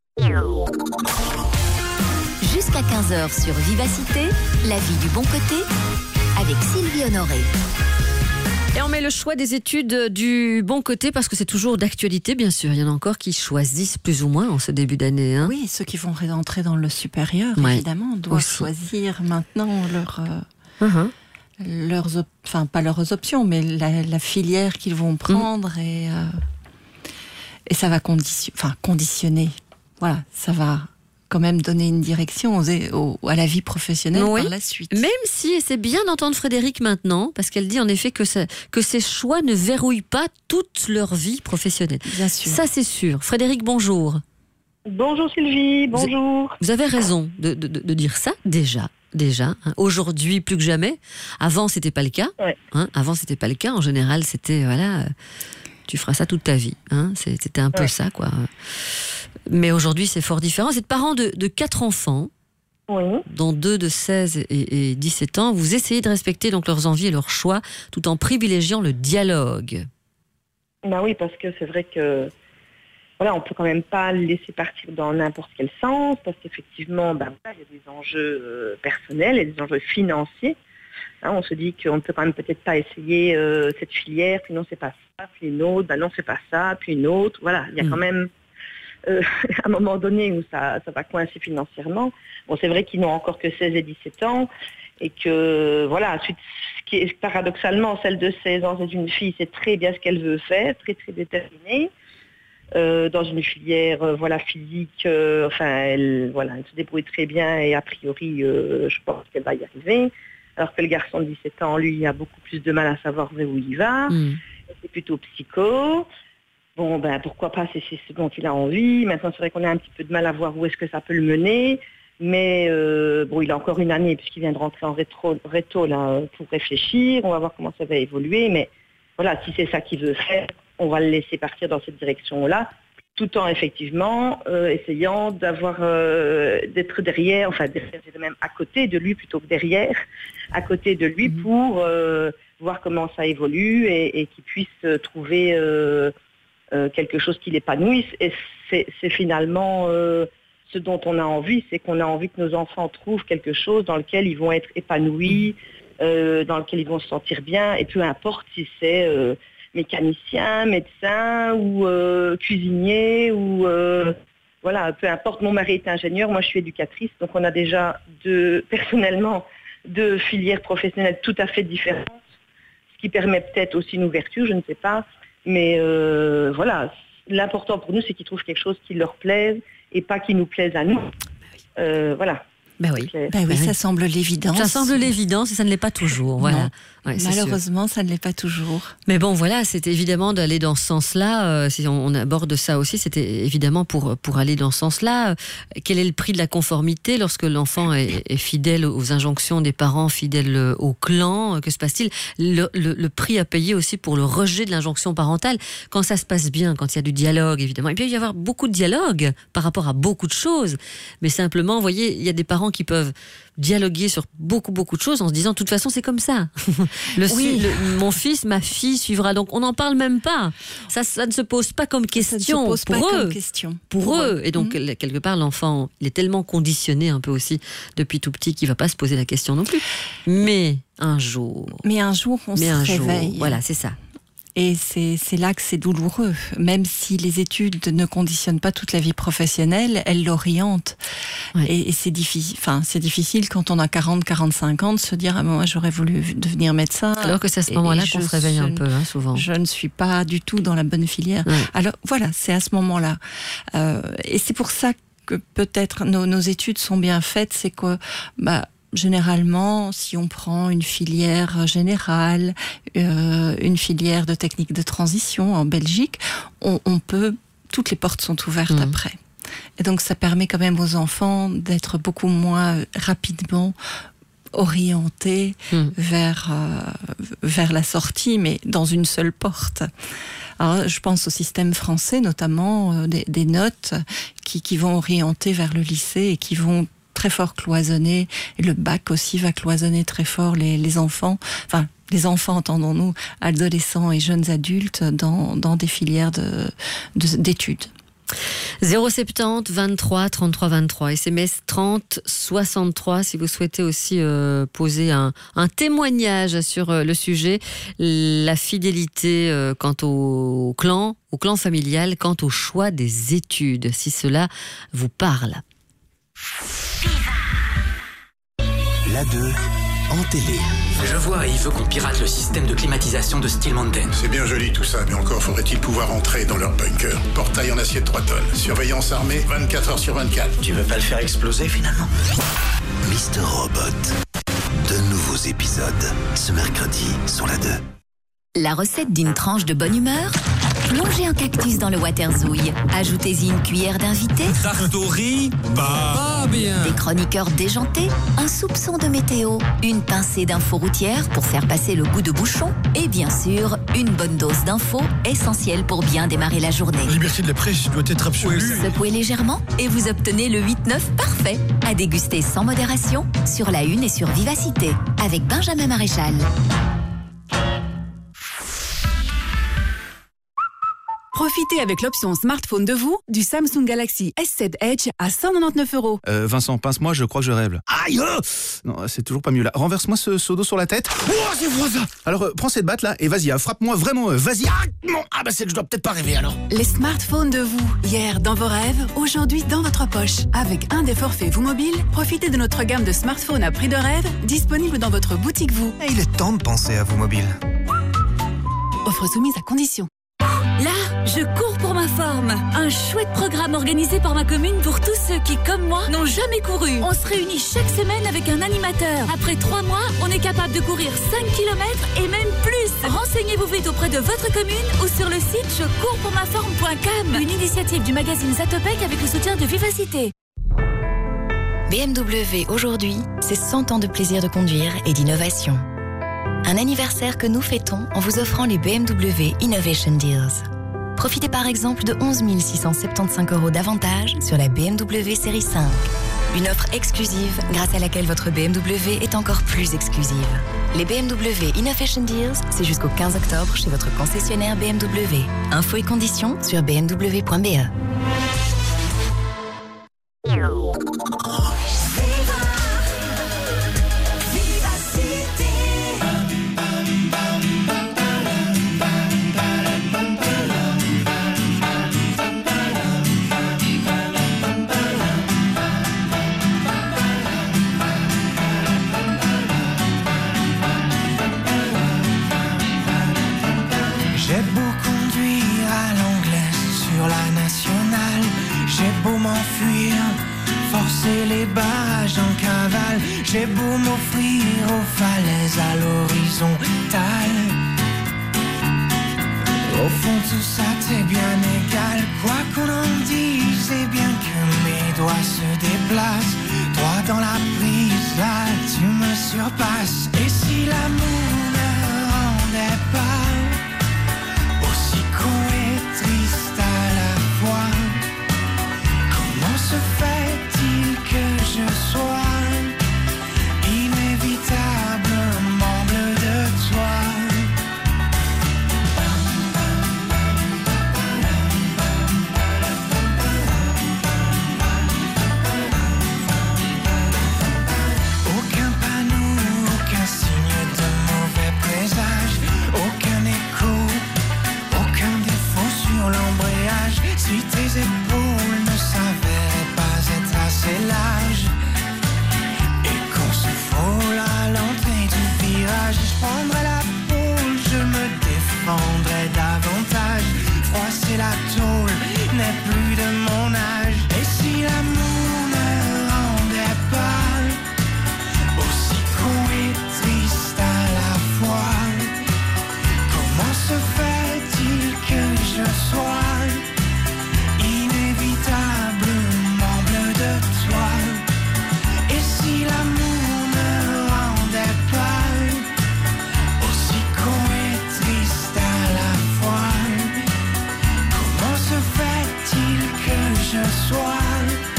Jusqu'à quinze heures sur Vivacité, la vie du bon côté, avec Sylvie Honoré. Et on met le choix des études du bon côté parce que c'est toujours d'actualité, bien sûr. Il y en a encore qui choisissent plus ou moins en ce début d'année. Hein. Oui, ceux qui vont rentrer dans le supérieur, ouais. évidemment, doivent Aussi. choisir maintenant leur, euh, uh-huh. leurs, op- enfin pas leurs options, mais la, la filière qu'ils vont prendre mmh. et, euh, et ça va condition- enfin, conditionner. Voilà, ça va quand même donner une direction aux, aux, à la vie professionnelle oui. par la suite. Même si, et c'est bien d'entendre Frédéric maintenant, parce qu'elle dit en effet que, ça, que ces choix ne verrouillent pas toute leur vie professionnelle. Bien sûr. Ça, c'est sûr. Frédéric, bonjour. Bonjour Sylvie, bonjour. Vous avez raison de, de, de dire ça, déjà. Déjà, hein. Aujourd'hui plus que jamais. Avant, c'était pas le cas. Ouais. Hein. Avant, c'était pas le cas. En général, c'était voilà, euh, tu feras ça toute ta vie. Hein. C'était un peu ouais. ça, quoi. Mais aujourd'hui, c'est fort différent. Vous êtes parent de, de quatre enfants, oui. dont deux de seize et, et dix-sept ans. Vous essayez de respecter donc leurs envies et leurs choix, tout en privilégiant le dialogue. Bah oui, parce que c'est vrai que voilà, on peut quand même pas le laisser partir dans n'importe quel sens, parce qu'effectivement, ben, il y a des enjeux euh, personnels et des enjeux financiers. Hein, on se dit qu'on ne peut quand même peut-être pas essayer euh, cette filière, puis non, c'est pas ça, puis une autre, ben non, c'est pas ça, puis une autre. Voilà, il y a mmh. quand même euh, un moment donné où ça, ça va coincer financièrement. Bon, c'est vrai qu'ils n'ont encore que seize et dix-sept ans, et que, voilà, ensuite, ce qui est paradoxalement, celle de seize ans, c'est une fille, c'est très bien ce qu'elle veut faire, très, très déterminée. Euh, dans une filière euh, voilà, physique, euh, enfin, elle, voilà, elle se débrouille très bien et a priori, euh, je pense qu'elle va y arriver. Alors que le garçon de dix-sept ans, lui, a beaucoup plus de mal à savoir où il va. Mmh. C'est plutôt psycho. Bon, ben, pourquoi pas, c'est, c'est ce dont il a envie. Maintenant, c'est vrai qu'on a un petit peu de mal à voir où est-ce que ça peut le mener. Mais euh, bon, il a encore une année puisqu'il vient de rentrer en rétro, réto là, pour réfléchir. On va voir comment ça va évoluer. Mais voilà, si c'est ça qu'il veut faire, on va le laisser partir dans cette direction-là, tout en effectivement euh, essayant d'avoir, euh, d'être derrière, enfin derrière, même à côté de lui plutôt que derrière, à côté de lui pour euh, voir comment ça évolue et, et qu'il puisse euh, trouver euh, euh, quelque chose qui l'épanouisse. Et c'est, c'est finalement euh, ce dont on a envie, c'est qu'on a envie que nos enfants trouvent quelque chose dans lequel ils vont être épanouis, euh, dans lequel ils vont se sentir bien, et peu importe si c'est euh, mécanicien, médecin ou euh, cuisinier ou euh, voilà, peu importe. Mon mari est ingénieur, moi je suis éducatrice, donc on a déjà deux, personnellement deux filières professionnelles tout à fait différentes, ce qui permet peut-être aussi une ouverture, je ne sais pas, mais euh, voilà, l'important pour nous c'est qu'ils trouvent quelque chose qui leur plaise et pas qui nous plaise à nous. Euh, voilà. Ben oui, ben oui, ben ça oui. semble l'évidence. Ça semble l'évidence et ça ne l'est pas toujours. Voilà. Ouais, malheureusement, ça ne l'est pas toujours. Mais bon, voilà, c'est évidemment d'aller dans ce sens-là. Euh, si on, on aborde ça aussi, c'était évidemment pour pour aller dans ce sens-là. Euh, quel est le prix de la conformité lorsque l'enfant est, est fidèle aux injonctions des parents, fidèle au clan? Que se passe-t-il? le, le, le prix à payer aussi pour le rejet de l'injonction parentale. Quand ça se passe bien, quand il y a du dialogue, évidemment. Et puis il peut y avoir beaucoup de dialogue par rapport à beaucoup de choses. Mais simplement, vous voyez, il y a des parents qui peuvent dialoguer sur beaucoup beaucoup de choses en se disant de toute façon c'est comme ça. Le, oui. le, mon fils, ma fille suivra. Donc on n'en parle même pas. Ça, ça ne se pose pas comme question ça ne se pose pour pas eux. Comme question. Pour, pour eux. eux. Et donc mmh. quelque part l'enfant, il est tellement conditionné un peu aussi depuis tout petit qu'il va pas se poser la question non plus. Mais un jour. Mais un jour on mais se un réveille. Jour, voilà, c'est ça. Et c'est, c'est là que c'est douloureux. Même si les études ne conditionnent pas toute la vie professionnelle, elles l'orientent. Ouais. Et, et c'est difficile, enfin, c'est difficile quand on a quarante, quarante-cinq ans de se dire, ah, moi, j'aurais voulu devenir médecin. Alors que c'est à ce moment-là qu'on se réveille un peu, hein, souvent. Je ne suis pas du tout dans la bonne filière. Ouais. Alors, voilà, c'est à ce moment-là. Euh, et c'est pour ça que peut-être nos, nos études sont bien faites, c'est que, bah, généralement, si on prend une filière générale, euh, une filière de technique de transition en Belgique, on, on peut, toutes les portes sont ouvertes mmh. après. Et donc ça permet quand même aux enfants d'être beaucoup moins rapidement orientés mmh. vers, euh, vers la sortie, mais dans une seule porte. Alors, je pense au système français, notamment euh, des, des notes qui, qui vont orienter vers le lycée et qui vont très fort cloisonné, et le bac aussi va cloisonner très fort les, les enfants, enfin les enfants, entendons-nous, adolescents et jeunes adultes dans, dans des filières de, de, d'études. zéro sept zéro vingt-trois trente-trois vingt-trois, S M S trente soixante-trois si vous souhaitez aussi euh, poser un, un témoignage sur euh, le sujet, la fidélité euh, quant au clan, au clan familial, quant au choix des études, si cela vous parle. La deux en télé. Je vois, il veut qu'on pirate le système de climatisation de Steel Mountain. C'est bien joli tout ça, mais encore faudrait-il pouvoir entrer dans leur bunker. Portail en acier de trois tonnes. Surveillance armée, vingt-quatre heures sur vingt-quatre. Tu veux pas le faire exploser finalement? Mister Robot. De nouveaux épisodes ce mercredi sur la deux. La recette d'une tranche de bonne humeur? Plongez un cactus dans le waterzouille. Ajoutez-y une cuillère d'invité. Tarte au riz? Bah, pas bien. Des chroniqueurs déjantés. Un soupçon de météo. Une pincée d'infos routières pour faire passer le goût de bouchon. Et bien sûr, une bonne dose d'infos essentielle pour bien démarrer la journée. La liberté de la presse doit être absolue. Secouez légèrement et vous obtenez le huit neuf parfait. À déguster sans modération sur La Une et sur Vivacité. Avec Benjamin Maréchal. Profitez avec l'option smartphone de vous du Samsung Galaxy S sept Edge à cent quatre-vingt-dix-neuf euros. Euh, Vincent, pince-moi, je crois que je rêve. Aïe euh Non, c'est toujours pas mieux là. Renverse-moi ce seau d'eau sur la tête. Oh, c'est froid ça. Alors, euh, prends cette batte là et vas-y, hein, frappe-moi vraiment, euh, vas-y. Ah, non, ah bah c'est que je dois peut-être pas rêver alors. Les smartphones de vous, hier dans vos rêves, aujourd'hui dans votre poche. Avec un des forfaits Vous Mobile, profitez de notre gamme de smartphones à prix de rêve, disponible dans votre boutique Vous. Et il est temps de penser à Vous Mobile. Offre soumise à condition. Là, je cours pour ma forme. Un chouette programme organisé par ma commune pour tous ceux qui, comme moi, n'ont jamais couru. On se réunit chaque semaine avec un animateur. Après trois mois, on est capable de courir cinq kilomètres et même plus. Renseignez-vous vite auprès de votre commune ou sur le site je cours pour ma forme point com. Une initiative du magazine Zatopek avec le soutien de Vivacité. B M W aujourd'hui, c'est cent ans de plaisir de conduire et d'innovation. Un anniversaire que nous fêtons en vous offrant les B M W Innovation Deals. Profitez par exemple de onze mille six cent soixante-quinze euros d'avantages sur la B M W série cinq. Une offre exclusive grâce à laquelle votre B M W est encore plus exclusive. Les B M W Innovation Deals, c'est jusqu'au quinze octobre chez votre concessionnaire B M W. Infos et conditions sur b m w point b e. J'ai beau conduire à l'anglaise sur la nationale, j'ai beau m'enfuir, forcer les barrages en cavale, j'ai beau m'offrir aux falaises à l'horizontale. Au fond tout ça t'est bien égal, quoi qu'on en dise, c'est bien que mes doigts se déplacent, droit dans la prise, là tu me surpasses. Et si l'amour ne rendait pas con et triste à la fois, comment se fait-il que je sois inévitablement bleu de toi? Aucun panneau, aucun signe de mauvais présage, aucun écho, sur l'embrayage, si tes épaules ne s'avéraient pas être assez larges et qu'on se frôle à l'entrée du virage, je prendrais la pôle, je me défendrais davantage. Froisser la tôle n'est plus de mon âge. Et si l'amour ne rendait pas aussi con et triste à la fois, comment se fait-il que je sois inévitablement bleu de toi? Et si l'amour ne rendait pas aussi con et triste à la fois, comment se fait-il que je sois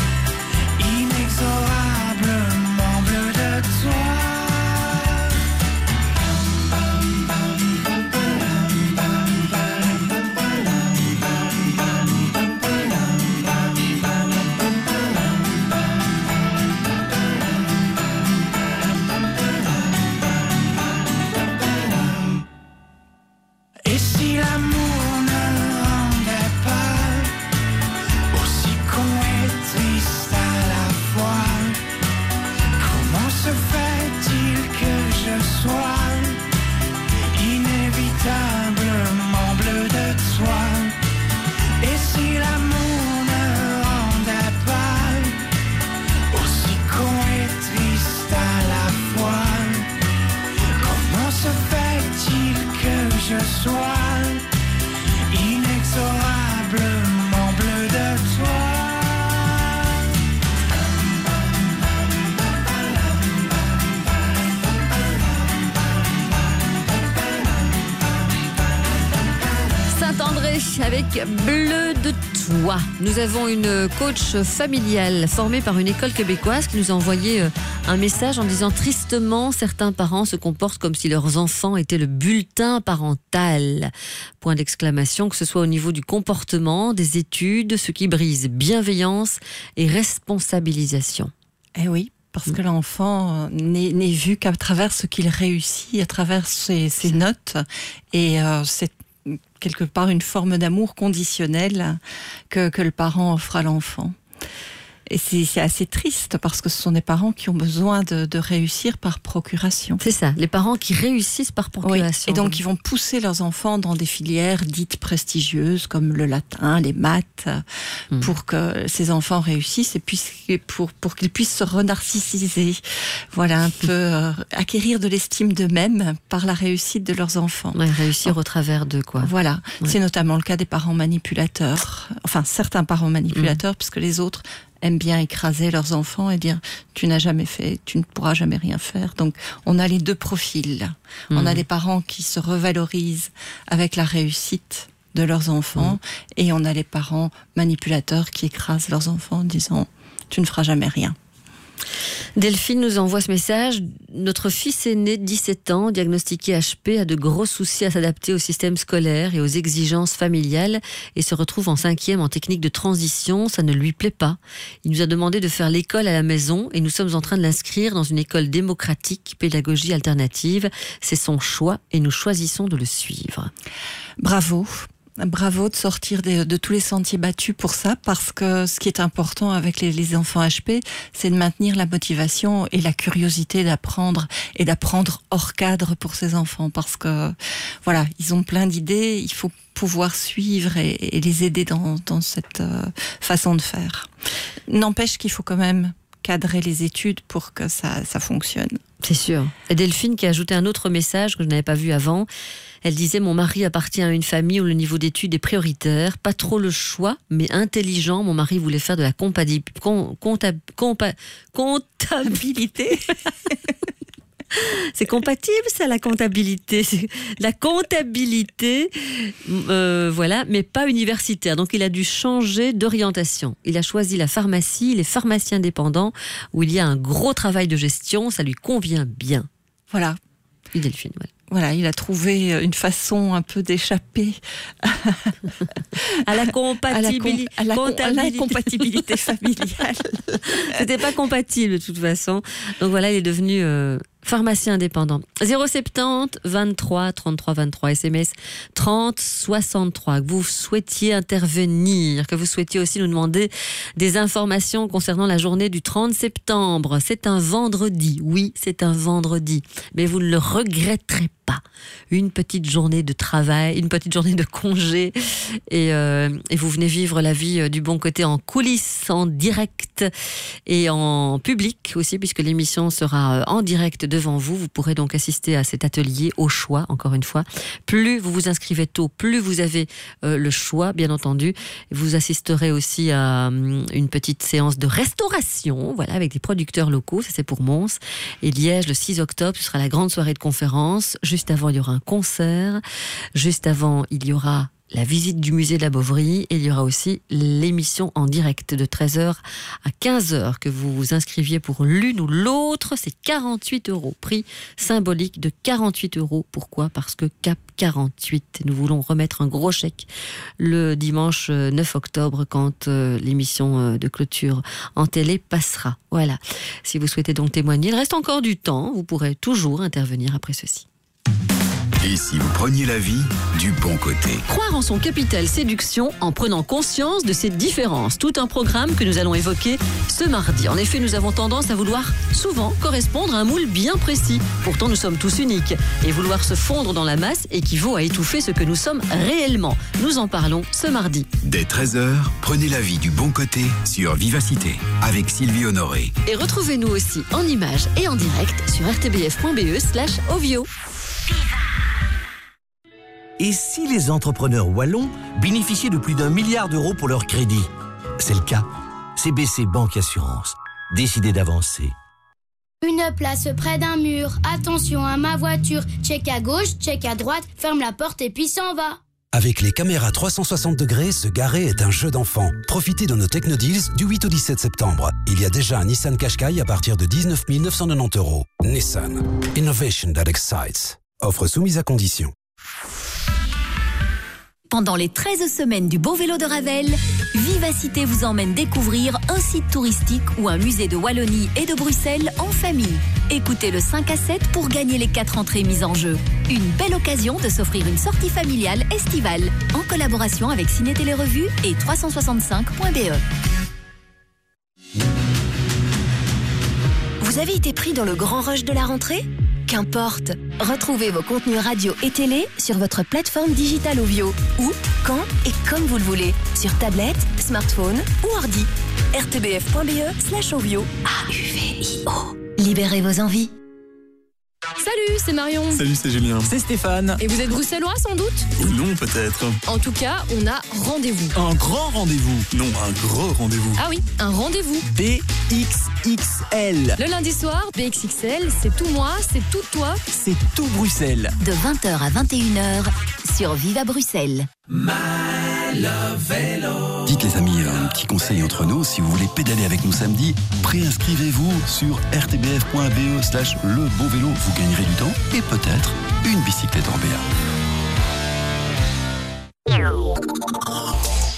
inexorablement bleu de toi? Et si l'amour ne rendait pas aussi con et triste à la fois, comment se fait-il que je sois inévitablement bleu de toi? Et si l'amour ne rendait pas aussi con et triste à la fois, comment se fait-il que je sois inexorablement bleu de toi? Saint-André Coldplay avec Bleu de toi. Nous avons une coach familiale formée par une école québécoise qui nous a envoyé un message en disant tristement certains parents se comportent comme si leurs enfants étaient le bulletin parental. Point d'exclamation, que ce soit au niveau du comportement, des études, ce qui brise bienveillance et responsabilisation. Eh oui. Parce que l'enfant n'est, n'est vu qu'à travers ce qu'il réussit, à travers ses, ses notes. Et euh, c'est quelque part une forme d'amour conditionnel que, que le parent offre à l'enfant. Et c'est, c'est assez triste parce que ce sont des parents qui ont besoin de, de réussir par procuration. C'est ça, les parents qui réussissent par procuration. Oui. Et donc ils vont pousser leurs enfants dans des filières dites prestigieuses comme le latin, les maths, mmh. pour que ces enfants réussissent et puis pour, pour qu'ils puissent se renarcissiser. Voilà, un peu euh, acquérir de l'estime d'eux-mêmes par la réussite de leurs enfants. Ouais, réussir donc, au travers d'eux, quoi. Voilà, ouais. C'est notamment le cas des parents manipulateurs. Enfin, certains parents manipulateurs, mmh. puisque les autres aiment bien écraser leurs enfants et dire tu n'as jamais fait, tu ne pourras jamais rien faire. Donc on a les deux profils. Mmh. On a des parents qui se revalorisent avec la réussite de leurs enfants mmh. et on a les parents manipulateurs qui écrasent leurs enfants en disant tu ne feras jamais rien. Delphine nous envoie ce message. Notre fils aîné de dix-sept ans, diagnostiqué H P, a de gros soucis à s'adapter au système scolaire et aux exigences familiales et se retrouve en cinquième en technique de transition. Ça ne lui plaît pas. Il nous a demandé de faire l'école à la maison et nous sommes en train de l'inscrire dans une école démocratique, pédagogie alternative. C'est son choix et nous choisissons de le suivre. Bravo. Bravo de sortir de, de tous les sentiers battus pour ça, parce que ce qui est important avec les, les enfants H P, c'est de maintenir la motivation et la curiosité d'apprendre et d'apprendre hors cadre pour ces enfants, parce que voilà, ils ont plein d'idées, il faut pouvoir suivre et, et les aider dans, dans cette euh, façon de faire. N'empêche qu'il faut quand même cadrer les études pour que ça, ça fonctionne. C'est sûr. Et Delphine qui a ajouté un autre message que je n'avais pas vu avant. Elle disait « Mon mari appartient à une famille où le niveau d'études est prioritaire. Pas trop le choix, mais intelligent. Mon mari voulait faire de la compadi- com- compta- compa- comptabilité. » C'est compatible, ça, la comptabilité. La comptabilité, euh, voilà, mais pas universitaire. Donc, il a dû changer d'orientation. Il a choisi la pharmacie, il est pharmacien indépendant, où il y a un gros travail de gestion. Ça lui convient bien. Voilà. Et Delphine, voilà. Voilà, il a trouvé une façon un peu d'échapper à la compatibilité, à la, com- à la, à la compatibilité familiale. C'était pas compatible de toute façon. Donc voilà, il est devenu euh, pharmacien indépendant. zéro sept zéro vingt-trois trente-trois vingt-trois, S M S trente soixante-trois. Que vous souhaitiez intervenir, que vous souhaitiez aussi nous demander des informations concernant la journée du trente septembre. C'est un vendredi, oui, c'est un vendredi, mais vous ne le regretterez pas. Une petite journée de travail, une petite journée de congé, et, euh, et vous venez vivre la vie du bon côté en coulisses, en direct et en public aussi, puisque l'émission sera en direct devant vous. Vous pourrez donc assister à cet atelier au choix, encore une fois. Plus vous vous inscrivez tôt, plus vous avez euh, le choix, bien entendu. Vous assisterez aussi à euh, une petite séance de restauration, voilà, avec des producteurs locaux, ça c'est pour Mons. Et Liège, le six octobre, ce sera la grande soirée de conférence. Juste avant, il y aura un concert. Juste avant, il y aura la visite du musée de la Bovry, et il y aura aussi l'émission en direct de treize heures à quinze heures. Que vous vous inscriviez pour l'une ou l'autre, c'est quarante-huit euros. Prix symbolique de quarante-huit euros. Pourquoi ? Parce que Cap quarante-huit, nous voulons remettre un gros chèque le dimanche neuf octobre quand euh, l'émission de clôture en télé passera. Voilà. Si vous souhaitez donc témoigner, il reste encore du temps. Vous pourrez toujours intervenir après ceci. Et si vous preniez la vie du bon côté ? Croire en son capital séduction en prenant conscience de ses différences. Tout un programme que nous allons évoquer ce mardi. En effet, nous avons tendance à vouloir souvent correspondre à un moule bien précis. Pourtant, nous sommes tous uniques. Et vouloir se fondre dans la masse équivaut à étouffer ce que nous sommes réellement. Nous en parlons ce mardi. Dès treize heures, prenez la vie du bon côté sur Vivacité avec Sylvie Honoré. Et retrouvez-nous aussi en images et en direct sur r t b f point b e slash ovio. Et si les entrepreneurs wallons bénéficiaient de plus d'un milliard d'euros pour leur crédit ? C'est le cas. C B C Banque Assurance. Décidez d'avancer. Une place près d'un mur. Attention à ma voiture. Check à gauche, check à droite. Ferme la porte et puis s'en va. Avec les caméras trois cent soixante degrés, se garer est un jeu d'enfant. Profitez de nos Technodeals du huit au dix-sept septembre. Il y a déjà un Nissan Qashqai à partir de dix-neuf mille neuf cent quatre-vingt-dix euros. Nissan. Innovation that excites. Offre soumise à condition. Pendant les treize semaines du Beau Vélo de Ravel, Vivacité vous emmène découvrir un site touristique ou un musée de Wallonie et de Bruxelles en famille. Écoutez le cinq à sept pour gagner les quatre entrées mises en jeu. Une belle occasion de s'offrir une sortie familiale estivale en collaboration avec Ciné Télé Revue et trois cent soixante-cinq point b e. Vous avez été pris dans le grand rush de la rentrée ? Qu'importe, retrouvez vos contenus radio et télé sur votre plateforme digitale Ovio, où, quand et comme vous le voulez, sur tablette, smartphone ou ordi. r t b f point b e slash Ovio. A U V I O. Libérez vos envies. Salut, c'est Marion. Salut, c'est Julien. C'est Stéphane. Et vous êtes bruxellois sans doute ? Ou non, peut-être. En tout cas, on a rendez-vous. Un grand rendez-vous. Non, un gros rendez-vous. Ah oui, un rendez-vous. B X X L. Le lundi soir, B X X L, c'est tout moi, c'est tout toi. C'est tout Bruxelles. De vingt heures à vingt et une heures sur Viva Bruxelles. My Love Vélo. Dites les amis, un petit conseil entre nous, si vous voulez pédaler avec nous samedi, préinscrivez-vous sur r t b f point b e slash le beau vélo. Vous gagnerez du temps et peut-être une bicyclette en B A.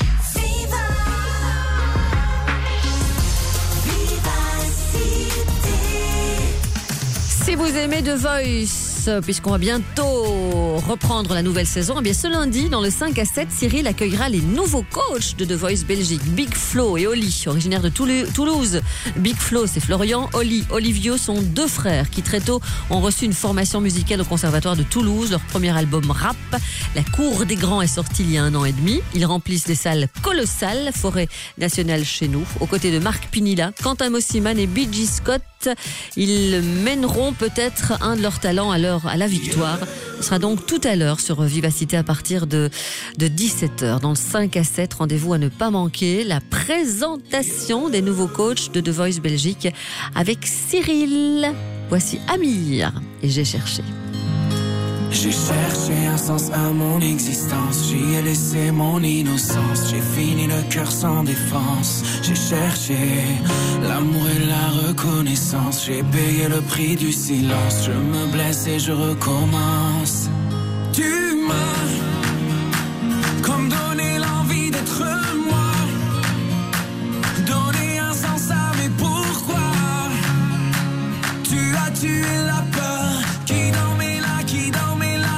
Si vous aimez The Voice, puisqu'on va bientôt reprendre la nouvelle saison, eh bien ce lundi, dans le cinq à sept, Cyril accueillera les nouveaux coachs de The Voice Belgique, Big Flo et Oli, originaires de Toulouse. Big Flo, c'est Florian. Oli, Olivio sont deux frères qui très tôt ont reçu une formation musicale au Conservatoire de Toulouse. Leur premier album rap, La Cour des Grands, est sorti il y a un an et demi. Ils remplissent des salles colossales, Forêt Nationale chez nous, aux côtés de Marc Pinilla, Quentin Mossiman et B G Scott. Ils mèneront peut-être un de leurs talents à, leur, à la victoire. Ce sera donc tout à l'heure sur Vivacité à partir de, de dix-sept heures. Dans le cinq à sept, rendez-vous à ne pas manquer, la présentation des nouveaux coachs de The Voice Belgique avec Cyril. Voici Amir et J'ai cherché. J'ai cherché un sens à mon existence, j'y ai laissé mon innocence, j'ai fini le cœur sans défense. J'ai cherché l'amour et la reconnaissance, j'ai payé le prix du silence, je me blesse et je recommence. Tu m'as comme donné l'envie d'être moi, donné un sens à mes pourquoi. Tu as tué la peur qui dormait là, qui dormait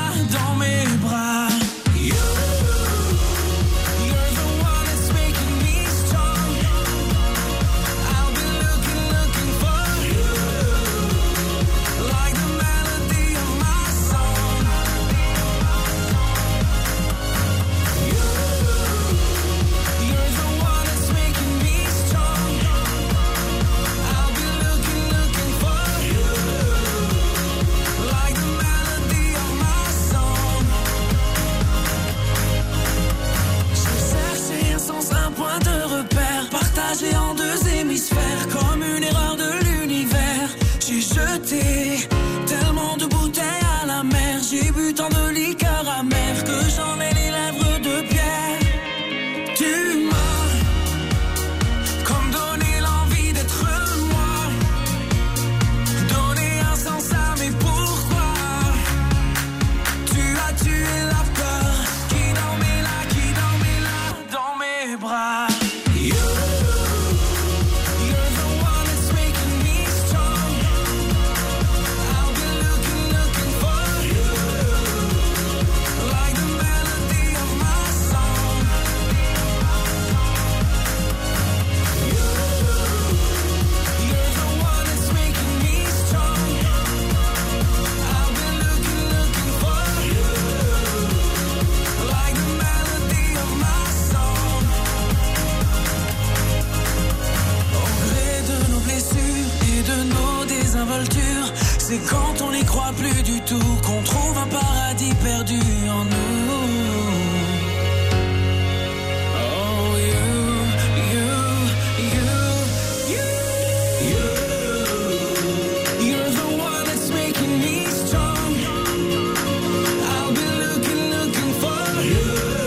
en deux hémisphères, comme une erreur de l'univers. J'ai jeté tellement de bouteilles à la mer, j'ai bu tant de liqueurs amères que j'en ai les lèvres de pierre. Tu m'as comme donné l'envie d'être moi, donné un sens à mes pourquoi. Tu as tué la peur qui dormait là, qui dormait là dans mes bras. C'est quand on n'y croit plus du tout qu'on trouve un paradis perdu en nous. Oh you, you, you, you, you. You're the one that's making me strong. I'll be looking, looking for you.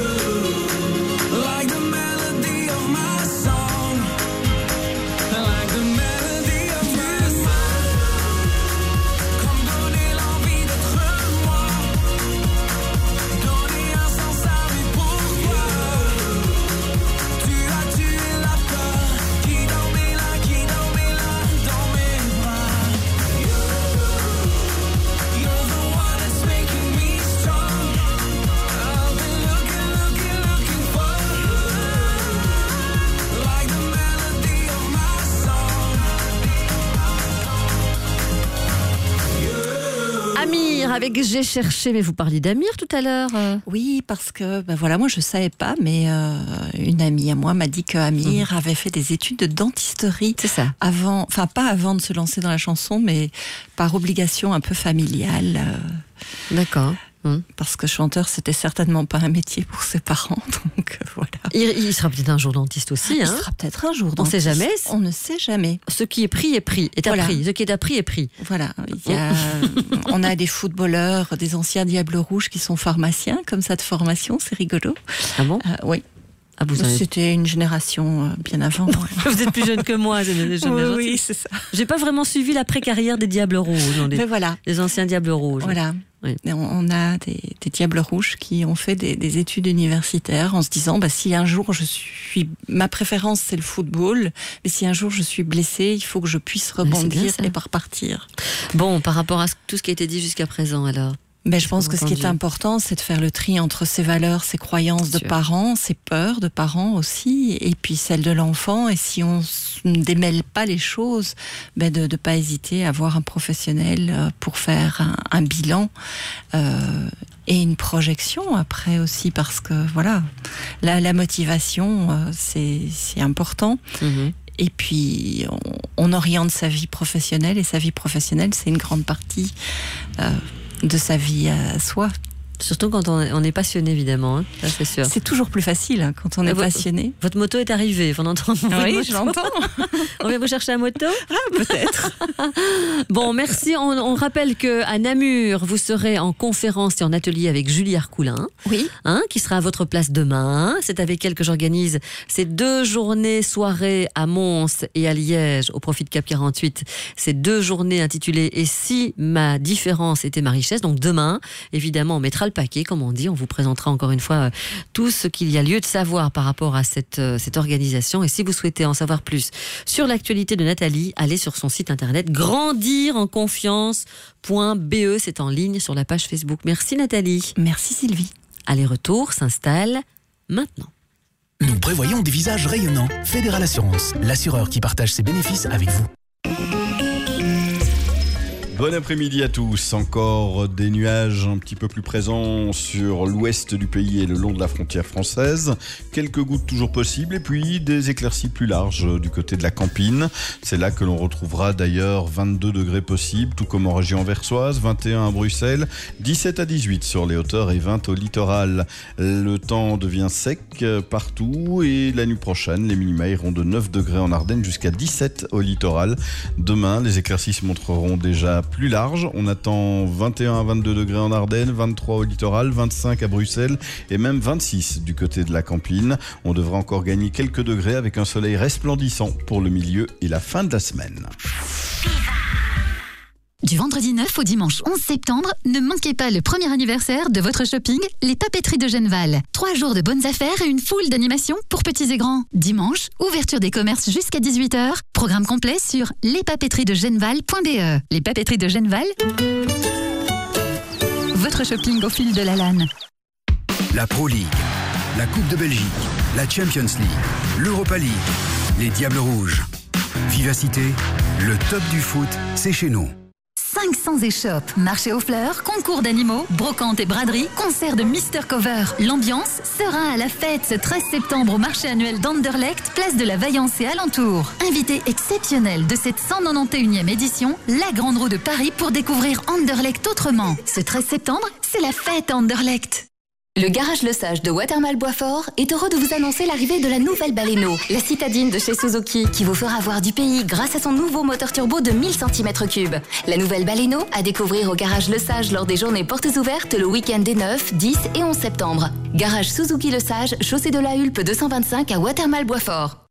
Amir avec J'ai cherché, mais vous parliez d'Amir tout à l'heure. Oui, parce que ben voilà, moi je savais pas, mais euh, une amie à moi m'a dit que Amir mmh. avait fait des études de dentisterie. C'est ça. Avant, enfin pas avant de se lancer dans la chanson, mais par obligation un peu familiale. Euh, D'accord. Hum. Parce que chanteur, c'était certainement pas un métier pour ses parents, donc euh, voilà. Il, il sera peut-être un jour dentiste aussi. Hein. Il sera peut-être un jour dentiste. On ne sait jamais. On ne sait jamais. Ce qui est pris est pris, est voilà. appris. Ce qui est appris est pris. Voilà. Il y a, on a des footballeurs, des anciens Diables Rouges qui sont pharmaciens, comme ça de formation, c'est rigolo. Ah bon ? euh, Oui. Ah, vous avez... C'était une génération bien avant. Vous êtes plus jeune que moi, c'est déjà oui, bien oui, c'est ça. J'ai pas vraiment suivi la pré-carrière des Diables Rouges, non, des, Mais voilà. des anciens Diables Rouges. Voilà. Oui. On a des, des Diables Rouges qui ont fait des, des études universitaires en se disant bah, si un jour je suis. Ma préférence, c'est le football, mais si un jour je suis blessée, il faut que je puisse rebondir et pas repartir. Bon, par rapport à tout ce qui a été dit jusqu'à présent, alors Ben, je pense que ce qui est important, c'est de faire le tri entre ses valeurs, ses croyances de parents, ses peurs de parents aussi, et puis celles de l'enfant. Et si on ne démêle pas les choses, ben de ne pas hésiter à voir un professionnel pour faire un, un bilan euh, et une projection après aussi, parce que voilà, la, la motivation, euh, c'est, c'est important. Mmh. Et puis, on, on oriente sa vie professionnelle, et sa vie professionnelle, c'est une grande partie euh, de sa vie à soi. Surtout quand on est passionné, évidemment, hein. Ça, c'est sûr. C'est toujours plus facile hein, quand on est votre, passionné. Votre moto est arrivée, on entend mon Oui, moto. je l'entends. On vient vous chercher la moto ? Ah, peut-être. Bon, merci. On, on rappelle qu'à Namur, vous serez en conférence et en atelier avec Julie Arcoulin. Oui. Hein, qui sera à votre place demain. C'est avec elle que j'organise ces deux journées soirées à Mons et à Liège, au profit de Cap quarante-huit. Ces deux journées intitulées « Et si ma différence était ma richesse ?» Donc demain, évidemment, on mettra le paquet, comme on dit. On vous présentera encore une fois euh, tout ce qu'il y a lieu de savoir par rapport à cette, euh, cette organisation. Et si vous souhaitez en savoir plus sur l'actualité de Nathalie, allez sur son site internet grandir en confiance point b e. C'est en ligne sur la page Facebook. Merci Nathalie. Merci Sylvie. Aller-retour s'installe maintenant. Nous prévoyons des visages rayonnants. Fédéral Assurance, l'assureur qui partage ses bénéfices avec vous. Bon après-midi à tous. Encore des nuages un petit peu plus présents sur l'ouest du pays et le long de la frontière française. Quelques gouttes toujours possibles et puis des éclaircies plus larges du côté de la Campine. C'est là que l'on retrouvera d'ailleurs vingt-deux degrés possibles, tout comme en région anversoise, vingt et un à Bruxelles, dix-sept à dix-huit sur les hauteurs et vingt au littoral. Le temps devient sec partout et la nuit prochaine, les minima iront de neuf degrés en Ardennes jusqu'à dix-sept au littoral. Demain, les éclaircies se montreront déjà plus large. On attend vingt et un à vingt-deux degrés en Ardennes, vingt-trois au littoral, vingt-cinq à Bruxelles et même vingt-six du côté de la Campine. On devrait encore gagner quelques degrés avec un soleil resplendissant pour le milieu et la fin de la semaine. Du vendredi neuf au dimanche onze septembre, ne manquez pas le premier anniversaire de votre shopping, les Papeteries de Genneval. Trois jours de bonnes affaires et une foule d'animations pour petits et grands. Dimanche, ouverture des commerces jusqu'à dix-huit heures. Programme complet sur les papeteries de genneval point b e. Les Papeteries de Genneval, votre shopping au fil de la lane. La Pro League, la Coupe de Belgique, la Champions League, l'Europa League, les Diables Rouges. Vivacité, le top du foot, c'est chez nous. cinq cents échoppes, marché aux fleurs, concours d'animaux, brocantes et braderies, concert de Mister Cover. L'ambiance sera à la fête ce treize septembre au marché annuel d'Anderlecht, place de la Vaillance et alentour. Invité exceptionnel de cette cent quatre-vingt-onze e édition, la Grande Roue de Paris pour découvrir Anderlecht autrement. Ce treize septembre, c'est la fête à Anderlecht. Le garage Le Sage de Watermal Boisfort est heureux de vous annoncer l'arrivée de la nouvelle Baleno, la citadine de chez Suzuki, qui vous fera voir du pays grâce à son nouveau moteur turbo de mille centimètres cubes. La nouvelle Baleno à découvrir au garage Le Sage lors des journées portes ouvertes le week-end des neuf, dix et onze septembre. Garage Suzuki Le Sage, chaussée de la Hulpe deux cent vingt-cinq à Watermal Boisfort.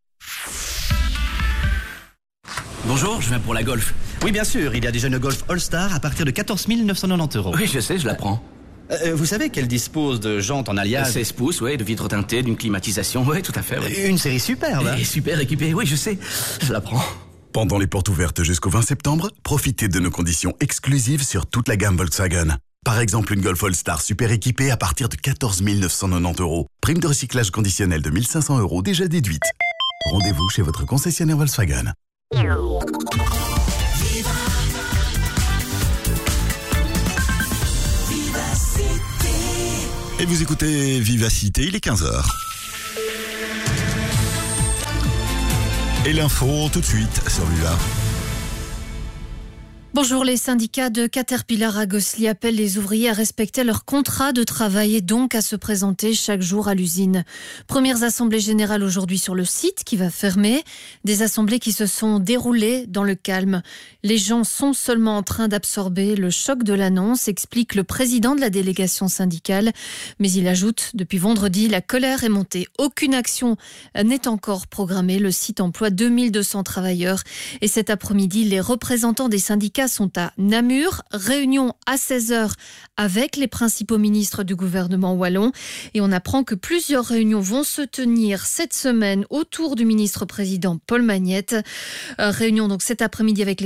Bonjour, je viens pour la Golf. Oui, bien sûr, il y a déjà une Golf All-Star à partir de quatorze mille neuf cent quatre-vingt-dix euros. Oui, je sais, je la prends. Euh, vous savez qu'elle dispose de jantes en alliage seize pouces, oui, de vitres teintées, d'une climatisation, oui, tout à fait. Oui. Une série superbe. Et super équipée, oui, je sais, je la prends. Pendant les portes ouvertes jusqu'au vingt septembre, profitez de nos conditions exclusives sur toute la gamme Volkswagen. Par exemple, une Golf All-Star super équipée à partir de quatorze mille neuf cent quatre-vingt-dix euros. Prime de recyclage conditionnelle de mille cinq cents euros déjà déduite. Rendez-vous chez votre concessionnaire Volkswagen. Et vous écoutez Vivacité, il est quinze heures. Et l'info tout de suite sur Viva. Bonjour, les syndicats de Caterpillar à Gosselies appellent les ouvriers à respecter leur contrat de travail et donc à se présenter chaque jour à l'usine. Premières assemblées générales aujourd'hui sur le site qui va fermer. Des assemblées qui se sont déroulées dans le calme. Les gens sont seulement en train d'absorber le choc de l'annonce, explique le président de la délégation syndicale. Mais il ajoute, depuis vendredi, la colère est montée. Aucune action n'est encore programmée. Le site emploie deux mille deux cents travailleurs. Et cet après-midi, les représentants des syndicats sont à Namur, réunion à seize heures avec les principaux ministres du gouvernement wallon. Et on apprend que plusieurs réunions vont se tenir cette semaine autour du ministre-président Paul Magnette. Euh, réunion donc cet après-midi avec les